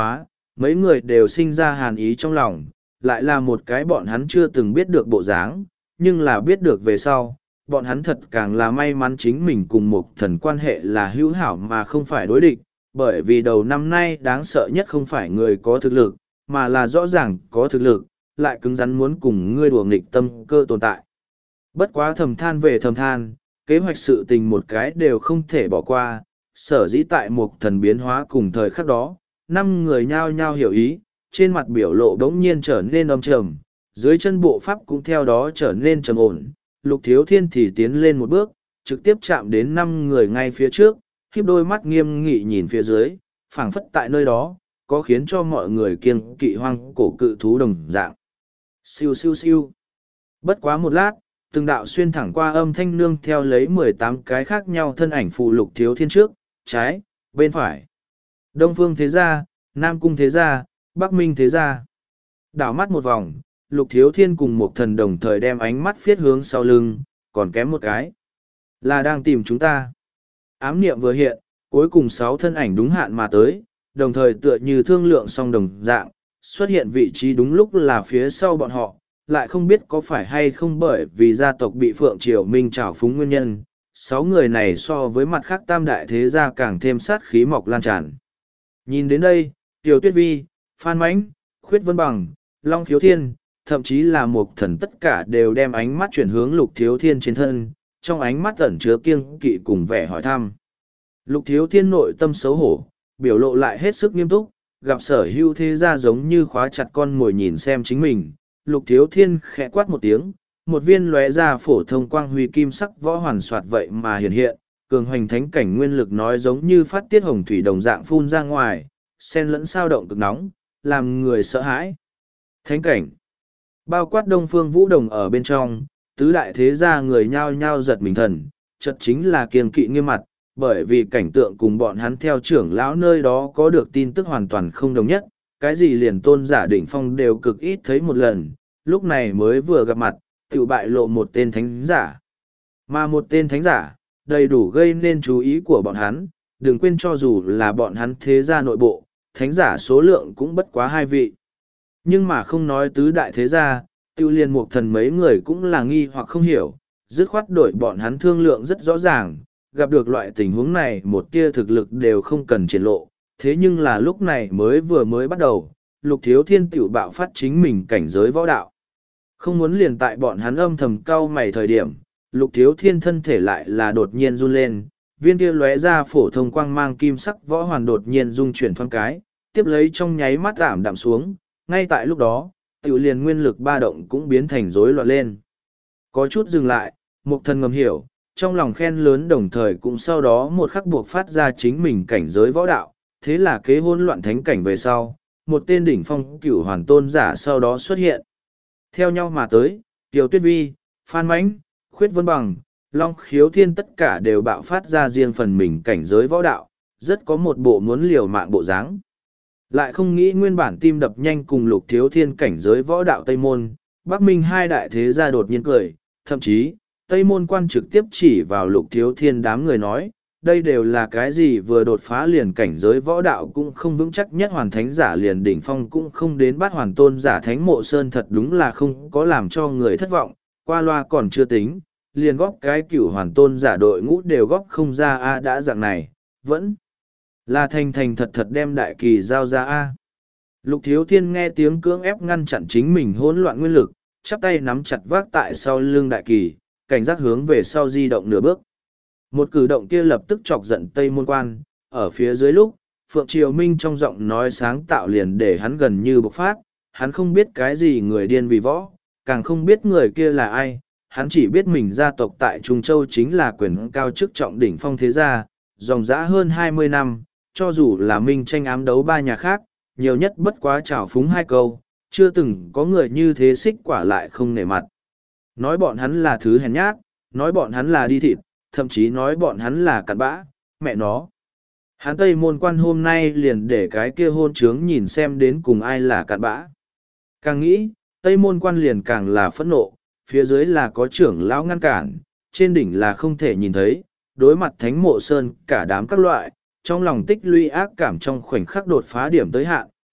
[SPEAKER 1] mấy người đều sinh ra hàn ý trong lòng, lại là một cái bọn hắn chưa từng biết được bộ dáng, nhưng là biết được về sau, bọn hắn thật càng là may mắn chính mình cùng một thần quan hệ là hữu hảo mà không phải đối địch, bởi vì đầu năm nay đáng sợ nhất không phải người có thực lực, mà là rõ ràng có thực lực, lại cứng rắn muốn cùng ngươi đùa nghịch tâm cơ tồn tại. Bất quá thầm than về thầm than, kế hoạch sự tình một cái đều không thể bỏ qua, sở dĩ tại một thần biến hóa cùng thời khắc đó, năm người nhao nhao hiểu ý, trên mặt biểu lộ đống nhiên trở nên âm trầm, dưới chân bộ pháp cũng theo đó trở nên trầm ổn. Lục Thiếu Thiên thì tiến lên một bước, trực tiếp chạm đến năm người ngay phía trước, khiếp đôi mắt nghiêm nghị nhìn phía dưới, phảng phất tại nơi đó, có khiến cho mọi người kiêng kỵ hoang cổ cự thú đồng dạng. Siêu siêu siêu. Bất quá một lát, từng đạo xuyên thẳng qua âm thanh nương theo lấy mười tám cái khác nhau thân ảnh phụ Lục Thiếu Thiên trước, trái, bên phải. Đông Phương Thế Gia, Nam Cung Thế Gia, Bắc Minh Thế Gia. Đảo mắt một vòng, Lục Thiếu Thiên cùng một thần đồng thời đem ánh mắt phiết hướng sau lưng, còn kém một cái. Là đang tìm chúng ta. Ám niệm vừa hiện, cuối cùng sáu thân ảnh đúng hạn mà tới, đồng thời tựa như thương lượng song đồng dạng, xuất hiện vị trí đúng lúc là phía sau bọn họ, lại không biết có phải hay không bởi vì gia tộc bị Phượng Triều Minh trào phúng nguyên nhân. Sáu người này so với mặt khác tam đại thế gia càng thêm sát khí mọc lan tràn. Nhìn đến đây, Tiểu Tuyết Vi, Phan Mãnh, Khuyết Vân Bằng, Long Khiếu Thiên, thậm chí là một thần tất cả đều đem ánh mắt chuyển hướng Lục Thiếu Thiên trên thân, trong ánh mắt ẩn chứa kiêng kỵ cùng vẻ hỏi thăm. Lục Thiếu Thiên nội tâm xấu hổ, biểu lộ lại hết sức nghiêm túc, gặp sở hữu thế gia giống như khóa chặt con mồi nhìn xem chính mình. Lục Thiếu Thiên khẽ quát một tiếng, một viên lóe ra phổ thông quang huy kim sắc võ hoàn soạt vậy mà hiện hiện, cường hoành thánh cảnh nguyên lực nói giống như phát tiết hồng thủy đồng dạng phun ra ngoài, xen lẫn sao động cực nóng, làm người sợ hãi. Thánh cảnh, bao quát Đông Phương Vũ Đồng ở bên trong, tứ đại thế gia người nhao nhao giật mình thần, chật chính là kiêng kỵ nghiêm mặt, bởi vì cảnh tượng cùng bọn hắn theo trưởng lão nơi đó có được tin tức hoàn toàn không đồng nhất, cái gì liền tôn giả đỉnh phong đều cực ít thấy một lần, lúc này mới vừa gặp mặt, tự bại lộ một tên thánh giả. Mà một tên thánh giả, đầy đủ gây nên chú ý của bọn hắn, đừng quên cho dù là bọn hắn thế gia nội bộ, thánh giả số lượng cũng bất quá hai vị. Nhưng mà không nói tứ đại thế gia, tiêu liên một thần mấy người cũng là nghi hoặc không hiểu, dứt khoát đổi bọn hắn thương lượng rất rõ ràng, gặp được loại tình huống này một tia thực lực đều không cần triển lộ, thế nhưng là lúc này mới vừa mới bắt đầu, Lục Thiếu Thiên tiểu bạo phát chính mình cảnh giới võ đạo. Không muốn liền tại bọn hắn âm thầm cau mày thời điểm, Lục Thiếu Thiên thân thể lại là đột nhiên run lên, viên kia lóe ra phổ thông quang mang kim sắc võ hoàn đột nhiên rung chuyển thoáng cái, tiếp lấy trong nháy mắt giảm đạm xuống, ngay tại lúc đó, tiểu liền nguyên lực ba động cũng biến thành rối loạn lên. Có chút dừng lại, Mục Thần ngầm hiểu, trong lòng khen lớn đồng thời cũng sau đó một khắc buộc phát ra chính mình cảnh giới võ đạo, thế là kế hỗn loạn thánh cảnh về sau, một tên đỉnh phong cửu hoàn tôn giả sau đó xuất hiện. Theo nhau mà tới, Kiều Tuyết Vi, Phan Mãnh, Khuyết Vân Bằng, Long Khiếu Thiên tất cả đều bạo phát ra riêng phần mình cảnh giới võ đạo, rất có một bộ muốn liều mạng bộ dáng. Lại không nghĩ nguyên bản tim đập nhanh cùng Lục Thiếu Thiên cảnh giới võ đạo Tây Môn, Bắc Minh hai đại thế gia đột nhiên cười, thậm chí, Tây Môn quan trực tiếp chỉ vào Lục Thiếu Thiên đám người nói, đây đều là cái gì vừa đột phá liền cảnh giới võ đạo cũng không vững chắc nhất hoàn thánh giả liền đỉnh phong cũng không đến bát hoàn tôn giả thánh mộ sơn thật đúng là không có làm cho người thất vọng, qua loa còn chưa tính, liền góp cái cửu hoàn tôn giả đội ngũ đều góp không ra a đã dạng này, vẫn là thành thành thật thật đem đại kỳ giao ra a. Lục Thiếu Thiên nghe tiếng cưỡng ép ngăn chặn chính mình hỗn loạn nguyên lực, chắp tay nắm chặt vác tại sau lưng đại kỳ, cảnh giác hướng về sau di động nửa bước. Một cử động kia lập tức chọc giận Tây Môn Quan, ở phía dưới lúc, Phượng Triều Minh trong giọng nói sáng tạo liền để hắn gần như bộc phát, hắn không biết cái gì người điên vì võ, càng không biết người kia là ai, hắn chỉ biết mình gia tộc tại Trung Châu chính là quyền cao chức trọng đỉnh phong thế gia, dòng dã hơn hai mươi năm, cho dù là Minh tranh ám đấu ba nhà khác, nhiều nhất bất quá trào phúng hai câu, chưa từng có người như thế xích quả lại không nể mặt. Nói bọn hắn là thứ hèn nhát, nói bọn hắn là đi thịt, thậm chí nói bọn hắn là cặn bã, mẹ nó. Hắn Tây Môn Quan hôm nay liền để cái kia hôn trướng nhìn xem đến cùng ai là cặn bã. Càng nghĩ, Tây Môn Quan liền càng là phẫn nộ, phía dưới là có trưởng lão ngăn cản, trên đỉnh là không thể nhìn thấy, đối mặt thánh mộ sơn cả đám các loại, trong lòng tích lũy ác cảm trong khoảnh khắc đột phá điểm tới hạn,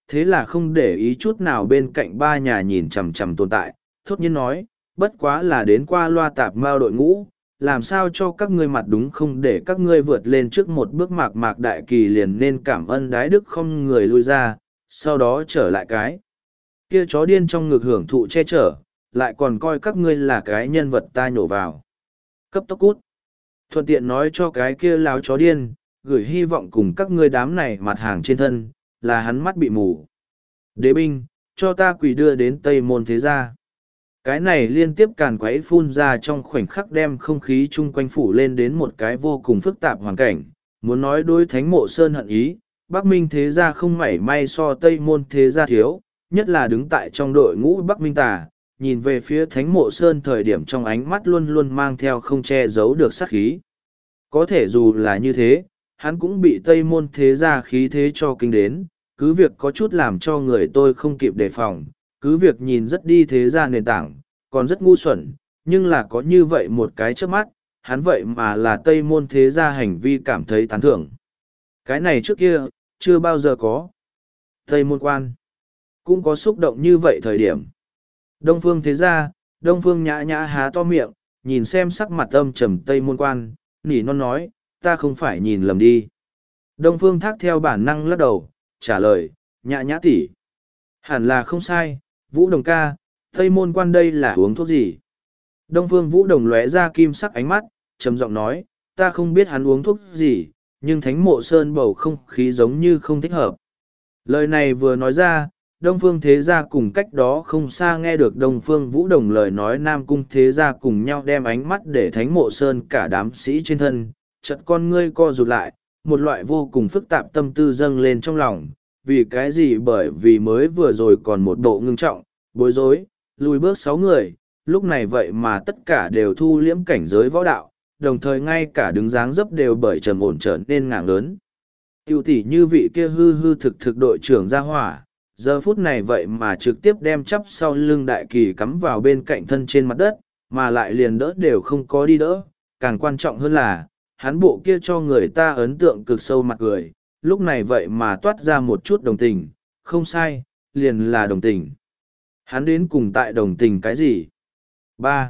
[SPEAKER 1] thế là không để ý chút nào bên cạnh ba nhà nhìn chằm chằm tồn tại, thốt nhiên nói, bất quá là đến qua loa tạp mao đội ngũ, làm sao cho các ngươi mặt đúng không để các ngươi vượt lên trước một bước mạc mạc đại kỳ liền nên cảm ơn đái đức không người lui ra, sau đó trở lại cái. Kia chó điên trong ngực hưởng thụ che chở, lại còn coi các ngươi là cái nhân vật ta nhổ vào. Cấp tốc cút. Thuận tiện nói cho cái kia láo chó điên, gửi hy vọng cùng các ngươi đám này mặt hàng trên thân, là hắn mắt bị mù. Đế binh, cho ta quỳ đưa đến Tây Môn Thế Gia. Cái này liên tiếp càn quấy phun ra trong khoảnh khắc đem không khí chung quanh phủ lên đến một cái vô cùng phức tạp hoàn cảnh. Muốn nói đối Thánh Mộ Sơn hận ý, Bắc Minh Thế Gia không mảy may so Tây Môn Thế Gia thiếu, nhất là đứng tại trong đội ngũ Bắc Minh Tà, nhìn về phía Thánh Mộ Sơn thời điểm trong ánh mắt luôn luôn mang theo không che giấu được sát khí. Có thể dù là như thế, hắn cũng bị Tây Môn Thế Gia khí thế cho kinh đến, cứ việc có chút làm cho người tôi không kịp đề phòng, cứ việc nhìn rất đi thế gia nền tảng, còn rất ngu xuẩn, nhưng là có như vậy một cái trước mắt, hắn vậy mà là Tây Môn Thế Gia hành vi cảm thấy tán thưởng. Cái này trước kia, chưa bao giờ có. Tây Môn Quan cũng có xúc động như vậy thời điểm. Đông Phương Thế Gia, Đông Phương nhã nhã há to miệng, nhìn xem sắc mặt âm trầm Tây Môn Quan, nỉ non nói, ta không phải nhìn lầm đi. Đông Phương Thác theo bản năng lắc đầu, trả lời, nhã nhã tỷ, hẳn là không sai, Vũ Đồng ca, Tây Môn Quan đây là uống thuốc gì? Đông Phương Vũ Đồng lóe ra kim sắc ánh mắt, trầm giọng nói, ta không biết hắn uống thuốc gì, nhưng Thánh Mộ Sơn bầu không khí giống như không thích hợp. Lời này vừa nói ra, Đông Phương Thế Gia cùng cách đó không xa nghe được Đông Phương Vũ Đồng lời nói Nam Cung Thế Gia cùng nhau đem ánh mắt để Thánh Mộ Sơn cả đám sĩ trên thân, chợt con ngươi co rụt lại, một loại vô cùng phức tạp tâm tư dâng lên trong lòng, vì cái gì bởi vì mới vừa rồi còn một độ ngưng trọng, bối rối, lùi bước sáu người, lúc này vậy mà tất cả đều thu liễm cảnh giới võ đạo, đồng thời ngay cả đứng dáng dấp đều bởi trầm ổn trở nên ngạng lớn. Tiêu tỷ như vị kia hư hư thực thực đội trưởng ra hỏa, giờ phút này vậy mà trực tiếp đem chắp sau lưng đại kỳ cắm vào bên cạnh thân trên mặt đất, mà lại liền đỡ đều không có đi đỡ, càng quan trọng hơn là, hắn bộ kia cho người ta ấn tượng cực sâu mặt cười, lúc này vậy mà toát ra một chút đồng tình, không sai, liền là đồng tình. Hắn đến cùng tại đồng tình cái gì? Ba,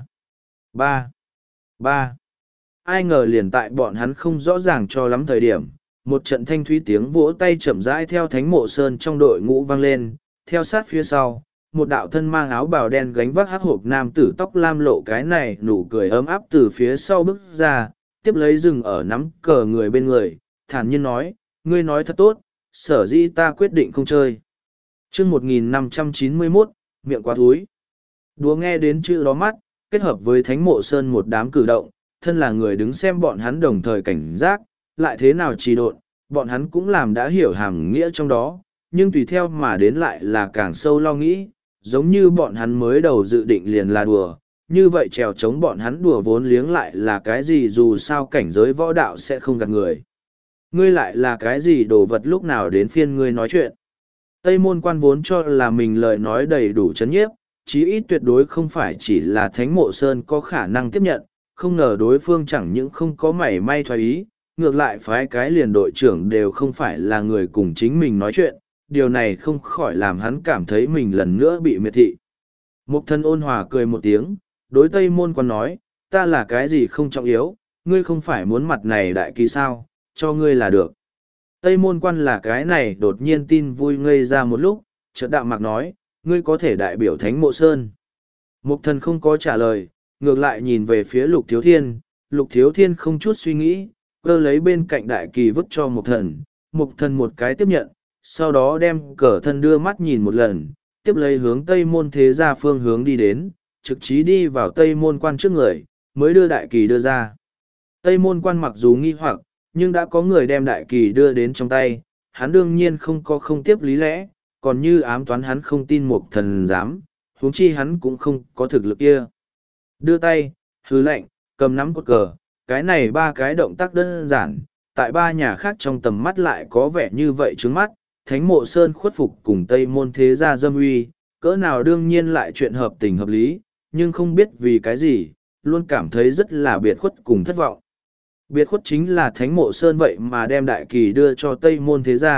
[SPEAKER 1] ba, ba. Ai ngờ liền tại bọn hắn không rõ ràng cho lắm thời điểm, một trận thanh thúy tiếng vỗ tay chậm rãi theo Thánh Mộ Sơn trong đội ngũ vang lên, theo sát phía sau, một đạo thân mang áo bào đen gánh vác hắc hộp nam tử tóc lam lộ cái này nụ cười ấm áp từ phía sau bước ra, tiếp lấy rừng ở nắm cờ người bên người, thản nhiên nói, ngươi nói thật tốt, sở dĩ ta quyết định không chơi. chương một nghìn năm trăm chín mươi mốt, miệng quá thúi. Đúa nghe đến chữ đó mắt, kết hợp với Thánh Mộ Sơn một đám cử động, thân là người đứng xem bọn hắn đồng thời cảnh giác, lại thế nào trì độn, bọn hắn cũng làm đã hiểu hàm nghĩa trong đó, nhưng tùy theo mà đến lại là càng sâu lo nghĩ, giống như bọn hắn mới đầu dự định liền là đùa, như vậy trèo chống bọn hắn đùa vốn liếng lại là cái gì dù sao cảnh giới võ đạo sẽ không gạt người. Ngươi lại là cái gì đồ vật lúc nào đến phiên ngươi nói chuyện. Tây Môn Quan vốn cho là mình lời nói đầy đủ chấn nhiếp, chí ít tuyệt đối không phải chỉ là Thánh Mộ Sơn có khả năng tiếp nhận, không ngờ đối phương chẳng những không có mảy may thoái ý, ngược lại phái cái liền đội trưởng đều không phải là người cùng chính mình nói chuyện, điều này không khỏi làm hắn cảm thấy mình lần nữa bị miệt thị. Mục Thân ôn hòa cười một tiếng, đối Tây Môn Quan nói, ta là cái gì không trọng yếu, ngươi không phải muốn mặt này đại kỳ sao, cho ngươi là được. Tây Môn Quan là cái này đột nhiên tin vui ngây ra một lúc, chợt đạm mạc nói, ngươi có thể đại biểu Thánh Mộ Sơn. Mục Thần không có trả lời, ngược lại nhìn về phía Lục Thiếu Thiên, Lục Thiếu Thiên không chút suy nghĩ, cơ lấy bên cạnh đại kỳ vứt cho Mục Thần, Mục Thần một cái tiếp nhận, sau đó đem cờ thân đưa mắt nhìn một lần, tiếp lấy hướng Tây Môn Thế Gia phương hướng đi đến, trực chí đi vào Tây Môn Quan trước người, mới đưa đại kỳ đưa ra. Tây Môn Quan mặc dù nghi hoặc, nhưng đã có người đem đại kỳ đưa đến trong tay, hắn đương nhiên không có không tiếp lý lẽ, còn như ám toán hắn không tin Mục Thần dám, huống chi hắn cũng không có thực lực kia. Đưa tay, hứ lệnh, cầm nắm cột cờ, cái này ba cái động tác đơn giản, tại ba nhà khác trong tầm mắt lại có vẻ như vậy trước mắt, Thánh Mộ Sơn khuất phục cùng Tây Môn Thế Gia dâm uy, cỡ nào đương nhiên lại chuyện hợp tình hợp lý, nhưng không biết vì cái gì, luôn cảm thấy rất là biệt khuất cùng thất vọng. Biệt khuất chính là Thánh Mộ Sơn vậy mà đem đại kỳ đưa cho Tây Môn Thế Gia,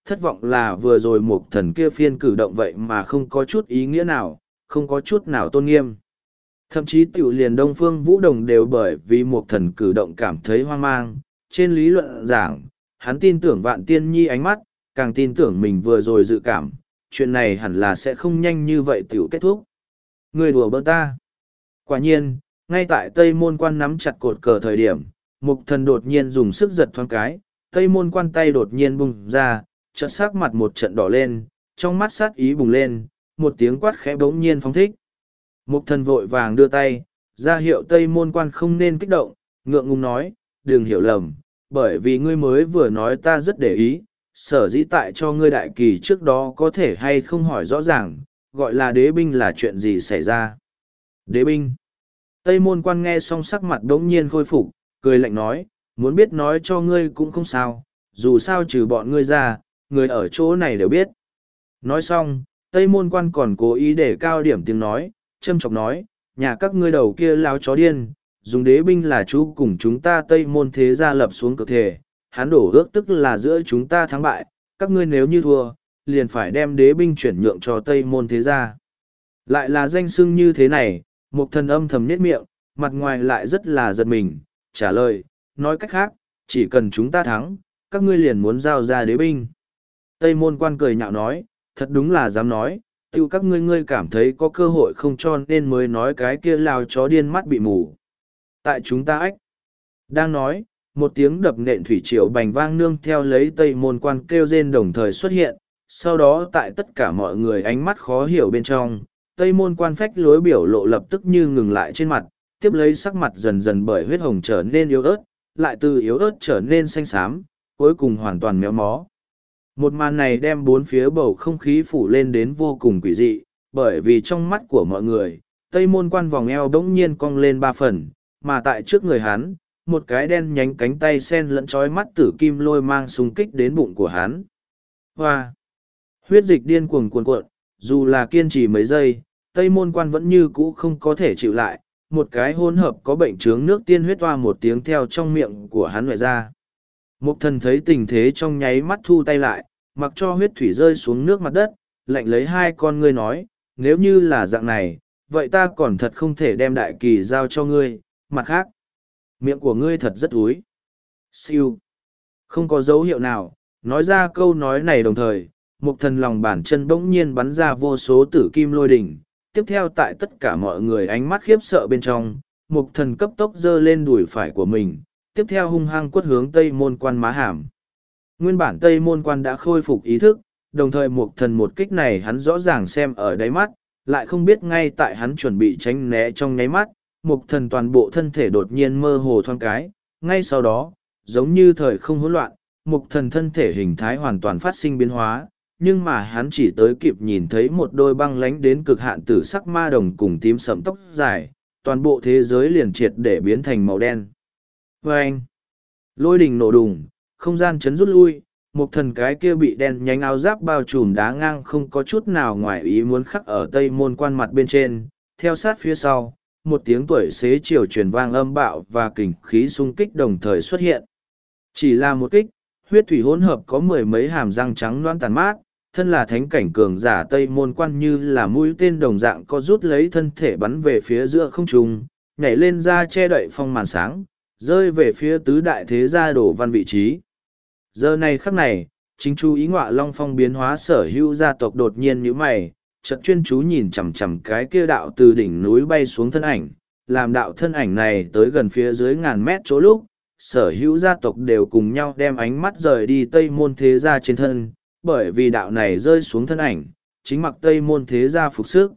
[SPEAKER 1] thất vọng là vừa rồi một thần kia phiên cử động vậy mà không có chút ý nghĩa nào, không có chút nào tôn nghiêm. Thậm chí tiểu liền Đông Phương Vũ Đồng đều bởi vì một thần cử động cảm thấy hoang mang. Trên lý luận giảng, hắn tin tưởng Vạn Tiên Nhi ánh mắt, càng tin tưởng mình vừa rồi dự cảm, chuyện này hẳn là sẽ không nhanh như vậy tiểu kết thúc. Người đùa bỡn ta. Quả nhiên, ngay tại Tây Môn Quan nắm chặt cột cờ thời điểm, Mục Thần đột nhiên dùng sức giật thoáng cái, Tây Môn Quan tay đột nhiên bung ra, chợt sắc mặt một trận đỏ lên, trong mắt sát ý bùng lên, một tiếng quát khẽ bỗng nhiên phóng thích. Mục Thần vội vàng đưa tay, ra hiệu Tây Môn Quan không nên kích động, ngượng ngùng nói, đừng hiểu lầm, bởi vì ngươi mới vừa nói ta rất để ý, sở dĩ tại cho ngươi đại kỳ trước đó có thể hay không hỏi rõ ràng, gọi là đế binh là chuyện gì xảy ra. Đế binh. Tây Môn Quan nghe xong sắc mặt đống nhiên khôi phục, cười lạnh nói, muốn biết nói cho ngươi cũng không sao, dù sao trừ bọn ngươi ra, người ở chỗ này đều biết. Nói xong, Tây Môn Quan còn cố ý để cao điểm tiếng nói, châm chọc nói, nhà các ngươi đầu kia lao chó điên, dùng đế binh là chú cùng chúng ta Tây Môn thế gia lập xuống cược thể, hắn đổ ước tức là giữa chúng ta thắng bại, các ngươi nếu như thua, liền phải đem đế binh chuyển nhượng cho Tây Môn thế gia. Lại là danh xưng như thế này, một thần âm thầm nhếch miệng, mặt ngoài lại rất là giật mình, trả lời, nói cách khác, chỉ cần chúng ta thắng, các ngươi liền muốn giao ra đế binh. Tây Môn Quan cười nhạo nói, thật đúng là dám nói, tiêu các ngươi ngươi cảm thấy có cơ hội không cho nên mới nói cái kia lao chó điên mắt bị mù. Tại chúng ta ách. Đang nói, một tiếng đập nện thủy triều bành vang nương theo lấy Tây Môn Quan kêu rên đồng thời xuất hiện, sau đó tại tất cả mọi người ánh mắt khó hiểu bên trong, Tây Môn Quan phách lối biểu lộ lập tức như ngừng lại trên mặt, tiếp lấy sắc mặt dần dần bởi huyết hồng trở nên yếu ớt, lại từ yếu ớt trở nên xanh xám, cuối cùng hoàn toàn méo mó. Một màn này đem bốn phía bầu không khí phủ lên đến vô cùng quỷ dị, bởi vì trong mắt của mọi người, Tây Môn Quan vòng eo bỗng nhiên cong lên ba phần, mà tại trước người hắn, một cái đen nhánh cánh tay sen lẫn trói mắt tử kim lôi mang xung kích đến bụng của hắn. Hoa! Huyết dịch điên cuồng cuồn cuộn, dù là kiên trì mấy giây, Tây Môn Quan vẫn như cũ không có thể chịu lại, một cái hỗn hợp có bệnh chướng nước tiên huyết toa một tiếng theo trong miệng của hắn ngoại ra. Mục thần thấy tình thế trong nháy mắt thu tay lại, mặc cho huyết thủy rơi xuống nước mặt đất, lạnh lấy hai con ngươi nói, nếu như là dạng này, vậy ta còn thật không thể đem đại kỳ giao cho ngươi, mặt khác. Miệng của ngươi thật rất úi. Siêu. Không có dấu hiệu nào, nói ra câu nói này đồng thời, mục thần lòng bàn chân bỗng nhiên bắn ra vô số tử kim lôi đỉnh. Tiếp theo tại tất cả mọi người ánh mắt khiếp sợ bên trong, mục thần cấp tốc giơ lên đùi phải của mình, tiếp theo hung hăng quất hướng Tây Môn Quan má hàm. Nguyên bản Tây Môn Quan đã khôi phục ý thức, đồng thời mục thần một kích này hắn rõ ràng xem ở đáy mắt, lại không biết ngay tại hắn chuẩn bị tránh né trong nháy mắt, mục thần toàn bộ thân thể đột nhiên mơ hồ thoáng cái, ngay sau đó, giống như thời không hỗn loạn, mục thần thân thể hình thái hoàn toàn phát sinh biến hóa, nhưng mà hắn chỉ tới kịp nhìn thấy một đôi băng lánh đến cực hạn tử sắc ma đồng cùng tím sẫm tóc dài, toàn bộ thế giới liền triệt để biến thành màu đen. Và anh, lôi đình nổ đùng, không gian chấn rút lui, một thần cái kia bị đen nhánh áo giáp bao trùm đá ngang không có chút nào ngoài ý muốn khắc ở Tây Môn Quan mặt bên trên, theo sát phía sau, một tiếng tuổi xế chiều truyền vang âm bạo và kình khí xung kích đồng thời xuất hiện. Chỉ là một kích, huyết thủy hỗn hợp có mười mấy hàm răng trắng loãng tàn mát, thân là thánh cảnh cường giả Tây Môn Quan như là mũi tên đồng dạng có rút lấy thân thể bắn về phía giữa không trung, nhảy lên ra che đậy phong màn sáng, rơi về phía tứ đại thế gia đổ văn vị trí. Giờ này khắc này, chính chú ý Ngọa Long Phong biến hóa sở hữu gia tộc đột nhiên nhíu mày, chợt chuyên chú nhìn chằm chằm cái kia đạo từ đỉnh núi bay xuống thân ảnh, làm đạo thân ảnh này tới gần phía dưới ngàn mét chỗ lúc, sở hữu gia tộc đều cùng nhau đem ánh mắt rời đi Tây Môn thế gia trên thân, bởi vì đạo này rơi xuống thân ảnh, chính mặc Tây Môn thế gia phục sức.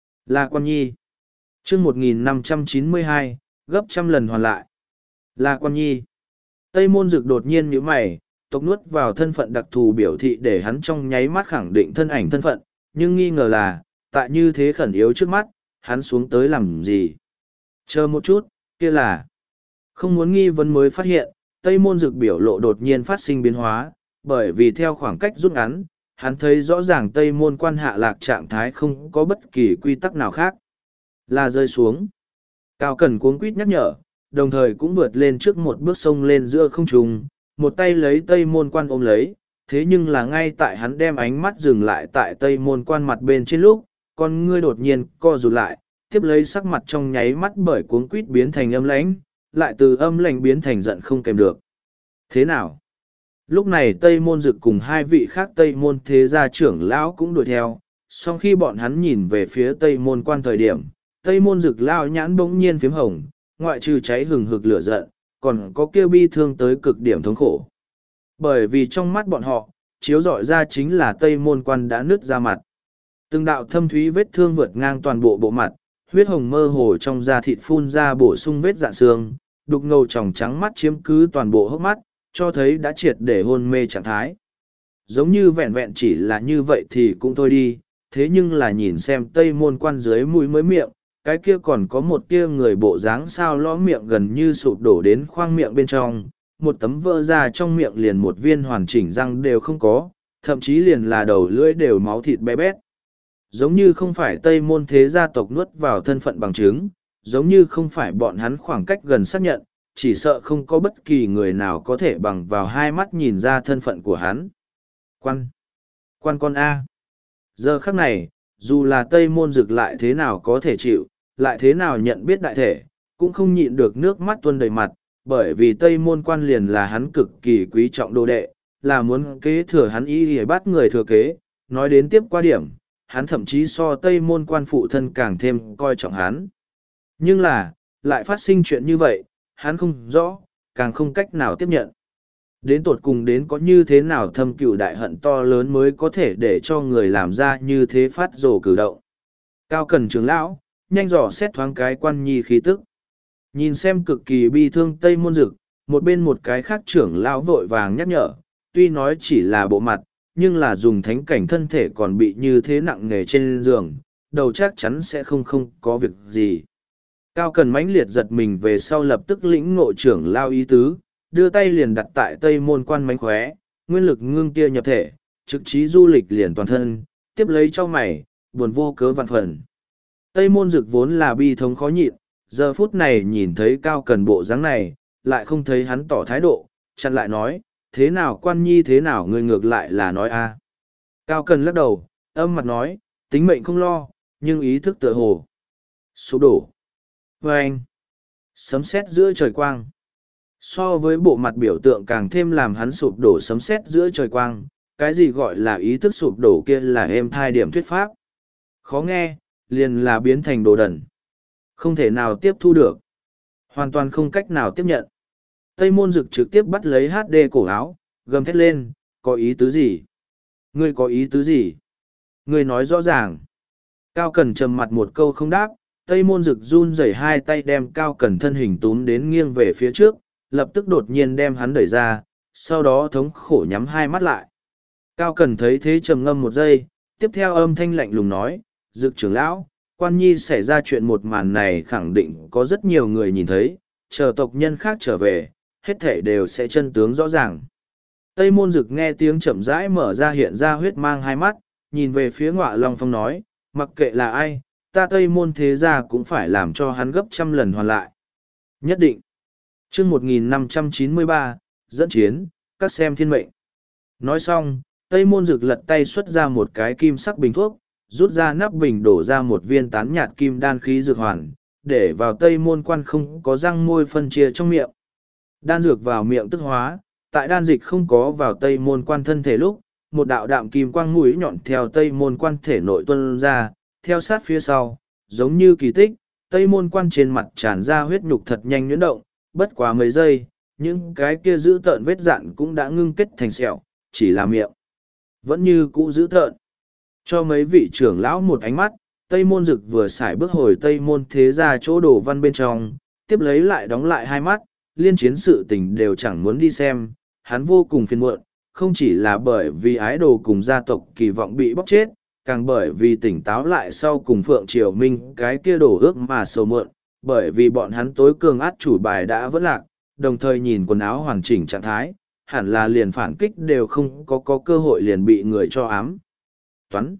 [SPEAKER 1] Là Quan Nhi. Chương một nghìn năm trăm chín mươi hai, gấp trăm lần hoàn lại. Là Quan Nhi. Tây Môn Dực đột nhiên nhíu mày, tộc nuốt vào thân phận đặc thù biểu thị để hắn trong nháy mắt khẳng định thân ảnh thân phận, nhưng nghi ngờ là, tại như thế khẩn yếu trước mắt, hắn xuống tới làm gì? Chờ một chút, kia là... Không muốn nghi vấn mới phát hiện, Tây Môn Dực biểu lộ đột nhiên phát sinh biến hóa, bởi vì theo khoảng cách rút ngắn, hắn thấy rõ ràng Tây Môn Quan hạ lạc trạng thái không có bất kỳ quy tắc nào khác. Là rơi xuống. Cao Cần cuống quýt nhắc nhở, đồng thời cũng vượt lên trước một bước sông lên giữa không trung, một tay lấy Tây Môn Quan ôm lấy, Thế nhưng là ngay tại hắn đem ánh mắt dừng lại tại tây môn quan mặt bên trên lúc, con ngươi đột nhiên co rụt lại, tiếp lấy sắc mặt trong nháy mắt bởi cuống quýt biến thành âm lãnh, lại từ âm lãnh biến thành giận không kèm được. Thế nào? Lúc này Tây Môn Dực cùng hai vị khác Tây Môn thế gia trưởng lão cũng đuổi theo, song khi bọn hắn nhìn về phía Tây Môn quan thời điểm, Tây Môn Dực lao nhãn bỗng nhiên phím hồng, ngoại trừ cháy hừng hực lửa giận, còn có kêu bi thương tới cực điểm thống khổ. Bởi vì trong mắt bọn họ, chiếu rọi ra chính là Tây Môn quan đã nứt ra mặt. Từng đạo thâm thúy vết thương vượt ngang toàn bộ bộ mặt, huyết hồng mơ hồ trong da thịt phun ra bổ sung vết dạn xương, đục ngầu tròng trắng mắt chiếm cứ toàn bộ hốc mắt, cho thấy đã triệt để hôn mê trạng thái. Giống như vẹn vẹn chỉ là như vậy thì cũng thôi đi, thế nhưng là nhìn xem Tây Môn quan dưới mũi mới miệng, cái kia còn có một kia người bộ dáng sao lõ miệng gần như sụp đổ đến khoang miệng bên trong, một tấm vỡ ra trong miệng liền một viên hoàn chỉnh răng đều không có, thậm chí liền là đầu lưỡi đều máu thịt bé bét. Giống như không phải Tây Môn thế gia tộc nuốt vào thân phận bằng chứng, giống như không phải bọn hắn khoảng cách gần xác nhận, chỉ sợ không có bất kỳ người nào có thể bằng vào hai mắt nhìn ra thân phận của hắn. Quan! Quan con A! Giờ khắc này, dù là Tây Môn Dực lại thế nào có thể chịu, lại thế nào nhận biết đại thể, cũng không nhịn được nước mắt tuôn đầy mặt, bởi vì Tây Môn quan liền là hắn cực kỳ quý trọng đồ đệ, là muốn kế thừa hắn ý để bắt người thừa kế, nói đến tiếp qua điểm, hắn thậm chí so Tây Môn quan phụ thân càng thêm coi trọng hắn. Nhưng là, lại phát sinh chuyện như vậy, hắn không rõ, càng không cách nào tiếp nhận. Đến tột cùng đến có như thế nào thâm cựu đại hận to lớn mới có thể để cho người làm ra như thế phát rồ cử động. Cao Cần trưởng lão, nhanh dò xét thoáng cái Quan Nhi khí tức. Nhìn xem cực kỳ bi thương Tây Môn Dực, một bên một cái khác trưởng lão vội vàng nhắc nhở, tuy nói chỉ là bộ mặt, nhưng là dùng thánh cảnh thân thể còn bị như thế nặng nề trên giường, đầu chắc chắn sẽ không không có việc gì. Cao Cần mãnh liệt giật mình về sau lập tức lĩnh ngộ trưởng lao ý tứ, đưa tay liền đặt tại Tây Môn quan mánh khóe, nguyên lực ngưng tia nhập thể, trực trí du lịch liền toàn thân, tiếp lấy cho mày, buồn vô cớ vạn phần. Tây Môn Dực vốn là bi thống khó nhịn, giờ phút này nhìn thấy Cao Cần bộ dáng này, lại không thấy hắn tỏ thái độ, chặn lại nói, thế nào Quan Nhi thế nào người ngược lại là nói a. Cao Cần lắc đầu, âm mặt nói, tính mệnh không lo, nhưng ý thức tựa hồ sụp đổ. Và anh, sấm sét giữa trời quang. So với bộ mặt biểu tượng càng thêm làm hắn sụp đổ sấm sét giữa trời quang, cái gì gọi là ý thức sụp đổ kia là êm thai điểm thuyết pháp. Khó nghe, liền là biến thành đồ đần. Không thể nào tiếp thu được. Hoàn toàn không cách nào tiếp nhận. Tây Môn Dực trực tiếp bắt lấy hát đê cổ áo, gầm thét lên, có ý tứ gì? Ngươi có ý tứ gì? Ngươi nói rõ ràng. Cao Cần trầm mặt một câu không đáp, Tây Môn Dực run rẩy hai tay đem Cao Cần thân hình túm đến nghiêng về phía trước, lập tức đột nhiên đem hắn đẩy ra, sau đó thống khổ nhắm hai mắt lại. Cao Cần thấy thế trầm ngâm một giây, tiếp theo âm thanh lạnh lùng nói, Dực trưởng lão, Quan Nhi xảy ra chuyện một màn này khẳng định có rất nhiều người nhìn thấy, chờ tộc nhân khác trở về, hết thể đều sẽ chân tướng rõ ràng. Tây Môn Dực nghe tiếng chậm rãi mở ra hiện ra huyết mang hai mắt, nhìn về phía Ngọa Long Phong nói, mặc kệ là ai, ta Tây Môn thế gia cũng phải làm cho hắn gấp trăm lần hoàn lại. Nhất định. Chương một nghìn năm trăm chín mươi ba, dẫn chiến, các xem thiên mệnh. Nói xong, Tây Môn Dực lật tay xuất ra một cái kim sắc bình thuốc, rút ra nắp bình đổ ra một viên tán nhạt kim đan khí dược hoàn, để vào Tây Môn quan không có răng môi phân chia trong miệng. Đan dược vào miệng tức hóa, tại đan dịch không có vào Tây Môn quan thân thể lúc, một đạo đạm kim quang mũi nhọn theo Tây Môn quan thể nội tuôn ra, theo sát phía sau, giống như kỳ tích, Tây Môn quan trên mặt tràn ra huyết nhục thật nhanh nhuyễn động, bất quá mấy giây, những cái kia giữ tợn vết dạn cũng đã ngưng kết thành sẹo, chỉ là miệng vẫn như cũ giữ tợn. Cho mấy vị trưởng lão một ánh mắt, Tây Môn Dực vừa xài bước hồi Tây Môn thế ra chỗ đổ văn bên trong, tiếp lấy lại đóng lại hai mắt, liên chiến sự tình đều chẳng muốn đi xem, hắn vô cùng phiền muộn, không chỉ là bởi vì ái đồ cùng gia tộc kỳ vọng bị bóc chết, càng bởi vì tỉnh táo lại sau cùng Phượng Triều Minh cái kia đổ ước mà sầu muộn, bởi vì bọn hắn tối cường át chủ bài đã vỡ lạc, đồng thời nhìn quần áo hoàn chỉnh trạng thái, hẳn là liền phản kích đều không có có cơ hội liền bị người cho ám toán.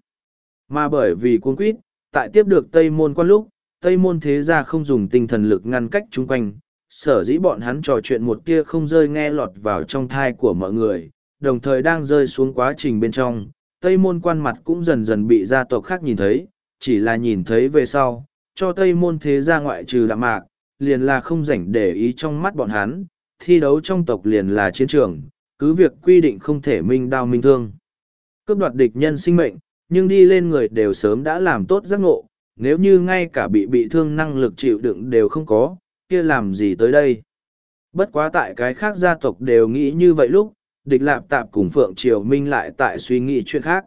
[SPEAKER 1] Mà bởi vì cuốn quýt, tại tiếp được Tây Môn quan lúc, Tây Môn thế gia không dùng tinh thần lực ngăn cách chung quanh, sở dĩ bọn hắn trò chuyện một tia không rơi nghe lọt vào trong thai của mọi người, đồng thời đang rơi xuống quá trình bên trong, Tây Môn Quan mặt cũng dần dần bị gia tộc khác nhìn thấy, chỉ là nhìn thấy về sau, cho Tây Môn thế gia ngoại trừ Đạm Mạc, liền là không rảnh để ý trong mắt bọn hắn, thi đấu trong tộc liền là chiến trường, cứ việc quy định không thể minh đao minh thương. Cướp đoạt địch nhân sinh mệnh, nhưng đi lên người đều sớm đã làm tốt giác ngộ, nếu như ngay cả bị bị thương năng lực chịu đựng đều không có, kia làm gì tới đây. Bất quá tại cái khác gia tộc đều nghĩ như vậy lúc, Địch Lạp Tạp cùng Phượng Triều Minh lại tại suy nghĩ chuyện khác.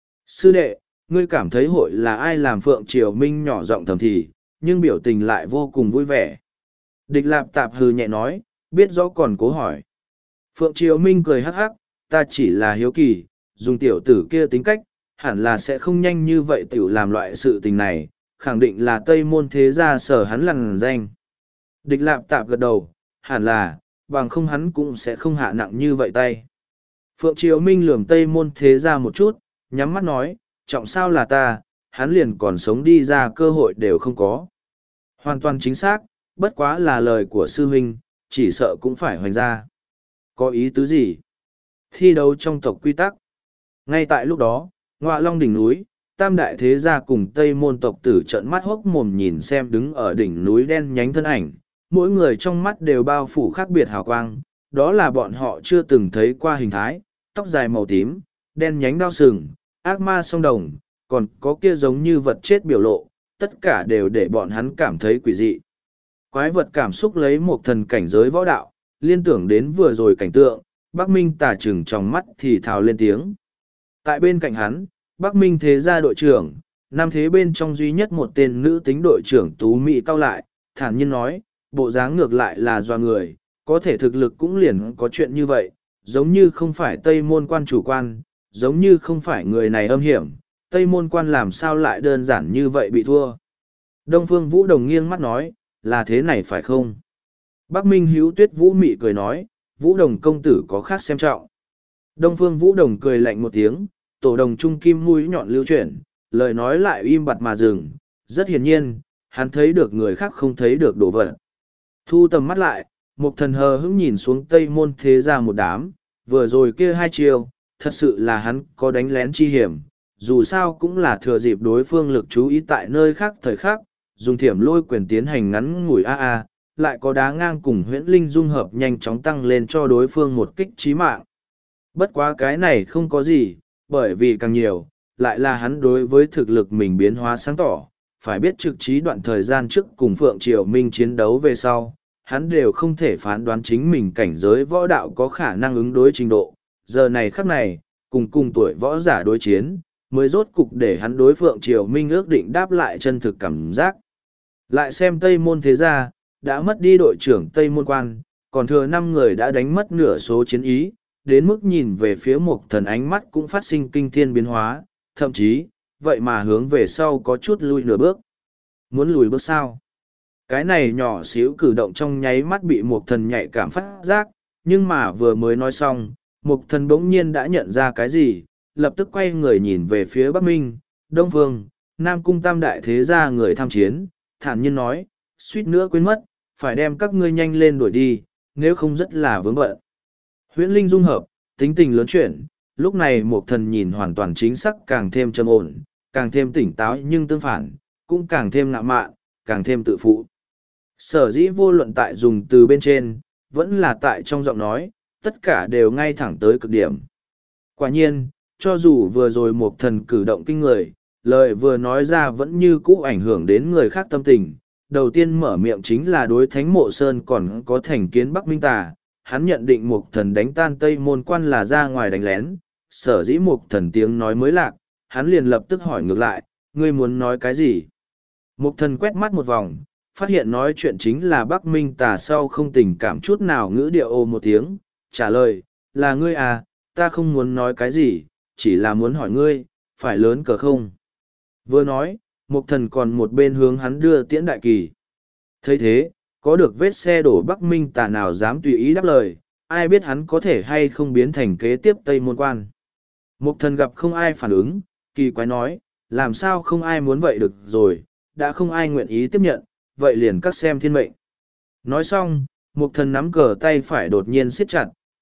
[SPEAKER 1] Sư đệ, ngươi cảm thấy hội là ai làm Phượng Triều Minh nhỏ giọng thầm thì, nhưng biểu tình lại vô cùng vui vẻ. Địch Lạp Tạp hừ nhẹ nói, biết rõ còn cố hỏi. Phượng Triều Minh cười hắc hắc, ta chỉ là hiếu kỳ, dùng tiểu tử kia tính cách, hẳn là sẽ không nhanh như vậy tiểu làm loại sự tình này, khẳng định là Tây Môn thế gia sở hắn lằn danh. Địch Lạp Tạp gật đầu, hẳn là, bằng không hắn cũng sẽ không hạ nặng như vậy tay. Phượng Triều Minh lườm Tây Môn thế gia một chút, nhắm mắt nói, trọng sao là ta, hắn liền còn sống đi ra cơ hội đều không có. Hoàn toàn chính xác, bất quá là lời của sư huynh, chỉ sợ cũng phải hoành ra. Có ý tứ gì? Thi đấu trong tộc quy tắc. Ngay tại lúc đó, Ngọa Long đỉnh núi, tam đại thế gia cùng Tây Môn tộc tử trợn mắt hốc mồm nhìn xem đứng ở đỉnh núi đen nhánh thân ảnh, mỗi người trong mắt đều bao phủ khác biệt hào quang, đó là bọn họ chưa từng thấy qua hình thái, tóc dài màu tím, đen nhánh đao sừng, ác ma song đồng, còn có kia giống như vật chết biểu lộ, tất cả đều để bọn hắn cảm thấy quỷ dị. Quái vật cảm xúc lấy một thần cảnh giới võ đạo, liên tưởng đến vừa rồi cảnh tượng, Bắc Minh tà trừng trong mắt thì thào lên tiếng. Tại bên cạnh hắn, Bắc Minh thế gia đội trưởng, năm thế bên trong duy nhất một tên nữ tính đội trưởng Tú Mỹ cao lại, thản nhiên nói, bộ dáng ngược lại là do người, có thể thực lực cũng liền có chuyện như vậy, giống như không phải Tây Môn Quan chủ quan, giống như không phải người này âm hiểm, Tây Môn Quan làm sao lại đơn giản như vậy bị thua. Đông Phương Vũ Đồng nghiêng mắt nói, là thế này phải không? Bắc Minh Hữu Tuyết Vũ Mị cười nói, Vũ Đồng công tử có khác xem trọng. Đông Phương Vũ Đồng cười lạnh một tiếng, tổ đồng trung kim mũi nhọn lưu chuyển, lời nói lại im bặt mà dừng, rất hiển nhiên, hắn thấy được người khác không thấy được đồ vật. Thu tầm mắt lại, một thần hờ hững nhìn xuống Tây Môn thế gia một đám, vừa rồi kia hai chiêu, thật sự là hắn có đánh lén chi hiểm, dù sao cũng là thừa dịp đối phương lực chú ý tại nơi khác thời khác, dùng thiểm lôi quyền tiến hành ngắn ngủi a a, lại có đá ngang cùng huyễn linh dung hợp nhanh chóng tăng lên cho đối phương một kích chí mạng. Bất quá cái này không có gì, bởi vì càng nhiều, lại là hắn đối với thực lực mình biến hóa sáng tỏ, phải biết trực trí đoạn thời gian trước cùng Phượng Triều Minh chiến đấu về sau, hắn đều không thể phán đoán chính mình cảnh giới võ đạo có khả năng ứng đối trình độ. Giờ này khắc này, cùng cùng tuổi võ giả đối chiến, mới rốt cục để hắn đối Phượng Triều Minh ước định đáp lại chân thực cảm giác. Lại xem Tây Môn thế gia, đã mất đi đội trưởng Tây Môn Quan, còn thừa năm người đã đánh mất nửa số chiến ý, đến mức nhìn về phía một thần ánh mắt cũng phát sinh kinh thiên biến hóa, thậm chí, vậy mà hướng về sau có chút lui nửa bước. Muốn lùi bước sao? Cái này nhỏ xíu cử động trong nháy mắt bị một thần nhạy cảm phát giác, nhưng mà vừa mới nói xong, một thần bỗng nhiên đã nhận ra cái gì, lập tức quay người nhìn về phía Bắc Minh, Đông Phương, Nam Cung tam đại thế gia người tham chiến, thản nhiên nói, suýt nữa quên mất, phải đem các ngươi nhanh lên đuổi đi, nếu không rất là vướng bận. Huyễn linh dung hợp, tính tình lớn chuyển, lúc này một thần nhìn hoàn toàn chính xác càng thêm trầm ổn, càng thêm tỉnh táo nhưng tương phản, cũng càng thêm ngạo mạn, càng thêm tự phụ. Sở dĩ vô luận tại dùng từ bên trên, vẫn là tại trong giọng nói, tất cả đều ngay thẳng tới cực điểm. Quả nhiên, cho dù vừa rồi một thần cử động kinh người, lời vừa nói ra vẫn như cũ ảnh hưởng đến người khác tâm tình. Đầu tiên mở miệng chính là đối Thánh Mộ Sơn còn có thành kiến Bắc Minh Tà, hắn nhận định một thần đánh tan Tây Môn Quan là ra ngoài đánh lén, sở dĩ một thần tiếng nói mới lạc, hắn liền lập tức hỏi ngược lại, ngươi muốn nói cái gì? Một thần quét mắt một vòng, phát hiện nói chuyện chính là Bắc Minh Tà sau không tình cảm chút nào ngữ điệu ô một tiếng, trả lời, là ngươi à, ta không muốn nói cái gì, chỉ là muốn hỏi ngươi, phải lớn cờ không? Vừa nói, một thần còn một bên hướng hắn đưa tiễn đại kỳ. thấy thế, có được vết xe đổ Bắc Minh Tà nào dám tùy ý đáp lời, ai biết hắn có thể hay không biến thành kế tiếp Tây Môn Quan. Mục thần gặp không ai phản ứng, kỳ quái nói, làm sao không ai muốn vậy được rồi, đã không ai nguyện ý tiếp nhận, vậy liền cắt xem thiên mệnh. Nói xong, mục thần nắm cờ tay phải đột nhiên siết chặt,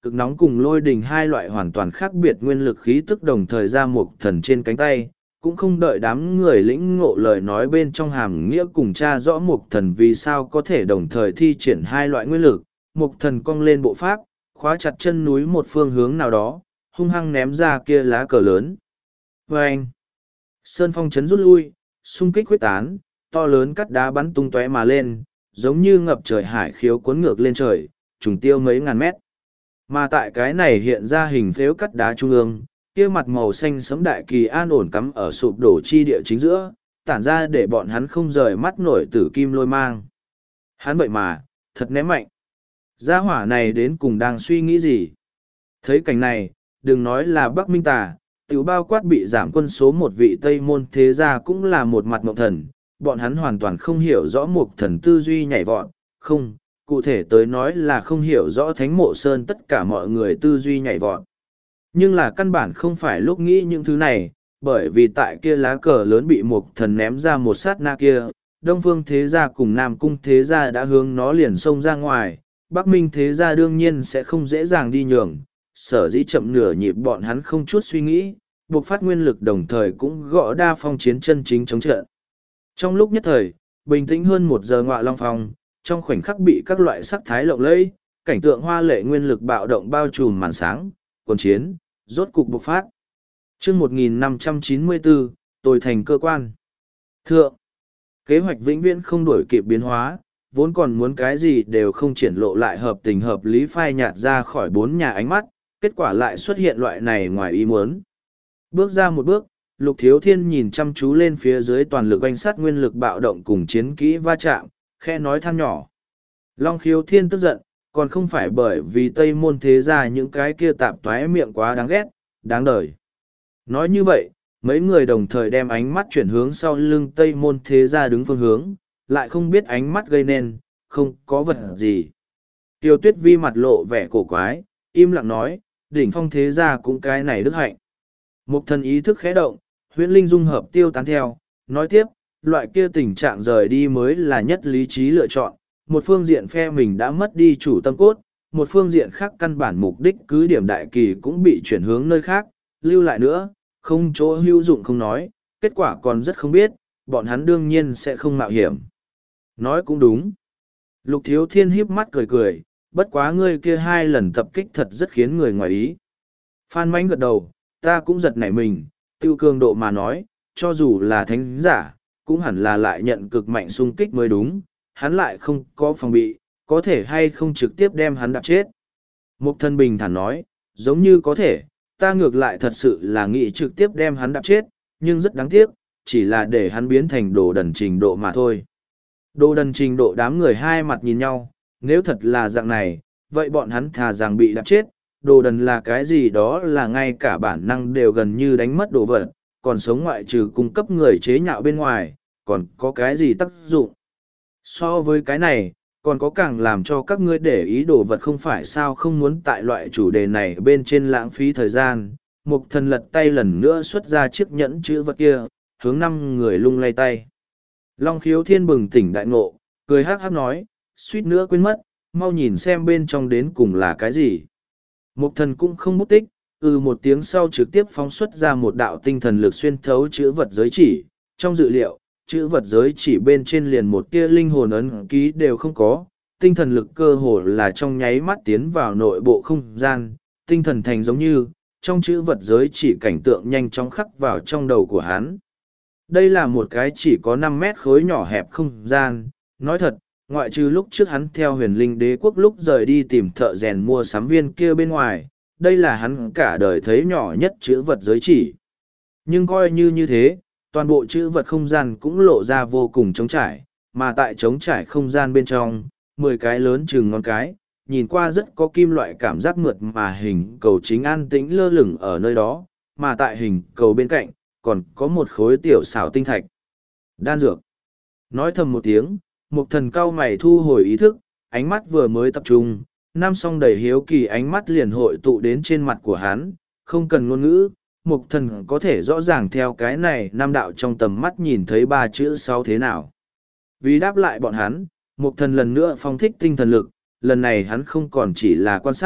[SPEAKER 1] cực nóng cùng lôi đình hai loại hoàn toàn khác biệt nguyên lực khí tức đồng thời ra mục thần trên cánh tay, cũng không đợi đám người lĩnh ngộ lời nói bên trong hàm nghĩa cùng tra rõ mục thần vì sao có thể đồng thời thi triển hai loại nguyên lực, mục thần cong lên bộ pháp, khóa chặt chân núi một phương hướng nào đó, hung hăng ném ra kia lá cờ lớn. Và anh, sơn phong chấn rút lui, xung kích quyết tán, to lớn cắt đá bắn tung tóe mà lên, giống như ngập trời hải khiếu cuốn ngược lên trời, trùng tiêu mấy ngàn mét. Mà tại cái này hiện ra hình phếu cắt đá trung ương, kia mặt màu xanh sẫm đại kỳ an ổn cắm ở sụp đổ chi địa chính giữa, tản ra để bọn hắn không rời mắt nổi tử kim lôi mang. Hắn vậy mà, thật ném mạnh. Gia hỏa này đến cùng đang suy nghĩ gì? Thấy cảnh này, đừng nói là Bắc Minh Tà, tiểu bao quát bị giảm quân số một vị Tây Môn thế gia cũng là một mặt mộng thần, bọn hắn hoàn toàn không hiểu rõ mục thần tư duy nhảy vọt, không, cụ thể tới nói là không hiểu rõ Thánh Mộ Sơn tất cả mọi người tư duy nhảy vọt. Nhưng là căn bản không phải lúc nghĩ những thứ này, bởi vì tại kia lá cờ lớn bị mục thần ném ra một sát na kia, Đông Phương thế gia cùng Nam Cung thế gia đã hướng nó liền xông ra ngoài, Bắc Minh thế gia đương nhiên sẽ không dễ dàng đi nhường, sở dĩ chậm nửa nhịp bọn hắn không chút suy nghĩ, buộc phát nguyên lực đồng thời cũng gõ đa phong chiến chân chính chống trận. Trong lúc nhất thời, bình tĩnh hơn một giờ ngọa long phong, trong khoảnh khắc bị các loại sắc thái lộng lẫy, cảnh tượng hoa lệ nguyên lực bạo động bao trùm màn sáng, quần chiến, rốt cục bộc phát. Chương một nghìn năm trăm chín mươi bốn, tôi thành cơ quan. Thượng, kế hoạch vĩnh viễn không đổi kịp biến hóa, vốn còn muốn cái gì đều không triển lộ lại hợp tình hợp lý phai nhạt ra khỏi bốn nhà ánh mắt, kết quả lại xuất hiện loại này ngoài ý muốn. Bước ra một bước, Lục Thiếu Thiên nhìn chăm chú lên phía dưới toàn lực oanh sát nguyên lực bạo động cùng chiến kỹ va chạm, khe nói than nhỏ. Long Khiếu Thiên tức giận, còn không phải bởi vì Tây Môn thế gia những cái kia tạp toái miệng quá đáng ghét, đáng đời. Nói như vậy, mấy người đồng thời đem ánh mắt chuyển hướng sau lưng Tây Môn thế gia đứng phương hướng, lại không biết ánh mắt gây nên, không có vật gì. Tiêu Tuyết Vi mặt lộ vẻ cổ quái, im lặng nói, đỉnh phong thế gia cũng cái này đức hạnh. Một thần ý thức khẽ động, huyễn linh dung hợp tiêu tán theo, nói tiếp, loại kia tình trạng rời đi mới là nhất lý trí lựa chọn. Một phương diện phe mình đã mất đi chủ tâm cốt, một phương diện khác căn bản mục đích cứ điểm đại kỳ cũng bị chuyển hướng nơi khác, lưu lại nữa, không chỗ hữu dụng không nói, kết quả còn rất không biết, bọn hắn đương nhiên sẽ không mạo hiểm. Nói cũng đúng. Lục Thiếu Thiên híp mắt cười cười, bất quá ngươi kia hai lần tập kích thật rất khiến người ngoài ý. Phan Mánh gật đầu, ta cũng giật nảy mình, tiêu cường độ mà nói, cho dù là thánh giả, cũng hẳn là lại nhận cực mạnh xung kích mới đúng, hắn lại không có phòng bị, có thể hay không trực tiếp đem hắn đạp chết. Mục thân bình thản nói, giống như có thể, ta ngược lại thật sự là nghĩ trực tiếp đem hắn đạp chết, nhưng rất đáng tiếc, chỉ là để hắn biến thành đồ đần trình độ mà thôi. Đồ đần trình độ đám người hai mặt nhìn nhau, nếu thật là dạng này, vậy bọn hắn thà rằng bị đạp chết, đồ đần là cái gì đó là ngay cả bản năng đều gần như đánh mất đồ vật, còn sống ngoại trừ cung cấp người chế nhạo bên ngoài, còn có cái gì tác dụng. So với cái này, còn có càng làm cho các ngươi để ý đồ vật không phải sao không muốn tại loại chủ đề này bên trên lãng phí thời gian. Mục thần lật tay lần nữa xuất ra chiếc nhẫn chữ vật kia, hướng năm người lung lay tay. Long Khiếu Thiên bừng tỉnh đại ngộ, cười hắc hắc nói, suýt nữa quên mất, mau nhìn xem bên trong đến cùng là cái gì. Mục thần cũng không bút tích, ừ một tiếng sau trực tiếp phóng xuất ra một đạo tinh thần lực xuyên thấu chữ vật giới chỉ. Trong dự liệu, chữ vật giới chỉ bên trên liền một tia linh hồn ấn ký đều không có, tinh thần lực cơ hồ là trong nháy mắt tiến vào nội bộ không gian, tinh thần thành giống như, trong chữ vật giới chỉ cảnh tượng nhanh chóng khắc vào trong đầu của hắn. Đây là một cái chỉ có năm mét khối nhỏ hẹp không gian, nói thật, ngoại trừ lúc trước hắn theo huyền linh đế quốc lúc rời đi tìm thợ rèn mua sắm viên kia bên ngoài, đây là hắn cả đời thấy nhỏ nhất chữ vật giới chỉ. Nhưng coi như như thế, toàn bộ chữ vật không gian cũng lộ ra vô cùng trống trải, mà tại trống trải không gian bên trong, mười cái lớn chừng ngón cái, nhìn qua rất có kim loại cảm giác mượt mà hình cầu chính an tĩnh lơ lửng ở nơi đó, mà tại hình cầu bên cạnh, còn có một khối tiểu xảo tinh thạch. Đan dược. Nói thầm một tiếng, một thần cao mày thu hồi ý thức, ánh mắt vừa mới tập trung, năm song đầy hiếu kỳ ánh mắt liền hội tụ đến trên mặt của hắn, không cần ngôn ngữ, mục thần có thể rõ ràng theo cái này nam đạo trong tầm mắt nhìn thấy ba chữ sau thế nào. Vì đáp lại bọn hắn, mục thần lần nữa phong thích tinh thần lực, lần này hắn không còn chỉ là quan sát,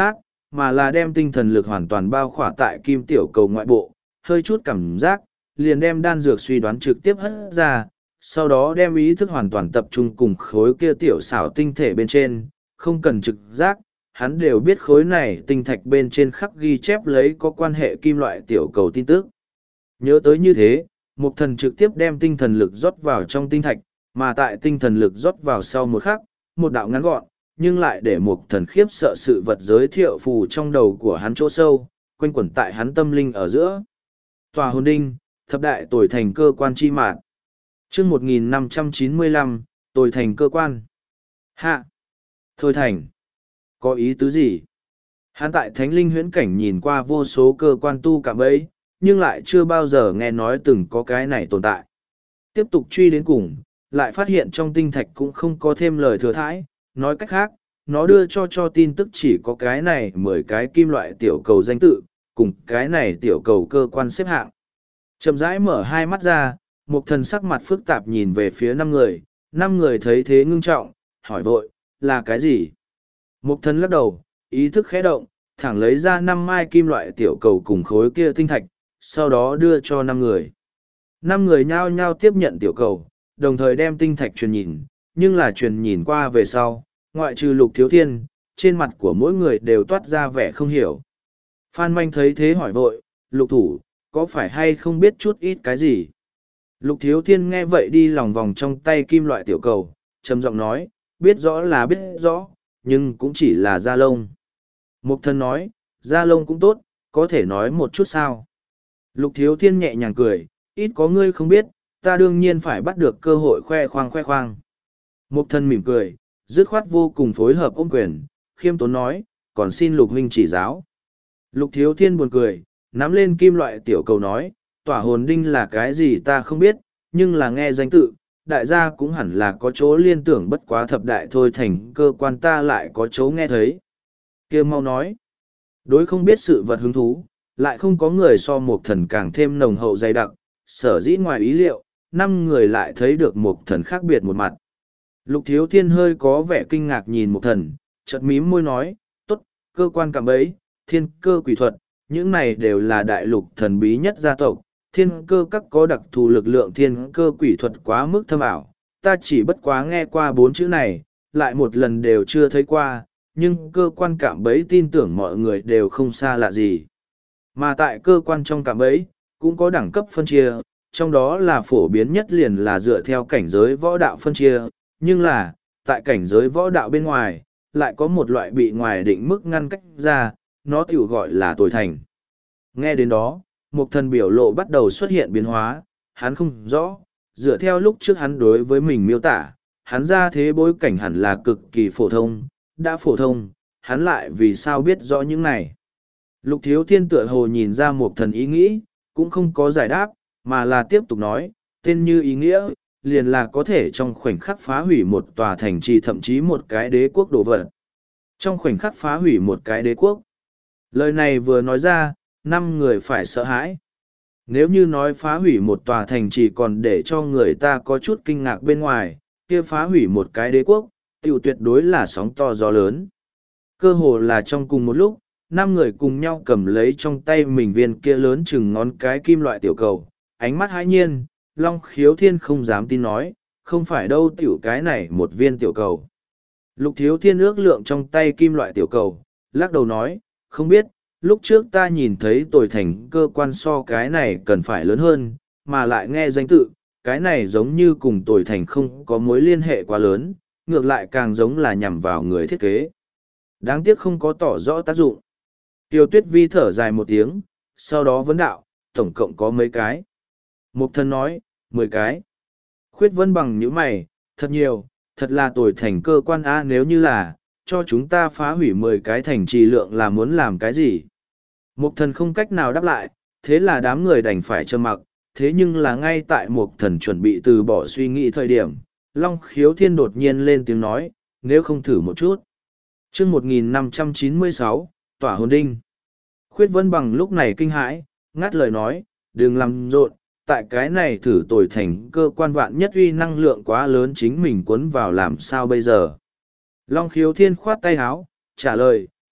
[SPEAKER 1] mà là đem tinh thần lực hoàn toàn bao khỏa tại kim tiểu cầu ngoại bộ, hơi chút cảm giác, liền đem đan dược suy đoán trực tiếp hất ra, sau đó đem ý thức hoàn toàn tập trung cùng khối kia tiểu xảo tinh thể bên trên, không cần trực giác, hắn đều biết khối này tinh thạch bên trên khắc ghi chép lấy có quan hệ kim loại tiểu cầu tin tức. Nhớ tới như thế, Mục Thần trực tiếp đem tinh thần lực rót vào trong tinh thạch, mà tại tinh thần lực rót vào sau một khắc, một đạo ngắn gọn, nhưng lại để Mục Thần khiếp sợ sự vật giới thiệu phù trong đầu của hắn chỗ sâu, quanh quẩn tại hắn tâm linh ở giữa. Tòa hồn đinh, thập đại tồi thành cơ quan chi mạn. Chương một nghìn năm trăm chín mươi lăm, tồi thành cơ quan. Hạ. Thôi thành. Có ý tứ gì? Hắn tại thánh linh huyễn cảnh nhìn qua vô số cơ quan tu cạm bẫy, nhưng lại chưa bao giờ nghe nói từng có cái này tồn tại. Tiếp tục truy đến cùng, lại phát hiện trong tinh thạch cũng không có thêm lời thừa thãi, nói cách khác, nó đưa cho cho tin tức chỉ có cái này mười cái kim loại tiểu cầu danh tự, cùng cái này tiểu cầu cơ quan xếp hạng. Chậm rãi mở hai mắt ra, Mục Thần sắc mặt phức tạp nhìn về phía năm người, năm người thấy thế ngưng trọng, hỏi vội, là cái gì? Mục Thần lắc đầu, ý thức khẽ động, thẳng lấy ra năm mai kim loại tiểu cầu cùng khối kia tinh thạch, sau đó đưa cho năm người. Năm người nhao nhao tiếp nhận tiểu cầu, đồng thời đem tinh thạch truyền nhìn, nhưng là truyền nhìn qua về sau, ngoại trừ Lục Thiếu Thiên, trên mặt của mỗi người đều toát ra vẻ không hiểu. Phan Manh thấy thế hỏi vội, Lục thủ, có phải hay không biết chút ít cái gì? Lục Thiếu Thiên nghe vậy đi lòng vòng trong tay kim loại tiểu cầu, trầm giọng nói, biết rõ là biết rõ, nhưng cũng chỉ là da lông. Mục Thần nói, da lông cũng tốt, có thể nói một chút sao? Lục Thiếu Thiên nhẹ nhàng cười, ít có ngươi không biết, ta đương nhiên phải bắt được cơ hội khoe khoang khoe khoang. Mục Thần mỉm cười, dứt khoát vô cùng phối hợp ôm quyền, khiêm tốn nói, còn xin Lục huynh chỉ giáo. Lục Thiếu Thiên buồn cười, nắm lên kim loại tiểu cầu nói, tỏa hồn đinh là cái gì ta không biết, nhưng là nghe danh tự, đại gia cũng hẳn là có chỗ liên tưởng bất quá thập đại thôi thành cơ quan ta lại có chỗ nghe thấy. Kia mau nói, đối không biết sự vật hứng thú, lại không có người so Mục Thần càng thêm nồng hậu dày đặc, sở dĩ ngoài ý liệu, năm người lại thấy được Mục Thần khác biệt một mặt. Lục Thiếu Thiên hơi có vẻ kinh ngạc nhìn Mục Thần, chợt mím môi nói, tốt, cơ quan cạm bẫy, thiên cơ quỷ thuật, những này đều là đại lục thần bí nhất gia tộc, thiên cơ các có đặc thù lực lượng thiên cơ quỷ thuật quá mức thâm ảo, ta chỉ bất quá nghe qua bốn chữ này, lại một lần đều chưa thấy qua, nhưng cơ quan cạm bẫy tin tưởng mọi người đều không xa lạ gì. Mà tại cơ quan trong cạm bẫy, cũng có đẳng cấp phân chia, trong đó là phổ biến nhất liền là dựa theo cảnh giới võ đạo phân chia, nhưng là, tại cảnh giới võ đạo bên ngoài, lại có một loại bị ngoài định mức ngăn cách ra, nó tiểu gọi là tồi thành. Nghe đến đó, Mục Thần biểu lộ bắt đầu xuất hiện biến hóa, hắn không rõ, dựa theo lúc trước hắn đối với mình miêu tả, hắn ra thế bối cảnh hẳn là cực kỳ phổ thông, đã phổ thông, hắn lại vì sao biết rõ những này. Lục Thiếu Thiên tựa hồ nhìn ra Mục Thần ý nghĩ, cũng không có giải đáp, mà là tiếp tục nói, tên như ý nghĩa, liền là có thể trong khoảnh khắc phá hủy một tòa thành trì thậm chí một cái đế quốc đổ vật. Trong khoảnh khắc phá hủy một cái đế quốc. Lời này vừa nói ra, năm người phải sợ hãi. Nếu như nói phá hủy một tòa thành trì còn để cho người ta có chút kinh ngạc bên ngoài, kia phá hủy một cái đế quốc, tiểu tuyệt đối là sóng to gió lớn. Cơ hồ là trong cùng một lúc, năm người cùng nhau cầm lấy trong tay mình viên kia lớn chừng ngón cái kim loại tiểu cầu, ánh mắt hãi nhiên, Long Khiếu Thiên không dám tin nói, không phải đâu tiểu cái này một viên tiểu cầu. Lục Thiếu Thiên ước lượng trong tay kim loại tiểu cầu, lắc đầu nói, không biết, lúc trước ta nhìn thấy tồi thành cơ quan so cái này cần phải lớn hơn, mà lại nghe danh tự, cái này giống như cùng tồi thành không có mối liên hệ quá lớn, ngược lại càng giống là nhằm vào người thiết kế. Đáng tiếc không có tỏ rõ tác dụng. Tiêu Tuyết Vi thở dài một tiếng, sau đó vấn đạo, tổng cộng có mấy cái. Mục Thần nói, mười cái. Khuyết Vân bằng những mày, thật nhiều, thật là tồi thành cơ quan A nếu như là, cho chúng ta phá hủy mười cái thành trì lượng là muốn làm cái gì. Mục Thần không cách nào đáp lại, thế là đám người đành phải trầm mặc, thế nhưng là ngay tại Mục Thần chuẩn bị từ bỏ suy nghĩ thời điểm, Long Khiếu Thiên đột nhiên lên tiếng nói, nếu không thử một chút. Chương một nghìn năm trăm chín mươi sáu, Tỏa hồn đinh. Khuyết Vân bằng lúc này kinh hãi, ngắt lời nói, đừng làm rộn, tại cái này thử tồi thành cơ quan vạn nhất uy năng lượng quá lớn chính mình cuốn vào làm sao bây giờ. Long Khiếu Thiên khoát tay háo, trả lời,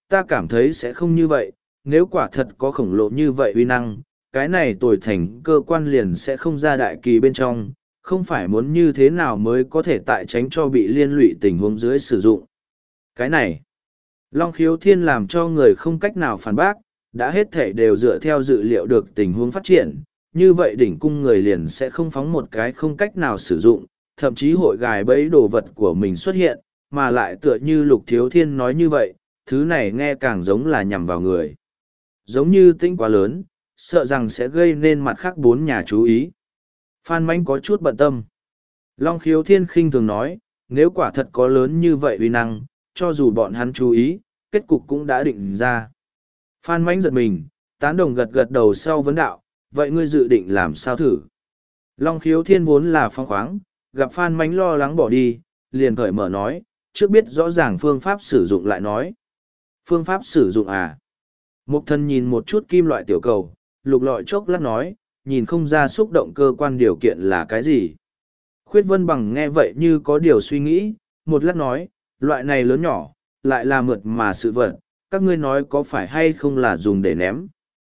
[SPEAKER 1] ta cảm thấy sẽ không như vậy, nếu quả thật có khổng lồ như vậy uy năng, cái này tồi thành cơ quan liền sẽ không ra đại kỳ bên trong, không phải muốn như thế nào mới có thể tại tránh cho bị liên lụy tình huống dưới sử dụng. Cái này, Long Khiếu Thiên làm cho người không cách nào phản bác, đã hết thể đều dựa theo dự liệu được tình huống phát triển, như vậy đỉnh cung người liền sẽ không phóng một cái không cách nào sử dụng, thậm chí hội gài bẫy đồ vật của mình xuất hiện, mà lại tựa như Lục Thiếu Thiên nói như vậy, thứ này nghe càng giống là nhằm vào người. Giống như tinh quá lớn, sợ rằng sẽ gây nên mặt khác bốn nhà chú ý. Phan Mánh có chút bận tâm. Long Khiếu Thiên khinh thường nói, nếu quả thật có lớn như vậy uy năng, cho dù bọn hắn chú ý, kết cục cũng đã định ra. Phan Mánh giật mình, tán đồng gật gật đầu sau vấn đạo, vậy ngươi dự định làm sao thử? Long Khiếu Thiên vốn là phong khoáng, gặp Phan Mánh lo lắng bỏ đi, liền cởi mở nói, trước biết rõ ràng phương pháp sử dụng lại nói. Phương pháp sử dụng à? Mục Thần nhìn một chút kim loại tiểu cầu, lục lọi chốc lát nói, nhìn không ra xúc động cơ quan điều kiện là cái gì. Khuyết Vân Bằng nghe vậy như có điều suy nghĩ, một lát nói, loại này lớn nhỏ, lại là mượt mà sự vật, các ngươi nói có phải hay không là dùng để ném.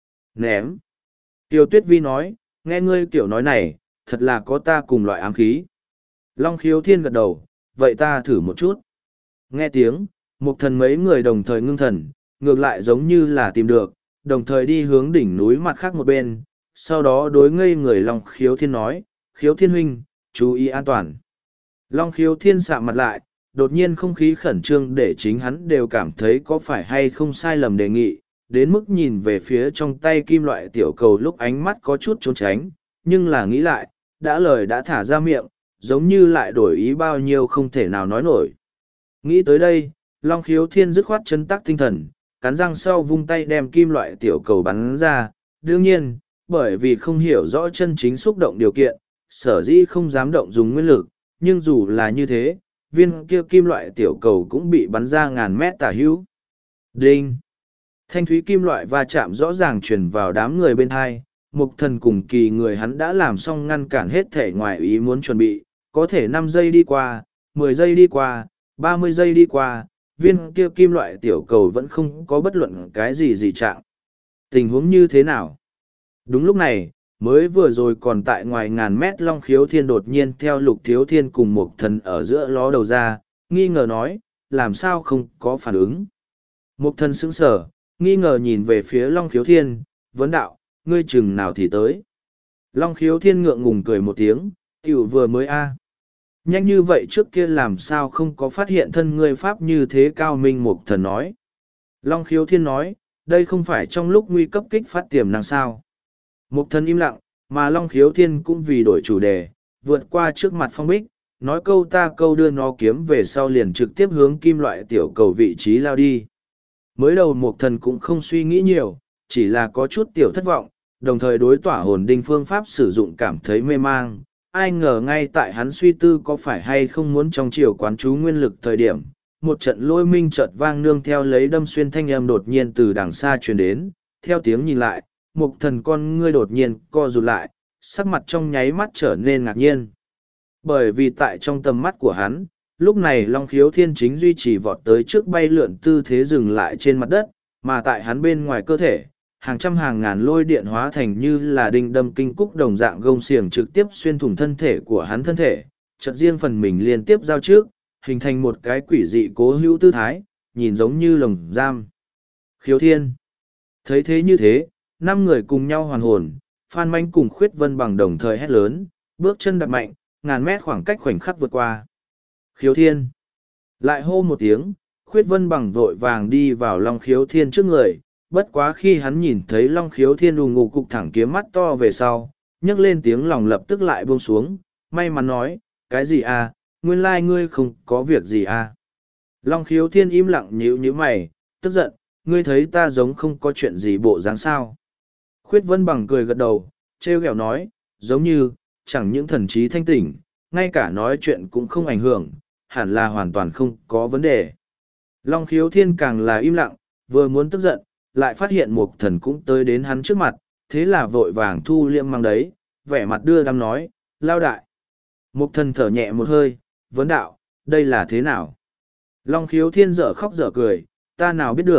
[SPEAKER 1] Ném. Tiêu Tuyết Vi nói, nghe ngươi kiểu nói này, thật là có ta cùng loại ám khí. Long Khiếu Thiên gật đầu, vậy ta thử một chút. Nghe tiếng, Mục Thần mấy người đồng thời ngưng thần, ngược lại giống như là tìm được, đồng thời đi hướng đỉnh núi mặt khác một bên, sau đó đối ngây người Long Khiếu Thiên nói, Khiếu Thiên huynh, chú ý an toàn. Long Khiếu Thiên sạm mặt lại, đột nhiên không khí khẩn trương để chính hắn đều cảm thấy có phải hay không sai lầm đề nghị, đến mức nhìn về phía trong tay kim loại tiểu cầu lúc ánh mắt có chút trốn tránh, nhưng là nghĩ lại, đã lời đã thả ra miệng, giống như lại đổi ý bao nhiêu không thể nào nói nổi. Nghĩ tới đây, Long Khiếu Thiên dứt khoát chấn tắc tinh thần, cắn răng sau vung tay đem kim loại tiểu cầu bắn ra, đương nhiên, bởi vì không hiểu rõ chân chính xúc động điều kiện, sở dĩ không dám động dùng nguyên lực, nhưng dù là như thế, viên kia kim loại tiểu cầu cũng bị bắn ra ngàn mét tả hữu. Đinh! Thanh thúy kim loại va chạm rõ ràng truyền vào đám người bên hai, Mục Thần cùng kỳ người hắn đã làm xong ngăn cản hết thể ngoài ý muốn chuẩn bị, có thể năm giây đi qua, mười giây đi qua, ba mươi giây đi qua, viên kia kim loại tiểu cầu vẫn không có bất luận cái gì dị trạng. Tình huống như thế nào? Đúng lúc này, mới vừa rồi còn tại ngoài ngàn mét Long Khiếu Thiên đột nhiên theo Lục Thiếu Thiên cùng Mục Thần ở giữa ló đầu ra, nghi ngờ nói, làm sao không có phản ứng. Mục Thần sững sờ, nghi ngờ nhìn về phía Long Khiếu Thiên, vấn đạo, ngươi chừng nào thì tới. Long Khiếu Thiên ngượng ngùng cười một tiếng, tiểu vừa mới a. Nhanh như vậy trước kia làm sao không có phát hiện thân ngươi pháp như thế cao minh. Mục Thần nói. Long Khiếu Thiên nói, đây không phải trong lúc nguy cấp kích phát tiềm năng sao. Mục Thần im lặng, mà Long Khiếu Thiên cũng vì đổi chủ đề, vượt qua trước mặt Phong Bích, nói câu ta câu đưa nó kiếm về sau liền trực tiếp hướng kim loại tiểu cầu vị trí lao đi. Mới đầu Mục Thần cũng không suy nghĩ nhiều, chỉ là có chút tiểu thất vọng, đồng thời đối tỏa hồn đinh phương pháp sử dụng cảm thấy mê mang. Ai ngờ ngay tại hắn suy tư có phải hay không muốn trong chiều quán chú nguyên lực thời điểm, một trận lôi minh chợt vang nương theo lấy đâm xuyên thanh âm đột nhiên từ đằng xa truyền đến, theo tiếng nhìn lại, Mục Thần con ngươi đột nhiên co rụt lại, sắc mặt trong nháy mắt trở nên ngạc nhiên. Bởi vì tại trong tầm mắt của hắn, lúc này Long Khiếu Thiên chính duy trì vọt tới trước bay lượn tư thế dừng lại trên mặt đất, mà tại hắn bên ngoài cơ thể, hàng trăm hàng ngàn lôi điện hóa thành như là đinh đâm kinh cúc đồng dạng gông xiềng trực tiếp xuyên thủng thân thể của hắn thân thể, chợt riêng phần mình liên tiếp giao trước, hình thành một cái quỷ dị cố hữu tư thái, nhìn giống như lồng giam. Khiếu Thiên. Thấy thế như thế, năm người cùng nhau hoàn hồn, Phan Manh cùng Khuyết Vân Bằng đồng thời hét lớn, bước chân đạp mạnh, ngàn mét khoảng cách khoảnh khắc vượt qua. Khiếu Thiên. Lại hô một tiếng, Khuyết Vân Bằng vội vàng đi vào Long Khiếu Thiên trước người, bất quá khi hắn nhìn thấy Long Khiếu Thiên đù ngụ cục thẳng kiếm mắt to về sau, nhấc lên tiếng lòng lập tức lại buông xuống, may mắn nói, cái gì à, nguyên lai ngươi không có việc gì à. Long Khiếu Thiên im lặng nhíu nhíu mày, tức giận, ngươi thấy ta giống không có chuyện gì bộ dáng sao. Khuyết Vân Bằng cười gật đầu, trêu ghẹo nói, giống như, chẳng những thần trí thanh tỉnh, ngay cả nói chuyện cũng không ảnh hưởng, hẳn là hoàn toàn không có vấn đề. Long Khiếu Thiên càng là im lặng, vừa muốn tức giận, lại phát hiện Mục Thần cũng tới đến hắn trước mặt, thế là vội vàng thu liêm mang đấy, vẻ mặt đưa đám nói, lao đại. Mục Thần thở nhẹ một hơi, vấn đạo, đây là thế nào? Long Khiếu Thiên dở khóc dở cười, ta nào biết được,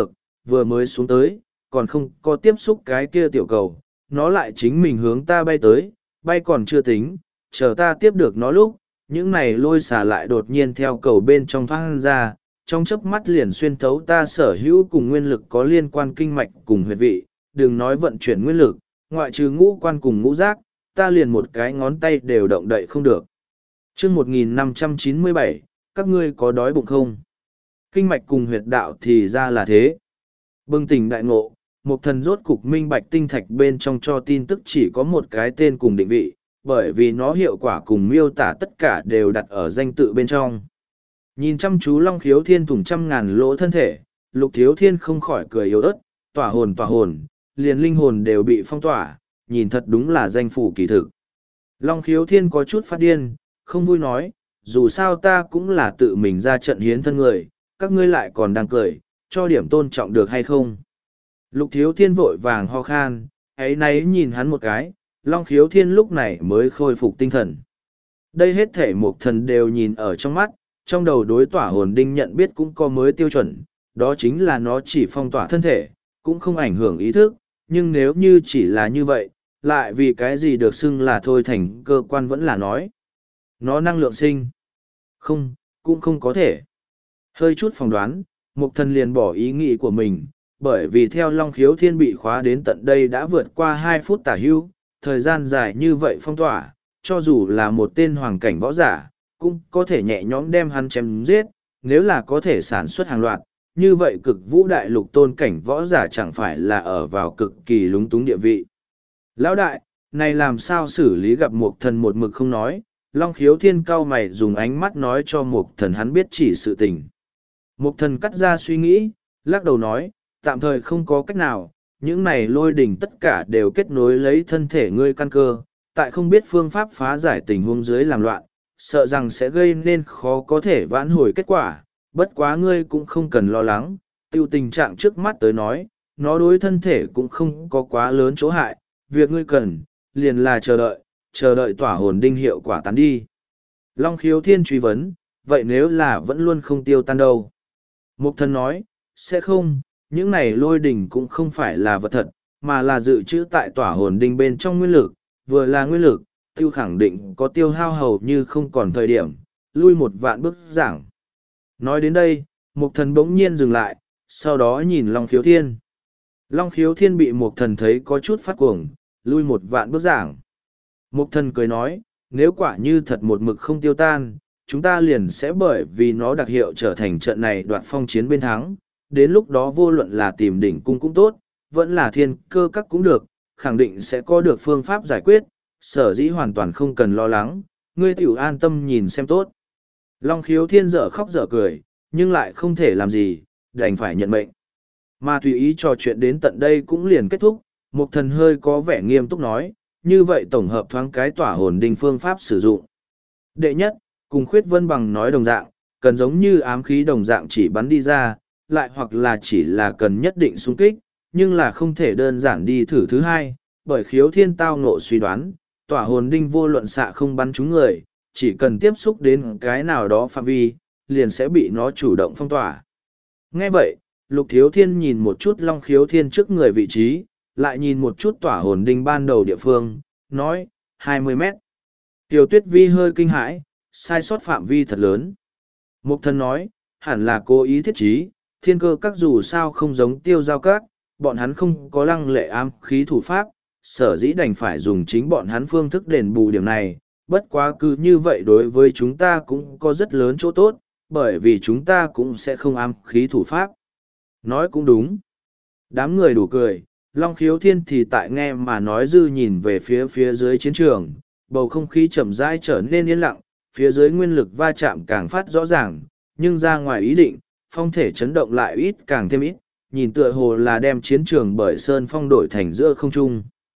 [SPEAKER 1] vừa mới xuống tới, còn không có tiếp xúc cái kia tiểu cầu, nó lại chính mình hướng ta bay tới, bay còn chưa tính, chờ ta tiếp được nó lúc, những này lôi xả lại đột nhiên theo cầu bên trong thoát ra, trong chớp mắt liền xuyên thấu ta sở hữu cùng nguyên lực có liên quan kinh mạch cùng huyệt vị, đừng nói vận chuyển nguyên lực, ngoại trừ ngũ quan cùng ngũ giác, ta liền một cái ngón tay đều động đậy không được. Chương một nghìn năm trăm chín mươi bảy, các ngươi có đói bụng không? Kinh mạch cùng huyệt đạo thì ra là thế. Bừng tỉnh đại ngộ, một thần rốt cục minh bạch tinh thạch bên trong cho tin tức chỉ có một cái tên cùng định vị, bởi vì nó hiệu quả cùng miêu tả tất cả đều đặt ở danh tự bên trong. Nhìn chăm chú Long Khiếu Thiên thủng trăm ngàn lỗ thân thể, Lục Thiếu Thiên không khỏi cười yếu ớt, tỏa hồn tỏa hồn, liền linh hồn đều bị phong tỏa, nhìn thật đúng là danh phủ kỳ thực. Long Khiếu Thiên có chút phát điên, không vui nói, dù sao ta cũng là tự mình ra trận hiến thân người, các ngươi lại còn đang cười, cho điểm tôn trọng được hay không? Lục Thiếu Thiên vội vàng ho khan, ấy nấy nhìn hắn một cái, Long Khiếu Thiên lúc này mới khôi phục tinh thần. Đây hết thể một thần đều nhìn ở trong mắt, trong đầu đối tỏa hồn đinh nhận biết cũng có mới tiêu chuẩn, đó chính là nó chỉ phong tỏa thân thể, cũng không ảnh hưởng ý thức, nhưng nếu như chỉ là như vậy, lại vì cái gì được xưng là thôi thành cơ quan vẫn là nói. Nó năng lượng sinh. Không, cũng không có thể. Hơi chút phỏng đoán, Mục Thần liền bỏ ý nghĩ của mình, bởi vì theo Long Khiếu Thiên bị khóa đến tận đây đã vượt qua hai phút tả hưu, thời gian dài như vậy phong tỏa, cho dù là một tên hoàng cảnh võ giả, cũng có thể nhẹ nhõm đem hắn chém giết, nếu là có thể sản xuất hàng loạt, như vậy cực vũ đại lục tôn cảnh võ giả chẳng phải là ở vào cực kỳ lúng túng địa vị. Lão đại, này làm sao xử lý gặp Mục Thần một mực không nói, Long Khiếu Thiên cau mày dùng ánh mắt nói cho Mục Thần hắn biết chỉ sự tình. Mục Thần cắt ra suy nghĩ, lắc đầu nói, tạm thời không có cách nào, những này lôi đỉnh tất cả đều kết nối lấy thân thể ngươi căn cơ, tại không biết phương pháp phá giải tình huống dưới làm loạn, sợ rằng sẽ gây nên khó có thể vãn hồi kết quả, bất quá ngươi cũng không cần lo lắng, tiêu tình trạng trước mắt tới nói, nó đối thân thể cũng không có quá lớn chỗ hại, việc ngươi cần, liền là chờ đợi, chờ đợi tỏa hồn đinh hiệu quả tán đi. Long Khiếu Thiên truy vấn, vậy nếu là vẫn luôn không tiêu tan đâu? Mục Thần nói, sẽ không, những này lôi đỉnh cũng không phải là vật thật, mà là dự trữ tại tỏa hồn đinh bên trong nguyên lực, vừa là nguyên lực, tiêu khẳng định có tiêu hao hầu như không còn thời điểm, lui một vạn bước giảng. Nói đến đây, Mục Thần bỗng nhiên dừng lại, sau đó nhìn Long Khiếu Thiên. Long Khiếu Thiên bị Mục Thần thấy có chút phát cuồng, lui một vạn bước giảng. Mục Thần cười nói, nếu quả như thật một mực không tiêu tan, chúng ta liền sẽ bởi vì nó đặc hiệu trở thành trận này đoạt phong chiến bên thắng. Đến lúc đó vô luận là tìm đỉnh cung cũng tốt, vẫn là thiên cơ các cũng được, khẳng định sẽ có được phương pháp giải quyết, sở dĩ hoàn toàn không cần lo lắng, ngươi tiểu an tâm nhìn xem tốt. Long Khiếu Thiên dở khóc dở cười, nhưng lại không thể làm gì, đành phải nhận mệnh. Mà tùy ý trò chuyện đến tận đây cũng liền kết thúc, Mục Thần hơi có vẻ nghiêm túc nói, như vậy tổng hợp thoáng cái tỏa hồn đinh phương pháp sử dụng. Đệ nhất, cùng Khuyết Vân Bằng nói đồng dạng, cần giống như ám khí đồng dạng chỉ bắn đi ra, lại hoặc là chỉ là cần nhất định xung kích, nhưng là không thể đơn giản đi thử thứ hai, bởi Khiếu Thiên tao ngộ suy đoán, tỏa hồn đinh vô luận xạ không bắn trúng người, chỉ cần tiếp xúc đến cái nào đó phạm vi, liền sẽ bị nó chủ động phong tỏa. Nghe vậy, Lục Thiếu Thiên nhìn một chút Long Khiếu Thiên trước người vị trí, lại nhìn một chút tỏa hồn đinh ban đầu địa phương, nói, hai mươi mét. Tiêu Tuyết Vi hơi kinh hãi, sai sót phạm vi thật lớn. Mục Thần nói, hẳn là cố ý thiết trí, thiên cơ các dù sao không giống tiêu giao các, bọn hắn không có lăng lệ ám khí thủ pháp, sở dĩ đành phải dùng chính bọn hắn phương thức đền bù điểm này, bất quá cứ như vậy đối với chúng ta cũng có rất lớn chỗ tốt, bởi vì chúng ta cũng sẽ không ám khí thủ pháp. Nói cũng đúng. Đám người đủ cười, Long Khiếu Thiên thì tại nghe mà nói dư nhìn về phía phía dưới chiến trường, bầu không khí chậm rãi trở nên yên lặng, phía dưới nguyên lực va chạm càng phát rõ ràng, nhưng ra ngoài ý định, phong thể chấn động lại ít càng thêm ít, nhìn tựa hồ là đem chiến trường bởi sơn phong đổi thành giữa không trung.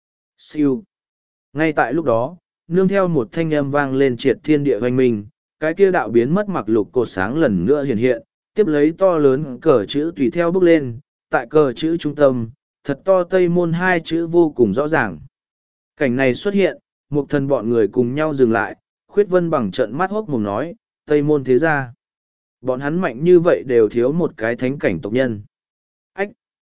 [SPEAKER 1] Siêu. Ngay tại lúc đó, nương theo một thanh âm vang lên triệt thiên địa hoành minh, cái kia đạo biến mất mặc lục cột sáng lần nữa hiện hiện, tiếp lấy to lớn cờ chữ tùy theo bước lên, tại cờ chữ trung tâm, thật to Tây Môn hai chữ vô cùng rõ ràng. Cảnh này xuất hiện, một thần bọn người cùng nhau dừng lại, Khuyết Vân Bằng trận mắt hốc mồm nói, Tây Môn thế gia. Bọn hắn mạnh như vậy đều thiếu một cái thánh cảnh tộc nhân. Ách!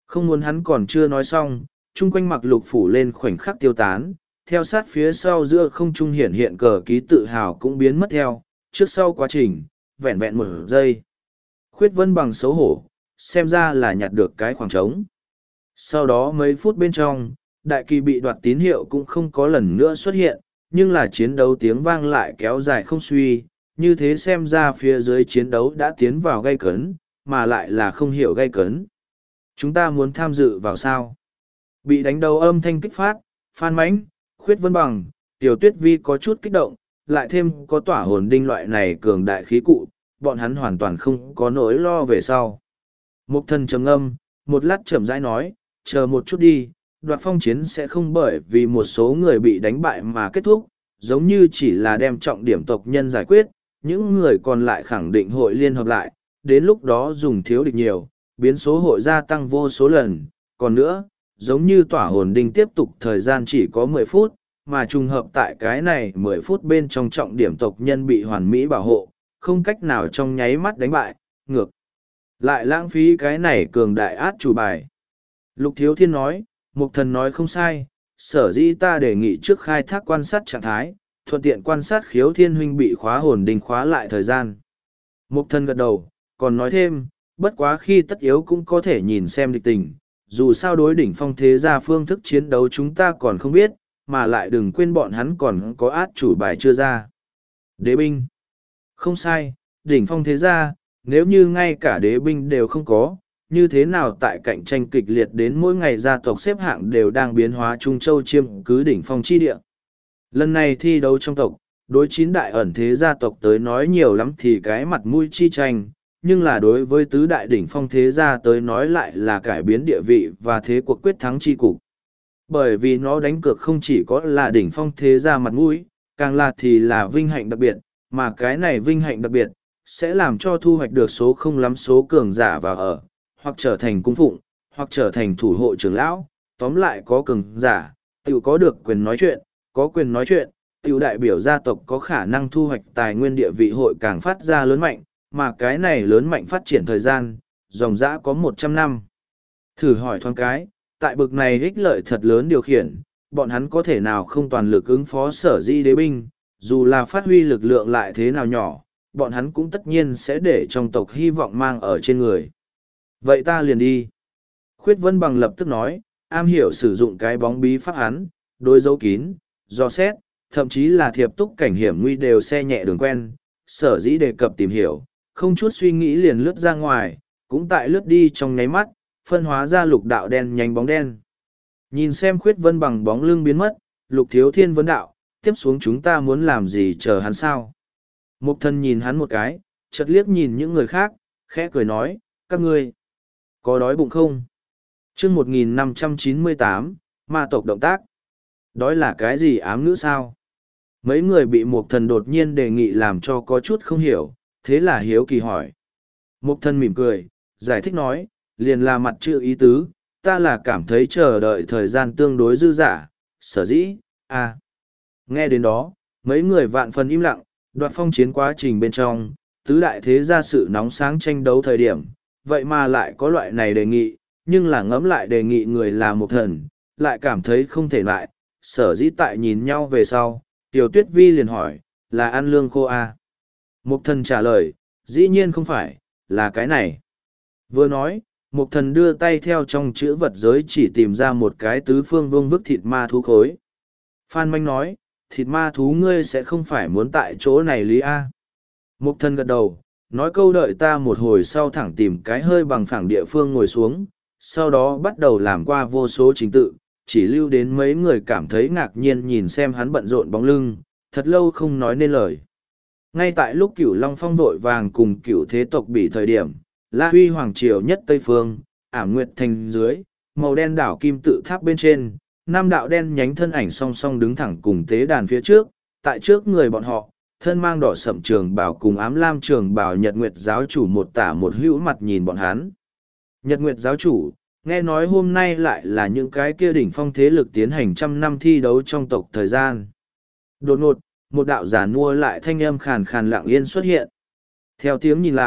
[SPEAKER 1] Không muốn hắn còn chưa nói xong, chung quanh mặc lục phủ lên khoảnh khắc tiêu tán, theo sát phía sau giữa không trung hiện hiện cờ ký tự hào cũng biến mất theo, trước sau quá trình, vẹn vẹn một giây. Khuyết Vân Bằng xấu hổ, xem ra là nhặt được cái khoảng trống. Sau đó mấy phút bên trong, đại kỳ bị đoạt tín hiệu cũng không có lần nữa xuất hiện, nhưng là chiến đấu tiếng vang lại kéo dài không suy, như thế xem ra phía dưới chiến đấu đã tiến vào gây cấn, mà lại là không hiểu gây cấn. Chúng ta muốn tham dự vào sao? Bị đánh đầu âm thanh kích phát, Phan Mãnh, Khuyết Vân Bằng, Tiểu Tuyết Vi có chút kích động, lại thêm có tỏa hồn đinh loại này cường đại khí cụ, bọn hắn hoàn toàn không có nỗi lo về sau. Mục Thần trầm ngâm, một lát chậm rãi nói, chờ một chút đi, đoạt phong chiến sẽ không bởi vì một số người bị đánh bại mà kết thúc, giống như chỉ là đem trọng điểm tộc nhân giải quyết, những người còn lại khẳng định hội liên hợp lại, đến lúc đó dùng thiếu địch nhiều, biến số hội gia tăng vô số lần. Còn nữa, giống như tỏa hồn đinh tiếp tục thời gian chỉ có mười phút, mà trùng hợp tại cái này mười phút bên trong trọng điểm tộc nhân bị hoàn mỹ bảo hộ, không cách nào trong nháy mắt đánh bại, ngược. Lại lãng phí cái này cường đại át chủ bài. Lục Thiếu Thiên nói, Mục Thần nói không sai, sở dĩ ta đề nghị trước khai thác quan sát trạng thái, thuận tiện quan sát Khiếu Thiên huynh bị khóa hồn đinh khóa lại thời gian. Mục Thần gật đầu, còn nói thêm, bất quá khi tất yếu cũng có thể nhìn xem địch tình, dù sao đối đỉnh phong thế gia phương thức chiến đấu chúng ta còn không biết, mà lại đừng quên bọn hắn còn có át chủ bài chưa ra. Đế binh. Không sai, đỉnh phong thế gia, nếu như ngay cả đế binh đều không có, như thế nào tại cạnh tranh kịch liệt đến mỗi ngày gia tộc xếp hạng đều đang biến hóa Trung Châu chiêm cứ đỉnh phong chi địa. Lần này thi đấu trong tộc, đối chín đại ẩn thế gia tộc tới nói nhiều lắm thì cái mặt mũi chi tranh, nhưng là đối với tứ đại đỉnh phong thế gia tới nói lại là cải biến địa vị và thế cuộc quyết thắng chi cục. Bởi vì nó đánh cược không chỉ có là đỉnh phong thế gia mặt mũi, càng là thì là vinh hạnh đặc biệt, mà cái này vinh hạnh đặc biệt, sẽ làm cho thu hoạch được số không lắm số cường giả vào ở, hoặc trở thành cung phụng, hoặc trở thành thủ hộ trưởng lão, tóm lại có cường giả, tự có được quyền nói chuyện, có quyền nói chuyện, tự đại biểu gia tộc có khả năng thu hoạch tài nguyên địa vị hội càng phát ra lớn mạnh, mà cái này lớn mạnh phát triển thời gian, dòng dã có một trăm năm. Thử hỏi thoáng cái, tại bực này ích lợi thật lớn điều khiển, bọn hắn có thể nào không toàn lực ứng phó sở di đế binh, dù là phát huy lực lượng lại thế nào nhỏ, bọn hắn cũng tất nhiên sẽ để trong tộc hy vọng mang ở trên người. Vậy ta liền đi. Khuyết Vân Bằng lập tức nói, am hiểu sử dụng cái bóng bí pháp hắn, đối dấu kín, do xét, thậm chí là thiệp túc cảnh hiểm nguy đều xe nhẹ đường quen, sở dĩ đề cập tìm hiểu, không chút suy nghĩ liền lướt ra ngoài, cũng tại lướt đi trong nháy mắt, phân hóa ra lục đạo đen nhánh bóng đen. Nhìn xem Khuyết Vân Bằng bóng lưng biến mất, Lục Thiếu Thiên vấn đạo, tiếp xuống chúng ta muốn làm gì chờ hắn sao? Mục Thần nhìn hắn một cái, chợt liếc nhìn những người khác, khẽ cười nói, các ngươi có đói bụng không? Chương một nghìn năm trăm chín mươi tám, ma tộc động tác. Đói là cái gì ám ngữ sao? Mấy người bị Mục Thần đột nhiên đề nghị làm cho có chút không hiểu, thế là hiếu kỳ hỏi. Mục Thần mỉm cười, giải thích nói, liền là mặt chữ ý tứ, ta là cảm thấy chờ đợi thời gian tương đối dư dả, sở dĩ, à. Nghe đến đó, mấy người vạn phần im lặng, đoạt phong chiến quá trình bên trong, tứ đại thế gia sự nóng sáng tranh đấu thời điểm, vậy mà lại có loại này đề nghị, nhưng là ngẫm lại đề nghị người là Mục Thần, lại cảm thấy không thể lại, sở dĩ tại nhìn nhau về sau, Tiểu Tuyết Vi liền hỏi, là ăn lương khô à? Mục Thần trả lời, dĩ nhiên không phải, là cái này. Vừa nói, Mục Thần đưa tay theo trong chữ vật giới chỉ tìm ra một cái tứ phương vương vức thịt ma thú khối. Phan Manh nói, thịt ma thú ngươi sẽ không phải muốn tại chỗ này lý A. Mục Thần gật đầu, nói câu đợi ta một hồi sau thẳng tìm cái hơi bằng phẳng địa phương ngồi xuống, sau đó bắt đầu làm qua vô số trình tự, chỉ lưu đến mấy người cảm thấy ngạc nhiên nhìn xem hắn bận rộn bóng lưng, thật lâu không nói nên lời. Ngay tại lúc Cửu Long Phong vội vàng cùng Cửu thế tộc bị thời điểm, La Huy Hoàng Triều nhất Tây Phương, Ảm Nguyệt Thành dưới, màu đen đảo kim tự tháp bên trên, năm đạo đen nhánh thân ảnh song song đứng thẳng cùng tế đàn phía trước, tại trước người bọn họ, thân mang đỏ sậm trường bảo cùng ám lam trường bảo Nhật Nguyệt giáo chủ một tả một hữu mặt nhìn bọn hắn. Nhật Nguyệt giáo chủ, nghe nói hôm nay lại là những cái kia đỉnh phong thế lực tiến hành trăm năm thi đấu trong tộc thời gian. Đột ngột, một đạo giả nua lại thanh âm khàn khàn lặng yên xuất hiện. Theo tiếng nhìn lại,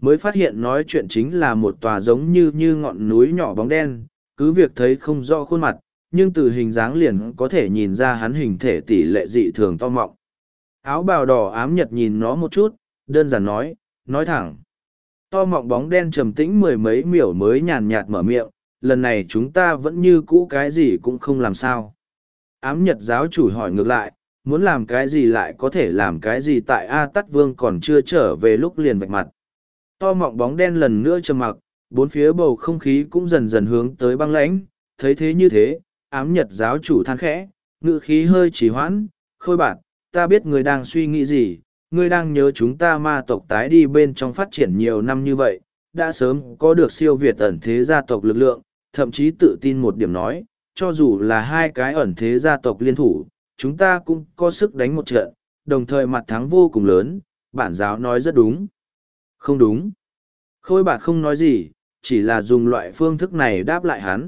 [SPEAKER 1] mới phát hiện nói chuyện chính là một tòa giống như như ngọn núi nhỏ bóng đen, cứ việc thấy không rõ khuôn mặt, nhưng từ hình dáng liền có thể nhìn ra hắn hình thể tỷ lệ dị thường to mọng. Áo bào đỏ ám nhật nhìn nó một chút, đơn giản nói, nói thẳng. To mọng bóng đen trầm tĩnh mười mấy miểu mới nhàn nhạt mở miệng, lần này chúng ta vẫn như cũ cái gì cũng không làm sao. Ám nhật giáo chủ hỏi ngược lại, muốn làm cái gì lại có thể làm cái gì tại A Tát Vương còn chưa trở về lúc liền vạch mặt. To mọng bóng đen lần nữa trầm mặc, bốn phía bầu không khí cũng dần dần hướng tới băng lãnh, thấy thế như thế, ám nhật giáo chủ than khẽ, ngự khí hơi trì hoãn, khôi bạt, ta biết người đang suy nghĩ gì, ngươi đang nhớ chúng ta ma tộc tái đi bên trong phát triển nhiều năm như vậy, đã sớm có được siêu việt ẩn thế gia tộc lực lượng, thậm chí tự tin một điểm nói, cho dù là hai cái ẩn thế gia tộc liên thủ, chúng ta cũng có sức đánh một trận, đồng thời mặt thắng vô cùng lớn, bản giáo nói rất đúng. Không đúng. Khôi bạt không nói gì, chỉ là dùng loại phương thức này đáp lại hắn.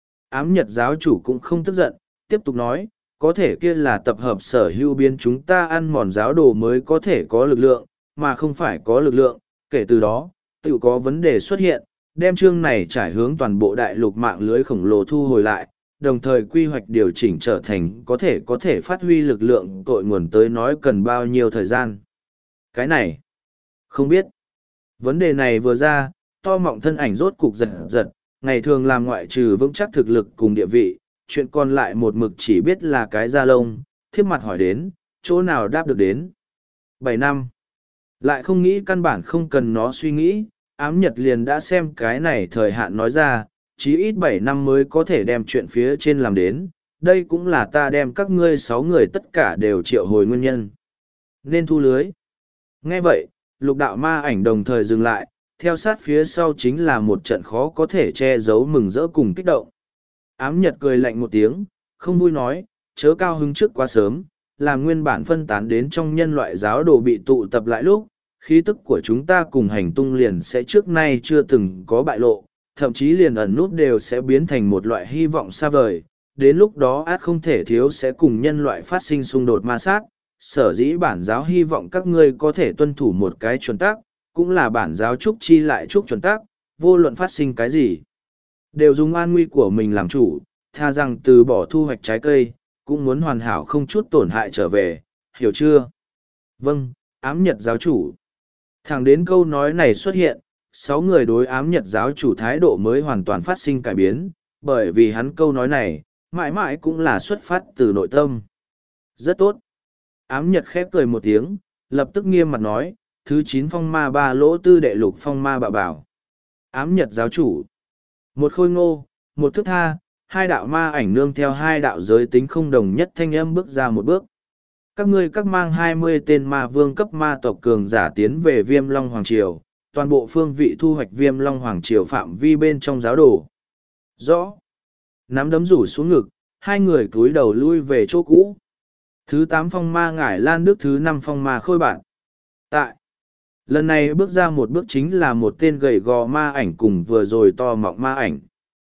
[SPEAKER 1] Ám nhật giáo chủ cũng không tức giận, tiếp tục nói, có thể kia là tập hợp sở hữu biến chúng ta ăn mòn giáo đồ mới có thể có lực lượng, mà không phải có lực lượng, kể từ đó, tự có vấn đề xuất hiện, đem chương này trải hướng toàn bộ đại lục mạng lưới khổng lồ thu hồi lại, đồng thời quy hoạch điều chỉnh trở thành có thể có thể phát huy lực lượng tội nguồn tới nói cần bao nhiêu thời gian. Cái này, không biết. Vấn đề này vừa ra, to mọng thân ảnh rốt cục giật giật, ngày thường làm ngoại trừ vững chắc thực lực cùng địa vị, chuyện còn lại một mực chỉ biết là cái da lông, thiếp mặt hỏi đến, chỗ nào đáp được đến. Bảy năm. Lại không nghĩ căn bản không cần nó suy nghĩ, ám nhật liền đã xem cái này thời hạn nói ra, chí ít bảy năm mới có thể đem chuyện phía trên làm đến, đây cũng là ta đem các ngươi sáu người tất cả đều triệu hồi nguyên nhân. Nên thu lưới. Nghe vậy, lục đạo ma ảnh đồng thời dừng lại, theo sát phía sau chính là một trận khó có thể che giấu mừng rỡ cùng kích động. Ám nhật cười lạnh một tiếng, không vui nói, chớ cao hứng trước quá sớm, làm nguyên bản phân tán đến trong nhân loại giáo đồ bị tụ tập lại lúc, khí tức của chúng ta cùng hành tung liền sẽ trước nay chưa từng có bại lộ, thậm chí liền ẩn nút đều sẽ biến thành một loại hy vọng xa vời, đến lúc đó át không thể thiếu sẽ cùng nhân loại phát sinh xung đột ma sát, sở dĩ bản giáo hy vọng các ngươi có thể tuân thủ một cái chuẩn tắc, cũng là bản giáo chúc chi lại chúc chuẩn tắc, vô luận phát sinh cái gì. Đều dùng an nguy của mình làm chủ, tha rằng từ bỏ thu hoạch trái cây, cũng muốn hoàn hảo không chút tổn hại trở về, hiểu chưa? Vâng, ám nhật giáo chủ. Thẳng đến câu nói này xuất hiện, sáu người đối ám nhật giáo chủ thái độ mới hoàn toàn phát sinh cải biến, bởi vì hắn câu nói này, mãi mãi cũng là xuất phát từ nội tâm. Rất tốt. Ám nhật khép cười một tiếng, lập tức nghiêm mặt nói, thứ chín phong ma ba lỗ tư đệ lục phong ma bạo bảo. Ám nhật giáo chủ. Một khôi ngô, một thức tha, hai đạo ma ảnh nương theo hai đạo giới tính không đồng nhất thanh âm bước ra một bước. Các ngươi các mang hai mươi tên ma vương cấp ma tộc cường giả tiến về viêm long hoàng triều, toàn bộ phương vị thu hoạch viêm long hoàng triều phạm vi bên trong giáo đồ. Rõ. Nắm đấm rủ xuống ngực, hai người cúi đầu lui về chỗ cũ. Thứ tám phong ma ngải lan đức thứ năm phong ma khôi bản. Tại. Lần này bước ra một bước chính là một tên gầy gò ma ảnh cùng vừa rồi to mọng ma ảnh.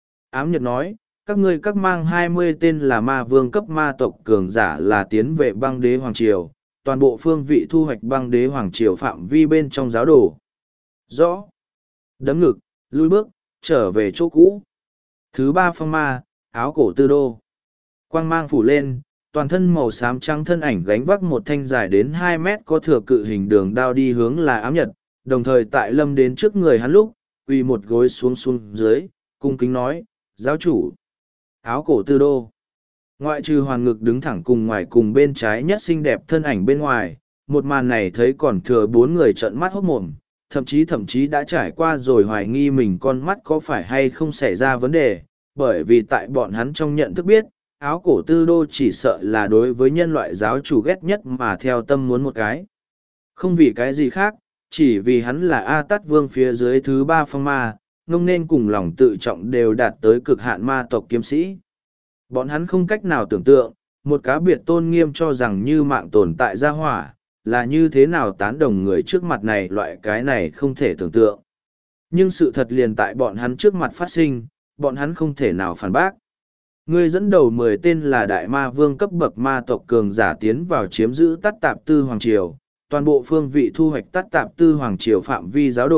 [SPEAKER 1] Ám nhật nói, các ngươi các mang hai mươi tên là ma vương cấp ma tộc cường giả là tiến về băng đế hoàng triều, toàn bộ phương vị thu hoạch băng đế hoàng triều phạm vi bên trong giáo đồ. Rõ. Đấm ngực, lui bước, trở về chỗ cũ. Thứ ba phong ma, áo cổ tư đô. Quang mang phủ lên, toàn thân màu xám trắng thân ảnh gánh vác một thanh dài đến hai mét có thừa cự hình đường đao đi hướng là ám nhật, đồng thời tại lâm đến trước người hắn lúc, quỳ một gối xuống xuống dưới, cung kính nói, giáo chủ. Áo cổ tư đô. Ngoại trừ hoàn ngực đứng thẳng cùng ngoài cùng bên trái nhất xinh đẹp thân ảnh bên ngoài, một màn này thấy còn thừa bốn người trợn mắt hốt mồm, thậm chí thậm chí đã trải qua rồi hoài nghi mình con mắt có phải hay không xảy ra vấn đề, bởi vì tại bọn hắn trong nhận thức biết, áo cổ tư đô chỉ sợ là đối với nhân loại giáo chủ ghét nhất mà theo tâm muốn một cái. Không vì cái gì khác, chỉ vì hắn là A Tát Vương phía dưới thứ ba phong ma, ngông nên cùng lòng tự trọng đều đạt tới cực hạn ma tộc kiếm sĩ. Bọn hắn không cách nào tưởng tượng, một cá biệt tôn nghiêm cho rằng như mạng tồn tại gia hỏa, là như thế nào tán đồng người trước mặt này loại cái này không thể tưởng tượng. Nhưng sự thật liền tại bọn hắn trước mặt phát sinh, bọn hắn không thể nào phản bác. Người dẫn đầu mười tên là đại ma vương cấp bậc ma tộc cường giả tiến vào chiếm giữ tắt tạp tư hoàng triều, toàn bộ phương vị thu hoạch tắt tạp tư hoàng triều phạm vi giáo đồ,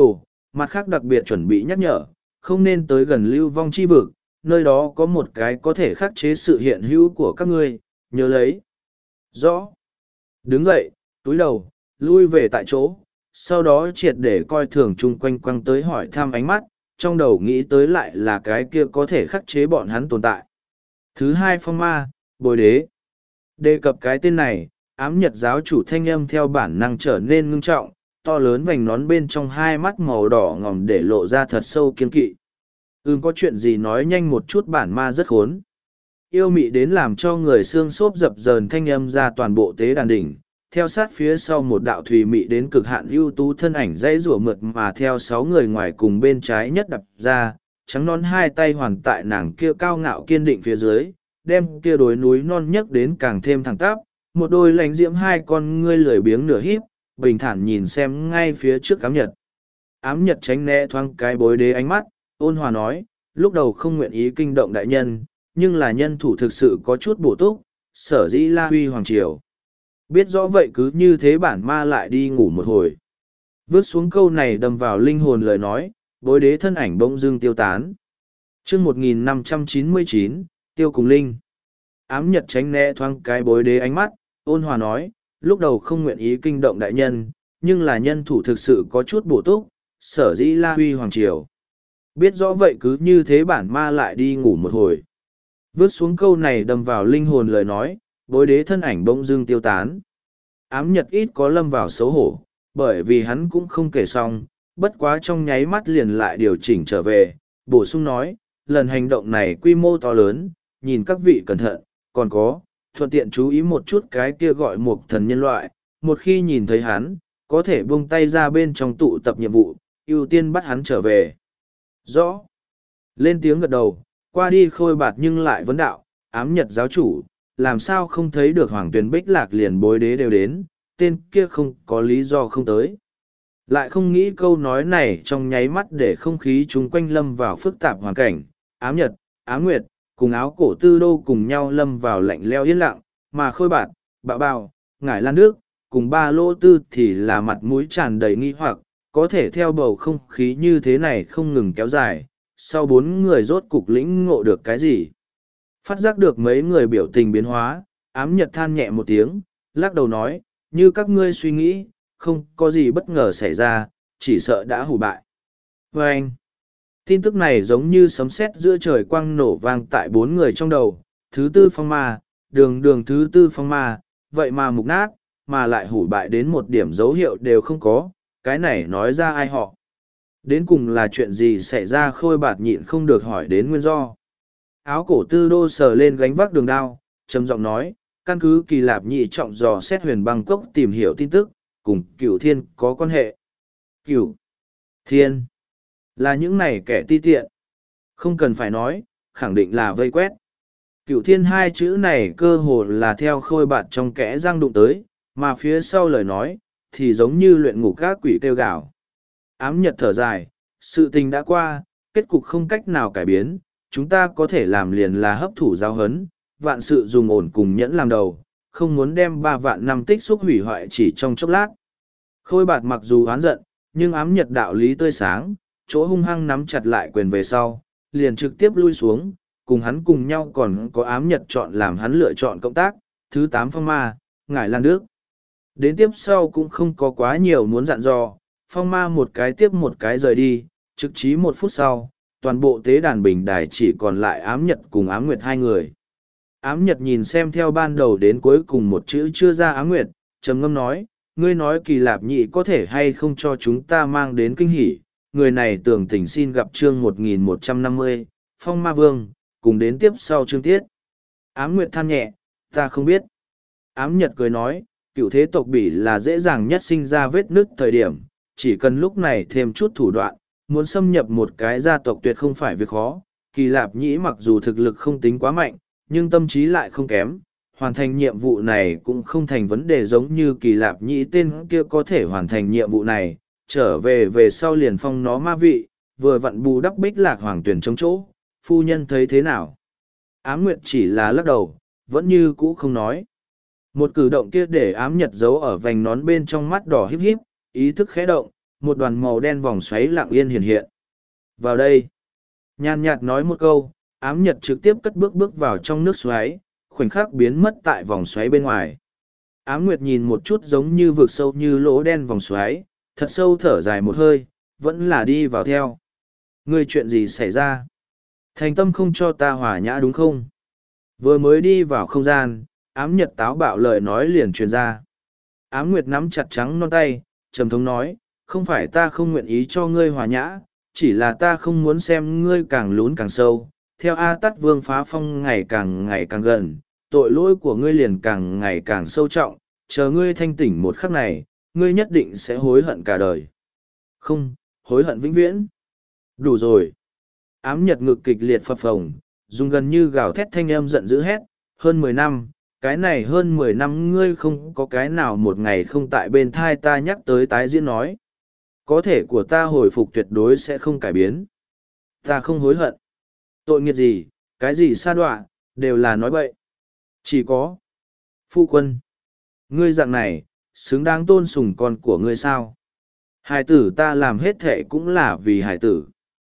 [SPEAKER 1] mặt khác đặc biệt chuẩn bị nhắc nhở, không nên tới gần lưu vong chi vực, nơi đó có một cái có thể khắc chế sự hiện hữu của các ngươi, nhớ lấy. Rõ. Đứng dậy, túi đầu, lui về tại chỗ, sau đó triệt để coi thường chung quanh quăng tới hỏi thăm ánh mắt, trong đầu nghĩ tới lại là cái kia có thể khắc chế bọn hắn tồn tại. Thứ hai phong ma, bồi đế. Đề cập cái tên này, ám nhật giáo chủ thanh âm theo bản năng trở nên ngưng trọng, to lớn vành nón bên trong hai mắt màu đỏ ngòm để lộ ra thật sâu kiên kỵ. Ừm có chuyện gì nói nhanh một chút, bản ma rất khốn. Yêu mị đến làm cho người xương xốp dập dờn thanh âm ra toàn bộ tế đàn đỉnh, theo sát phía sau một đạo thùy mị đến cực hạn ưu tú thân ảnh dãy rủa mượt mà theo sáu người ngoài cùng bên trái nhất đập ra, trắng non hai tay hoàn tại nàng kia cao ngạo kiên định phía dưới, đem kia đồi núi non nhấc đến càng thêm thẳng tắp, một đôi lánh diễm hai con ngươi lười biếng nửa híp, bình thản nhìn xem ngay phía trước ám nhật. Ám nhật tránh né thoáng cái bối đế ánh mắt, ôn hòa nói, lúc đầu không nguyện ý kinh động đại nhân, nhưng là nhân thủ thực sự có chút bổ túc, sở dĩ la huy hoàng triều. Biết rõ vậy cứ như thế bản ma lại đi ngủ một hồi. Vứt xuống câu này đâm vào linh hồn lời nói, bối đế thân ảnh bỗng dưng tiêu tán. chương một nghìn năm trăm chín mươi chín, tiêu cùng linh. Ám nhật tránh né thoáng cái bối đế ánh mắt, ôn hòa nói, lúc đầu không nguyện ý kinh động đại nhân, nhưng là nhân thủ thực sự có chút bổ túc, sở dĩ la huy hoàng triều. Biết rõ vậy cứ như thế bản ma lại đi ngủ một hồi. Vứt xuống câu này đâm vào linh hồn lời nói, bối đế thân ảnh bỗng dưng tiêu tán. Ám nhật ít có lâm vào xấu hổ, bởi vì hắn cũng không kể xong, bất quá trong nháy mắt liền lại điều chỉnh trở về, bổ sung nói, lần hành động này quy mô to lớn, nhìn các vị cẩn thận, còn có, thuận tiện chú ý một chút cái kia gọi một thần nhân loại, một khi nhìn thấy hắn, có thể buông tay ra bên trong tụ tập nhiệm vụ, ưu tiên bắt hắn trở về. Rõ. Lên tiếng gật đầu, qua đi khôi bạt nhưng lại vấn đạo, ám nhật giáo chủ, làm sao không thấy được hoàng tuyền bích lạc liền bối đế đều đến, tên kia không có lý do không tới. Lại không nghĩ câu nói này trong nháy mắt để không khí chung quanh lâm vào phức tạp hoàn cảnh, ám nhật, ám nguyệt, cùng áo cổ tư đô cùng nhau lâm vào lạnh leo yên lặng, mà khôi bạt, bạo bào, ngải lan nước, cùng ba lô tư thì là mặt mũi tràn đầy nghi hoặc, có thể theo bầu không khí như thế này không ngừng kéo dài, sau bốn người rốt cục lĩnh ngộ được cái gì. Phát giác được mấy người biểu tình biến hóa, ám nhật than nhẹ một tiếng, lắc đầu nói, như các ngươi suy nghĩ, không có gì bất ngờ xảy ra, chỉ sợ đã hủ bại. Và anh, tin tức này giống như sấm sét giữa trời quang nổ vang tại bốn người trong đầu, thứ tư phong ma, đường đường thứ tư phong ma, vậy mà mục nát, mà lại hủ bại đến một điểm dấu hiệu đều không có, cái này nói ra ai họ. Đến cùng là chuyện gì xảy ra, khôi bạt nhịn không được hỏi đến nguyên do. Áo cổ tư đô sờ lên gánh vác đường đao, trầm giọng nói, căn cứ kỳ lạp nhị trọng dò xét huyền băng cốc tìm hiểu tin tức, cùng cửu thiên có quan hệ. Cửu thiên là những này kẻ ti tiện. Không cần phải nói, khẳng định là vây quét. Cửu thiên hai chữ này cơ hồ là theo khôi bạt trong kẽ răng đụng tới, mà phía sau lời nói, thì giống như luyện ngục các quỷ kêu gào. Ám nhật thở dài, sự tình đã qua, kết cục không cách nào cải biến, chúng ta có thể làm liền là hấp thụ giáo hấn, vạn sự dùng ổn cùng nhẫn làm đầu, không muốn đem ba vạn năm tích xúc hủy hoại chỉ trong chốc lát. Khôi bạt mặc dù oán giận, nhưng ám nhật đạo lý tươi sáng, chỗ hung hăng nắm chặt lại quyền về sau, liền trực tiếp lui xuống, cùng hắn cùng nhau còn có ám nhật chọn làm hắn lựa chọn công tác, thứ tám phong ma, ngải lan nước. Đến tiếp sau cũng không có quá nhiều muốn dặn dò, phong ma một cái tiếp một cái rời đi, trực chí một phút sau, toàn bộ tế đàn bình đài chỉ còn lại ám nhật cùng ám nguyệt hai người. Ám nhật nhìn xem theo ban đầu đến cuối cùng một chữ chưa ra ám nguyệt, trầm ngâm nói, ngươi nói kỳ lạp nhị có thể hay không cho chúng ta mang đến kinh hỉ, người này tưởng tình xin gặp chương một nghìn một trăm năm mươi, phong ma vương, cùng đến tiếp sau chương tiết. Ám nguyệt than nhẹ, ta không biết. Ám nhật cười nói, cựu thế tộc bỉ là dễ dàng nhất sinh ra vết nứt thời điểm, chỉ cần lúc này thêm chút thủ đoạn, muốn xâm nhập một cái gia tộc tuyệt không phải việc khó. Kỳ lạp nhĩ mặc dù thực lực không tính quá mạnh, nhưng tâm trí lại không kém, hoàn thành nhiệm vụ này cũng không thành vấn đề, giống như kỳ lạp nhĩ tên kia có thể hoàn thành nhiệm vụ này, trở về về sau liền phong nó ma vị, vừa vặn bù đắp bích lạc hoàng tuyển trong chỗ, phu nhân thấy thế nào? Ám nguyệt chỉ là lắc đầu, vẫn như cũ không nói. Một cử động kia để ám nhật giấu ở vành nón bên trong mắt đỏ híp híp, ý thức khẽ động, một đoàn màu đen vòng xoáy lặng yên hiện hiện. Vào đây. Nhàn nhạt nói một câu, ám nhật trực tiếp cất bước bước vào trong nước xoáy, khoảnh khắc biến mất tại vòng xoáy bên ngoài. Ám nguyệt nhìn một chút giống như vực sâu như lỗ đen vòng xoáy, thật sâu thở dài một hơi, vẫn là đi vào theo. Ngươi chuyện gì xảy ra? Thành tâm không cho ta hòa nhã đúng không? Vừa mới đi vào không gian, ám nhật táo bạo lời nói liền truyền ra. Ám nguyệt nắm chặt trắng non tay, trầm thống nói, không phải ta không nguyện ý cho ngươi hòa nhã, chỉ là ta không muốn xem ngươi càng lún càng sâu. Theo A Tát Vương phá phong ngày càng ngày càng gần, tội lỗi của ngươi liền càng ngày càng sâu trọng, chờ ngươi thanh tỉnh một khắc này, ngươi nhất định sẽ hối hận cả đời. Không, hối hận vĩnh viễn. Đủ rồi. Ám nhật ngực kịch liệt phập phồng, dùng gần như gào thét thanh âm giận dữ hét, hơn mười năm, cái này hơn mười năm ngươi không có cái nào một ngày không tại bên thai ta nhắc tới tái diễn nói. Có thể của ta hồi phục tuyệt đối sẽ không cải biến. Ta không hối hận. Tội nghiệp gì, cái gì sa đọa, đều là nói bậy. Chỉ có. Phu quân. Ngươi dạng này, xứng đáng tôn sùng con của ngươi sao? Hải tử ta làm hết thệ cũng là vì hải tử.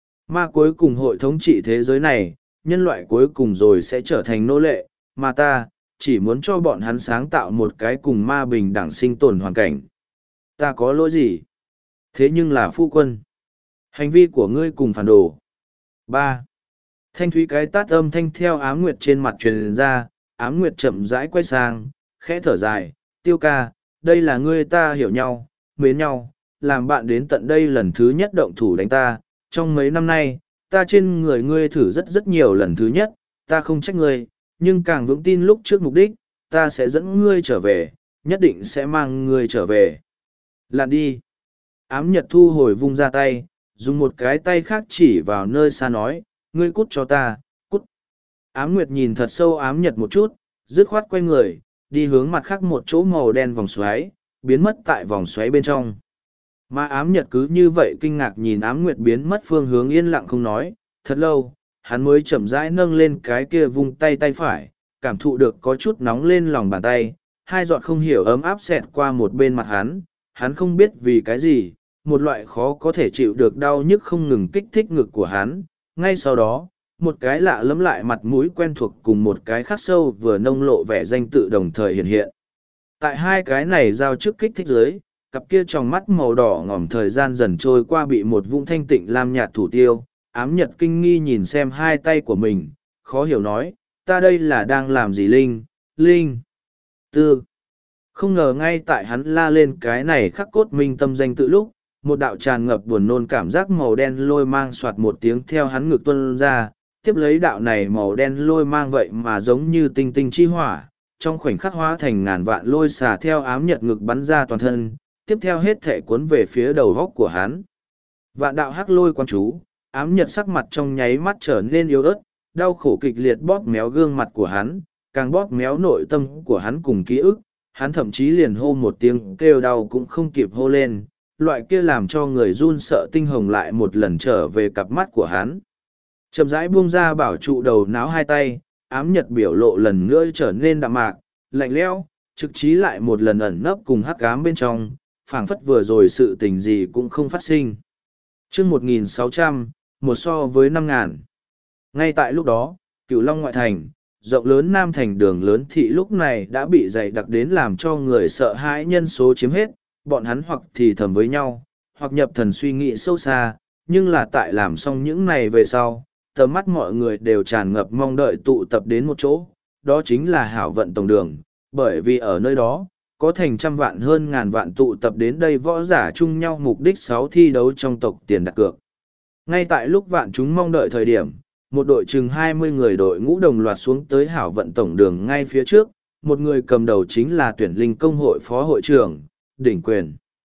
[SPEAKER 1] Ma cuối cùng hội thống trị thế giới này, nhân loại cuối cùng rồi sẽ trở thành nô lệ, mà ta, chỉ muốn cho bọn hắn sáng tạo một cái cùng ma bình đẳng sinh tồn hoàn cảnh. Ta có lỗi gì? Thế nhưng là phu quân. Hành vi của ngươi cùng phản đồ. ba. Thanh thúy cái tát âm thanh theo ám nguyệt trên mặt truyền ra, ám nguyệt chậm rãi quay sang, khẽ thở dài, tiêu ca, đây là ngươi ta hiểu nhau, mến nhau, làm bạn đến tận đây lần thứ nhất động thủ đánh ta, trong mấy năm nay, ta trên người ngươi thử rất rất nhiều lần thứ nhất, ta không trách ngươi, nhưng càng vững tin lúc trước mục đích, ta sẽ dẫn ngươi trở về, nhất định sẽ mang ngươi trở về. Lặn đi. Ám nhật thu hồi vung ra tay, dùng một cái tay khác chỉ vào nơi xa nói, ngươi cút cho ta, cút. Ám nguyệt nhìn thật sâu ám nhật một chút, dứt khoát quay người, đi hướng mặt khác một chỗ màu đen vòng xoáy, biến mất tại vòng xoáy bên trong. Mà ám nhật cứ như vậy kinh ngạc nhìn ám nguyệt biến mất phương hướng yên lặng không nói, thật lâu, hắn mới chậm rãi nâng lên cái kia vung tay tay phải, cảm thụ được có chút nóng lên lòng bàn tay, hai giọt không hiểu ấm áp xẹt qua một bên mặt hắn, hắn không biết vì cái gì, một loại khó có thể chịu được đau nhức không ngừng kích thích ngực của hắn, ngay sau đó, một cái lạ lẫm lại mặt mũi quen thuộc cùng một cái khắc sâu vừa nông lộ vẻ danh tự đồng thời hiện hiện. Tại hai cái này giao trước kích thích dưới, cặp kia trong mắt màu đỏ ngòm thời gian dần trôi qua bị một vũng thanh tịnh lam nhạt thủ tiêu, ám nhật kinh nghi nhìn xem hai tay của mình, khó hiểu nói, ta đây là đang làm gì Linh, Linh, Tư. Không ngờ ngay tại hắn la lên cái này khắc cốt minh tâm danh tự lúc, một đạo tràn ngập buồn nôn cảm giác màu đen lôi mang soạt một tiếng theo hắn ngực tuân ra, tiếp lấy đạo này màu đen lôi mang vậy mà giống như tinh tinh chi hỏa, trong khoảnh khắc hóa thành ngàn vạn lôi xả theo ám nhật ngực bắn ra toàn thân, tiếp theo hết thể cuốn về phía đầu góc của hắn. Vạn đạo hắc lôi quan chú, ám nhật sắc mặt trong nháy mắt trở nên yếu ớt, đau khổ kịch liệt bóp méo gương mặt của hắn, càng bóp méo nội tâm của hắn cùng ký ức, hắn thậm chí liền hô một tiếng kêu đau cũng không kịp hô lên, loại kia làm cho người run sợ tinh hồng lại một lần trở về cặp mắt của hắn. Chậm rãi buông ra bảo trụ đầu náo hai tay, ám nhật biểu lộ lần nữa trở nên đạm mạc, lạnh lẽo, trực trí lại một lần ẩn nấp cùng hắc ám bên trong, phảng phất vừa rồi sự tình gì cũng không phát sinh. chương một nghìn sáu trăm, một so với năm ngàn. Ngay tại lúc đó, Cửu Long ngoại thành, rộng lớn nam thành đường lớn thị lúc này đã bị dày đặc đến làm cho người sợ hãi nhân số chiếm hết, bọn hắn hoặc thì thầm với nhau, hoặc nhập thần suy nghĩ sâu xa, nhưng là tại làm xong những này về sau, tầm mắt mọi người đều tràn ngập mong đợi tụ tập đến một chỗ, đó chính là hảo vận tổng đường, bởi vì ở nơi đó, có thành trăm vạn hơn ngàn vạn tụ tập đến đây võ giả chung nhau mục đích sáu thi đấu trong tộc tiền đặt cược. Ngay tại lúc vạn chúng mong đợi thời điểm, một đội chừng hai mươi người đội ngũ đồng loạt xuống tới hảo vận tổng đường ngay phía trước, một người cầm đầu chính là tuyển linh công hội phó hội trưởng, đỉnh quyền.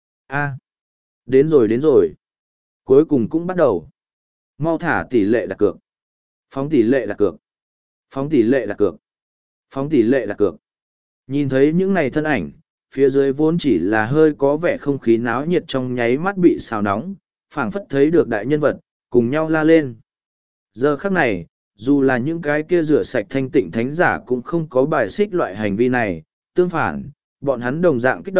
[SPEAKER 1] A, đến rồi đến rồi. Cuối cùng cũng bắt đầu. Mau thả tỷ lệ đặt cược. Phóng tỷ lệ đặt cược. Phóng tỷ lệ đặt cược. Phóng tỷ lệ đặt cược. Nhìn thấy những này thân ảnh, phía dưới vốn chỉ là hơi có vẻ không khí náo nhiệt trong nháy mắt bị xào nóng, phảng phất thấy được đại nhân vật, cùng nhau la lên. Giờ khắc này, dù là những cái kia rửa sạch thanh tịnh thánh giả cũng không có bài xích loại hành vi này, tương phản, bọn hắn đồng dạng kích động,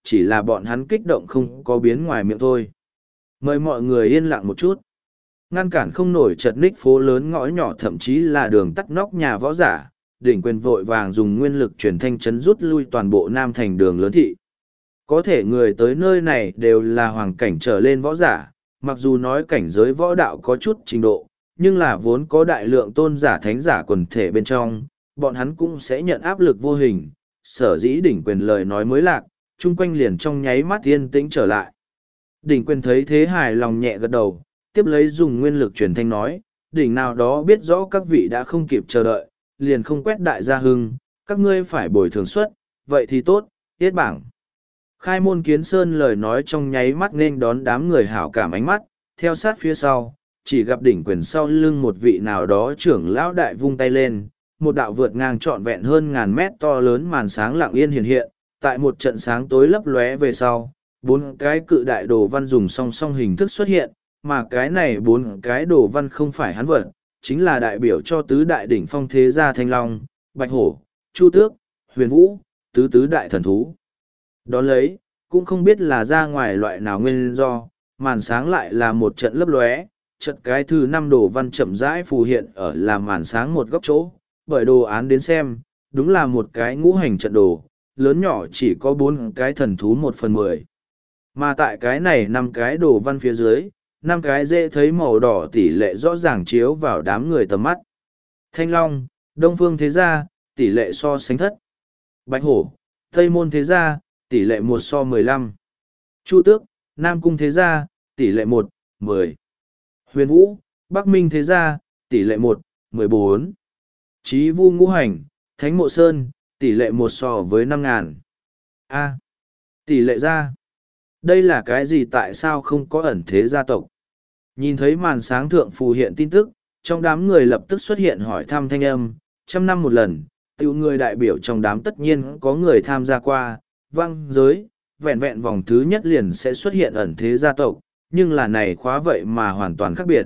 [SPEAKER 1] chỉ là bọn hắn kích động không có biến ngoài miệng thôi. Mời mọi người yên lặng một chút. Ngăn cản không nổi chật ních phố lớn ngõ nhỏ thậm chí là đường tắt nóc nhà võ giả, đỉnh quyền vội vàng dùng nguyên lực truyền thanh chấn rút lui toàn bộ Nam thành đường lớn thị. Có thể người tới nơi này đều là hoàng cảnh trở lên võ giả, mặc dù nói cảnh giới võ đạo có chút trình độ, nhưng là vốn có đại lượng tôn giả thánh giả quần thể bên trong, bọn hắn cũng sẽ nhận áp lực vô hình, sở dĩ đỉnh quyền lời nói mới lạc, chung quanh liền trong nháy mắt yên tĩnh trở lại. Đỉnh quyền thấy thế hài lòng nhẹ gật đầu, tiếp lấy dùng nguyên lực truyền thanh nói, đỉnh nào đó biết rõ các vị đã không kịp chờ đợi, liền không quét đại gia hưng, các ngươi phải bồi thường suất, vậy thì tốt, tiết bảng. Khai môn kiến sơn lời nói trong nháy mắt nên đón đám người hảo cảm ánh mắt, theo sát phía sau, chỉ gặp đỉnh quyền sau lưng một vị nào đó trưởng lão đại vung tay lên, một đạo vượt ngang trọn vẹn hơn ngàn mét to lớn màn sáng lặng yên hiện hiện, tại một trận sáng tối lấp lóe về sau, bốn cái cự đại đồ văn dùng song song hình thức xuất hiện, mà cái này bốn cái đồ văn không phải hắn vật, chính là đại biểu cho tứ đại đỉnh phong thế gia Thanh Long, Bạch Hổ, Chu Tước, Huyền Vũ, tứ tứ đại thần thú. Đón lấy, cũng không biết là ra ngoài loại nào nguyên do, màn sáng lại là một trận lấp lóe, trận cái thứ năm đồ văn chậm rãi phù hiện ở là màn sáng một góc chỗ, bởi đồ án đến xem, đúng là một cái ngũ hành trận đồ, lớn nhỏ chỉ có bốn cái thần thú một phần mười. Mà tại cái này năm cái đồ văn phía dưới, năm cái dễ thấy màu đỏ tỷ lệ rõ ràng chiếu vào đám người tầm mắt. Thanh Long, Đông Phương Thế Gia, tỷ lệ so sánh thất. Bạch Hổ, Tây Môn Thế Gia, tỷ lệ một so mười lăm. Chu Tước, Nam Cung Thế Gia, tỷ lệ một, mười. Huyền Vũ, Bắc Minh Thế Gia, tỷ lệ một, mười bốn. Chí Vu Ngũ Hành, Thánh Mộ Sơn, tỷ lệ một so với năm ngàn. A. Tỷ lệ ra. Đây là cái gì, tại sao không có ẩn thế gia tộc? Nhìn thấy màn sáng thượng phù hiện tin tức, trong đám người lập tức xuất hiện hỏi thăm thanh âm, trăm năm một lần, tiểu người đại biểu trong đám tất nhiên có người tham gia qua, văng giới, vẹn vẹn vòng thứ nhất liền sẽ xuất hiện ẩn thế gia tộc, nhưng là này khóa vậy mà hoàn toàn khác biệt.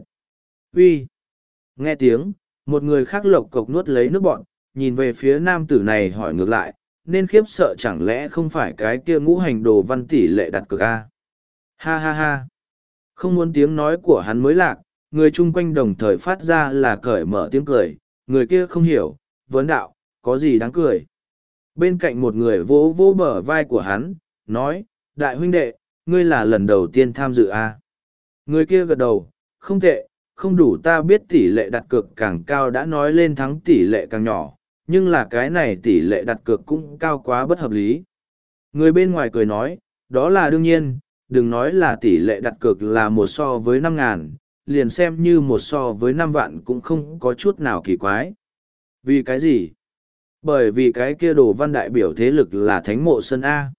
[SPEAKER 1] Uy. Nghe tiếng, một người khác lộc cộc nuốt lấy nước bọn, nhìn về phía nam tử này hỏi ngược lại, nên khiếp sợ chẳng lẽ không phải cái kia ngũ hành đồ văn tỷ lệ đặt cược a? Ha ha ha. Không muốn tiếng nói của hắn mới lạc, người chung quanh đồng thời phát ra là cởi mở tiếng cười, người kia không hiểu, vấn đạo, có gì đáng cười. Bên cạnh một người vỗ vỗ bờ vai của hắn, nói, đại huynh đệ, ngươi là lần đầu tiên tham dự a? Người kia gật đầu, không tệ, không đủ ta biết tỷ lệ đặt cược càng cao đã nói lên thắng tỷ lệ càng nhỏ, nhưng là cái này tỷ lệ đặt cược cũng cao quá bất hợp lý. Người bên ngoài cười nói, đó là đương nhiên, đừng nói là tỷ lệ đặt cược là một so với năm ngàn, liền xem như một so với năm vạn cũng không có chút nào kỳ quái. Vì cái gì? Bởi vì cái kia đồ văn đại biểu thế lực là Thánh Mộ Sơn A.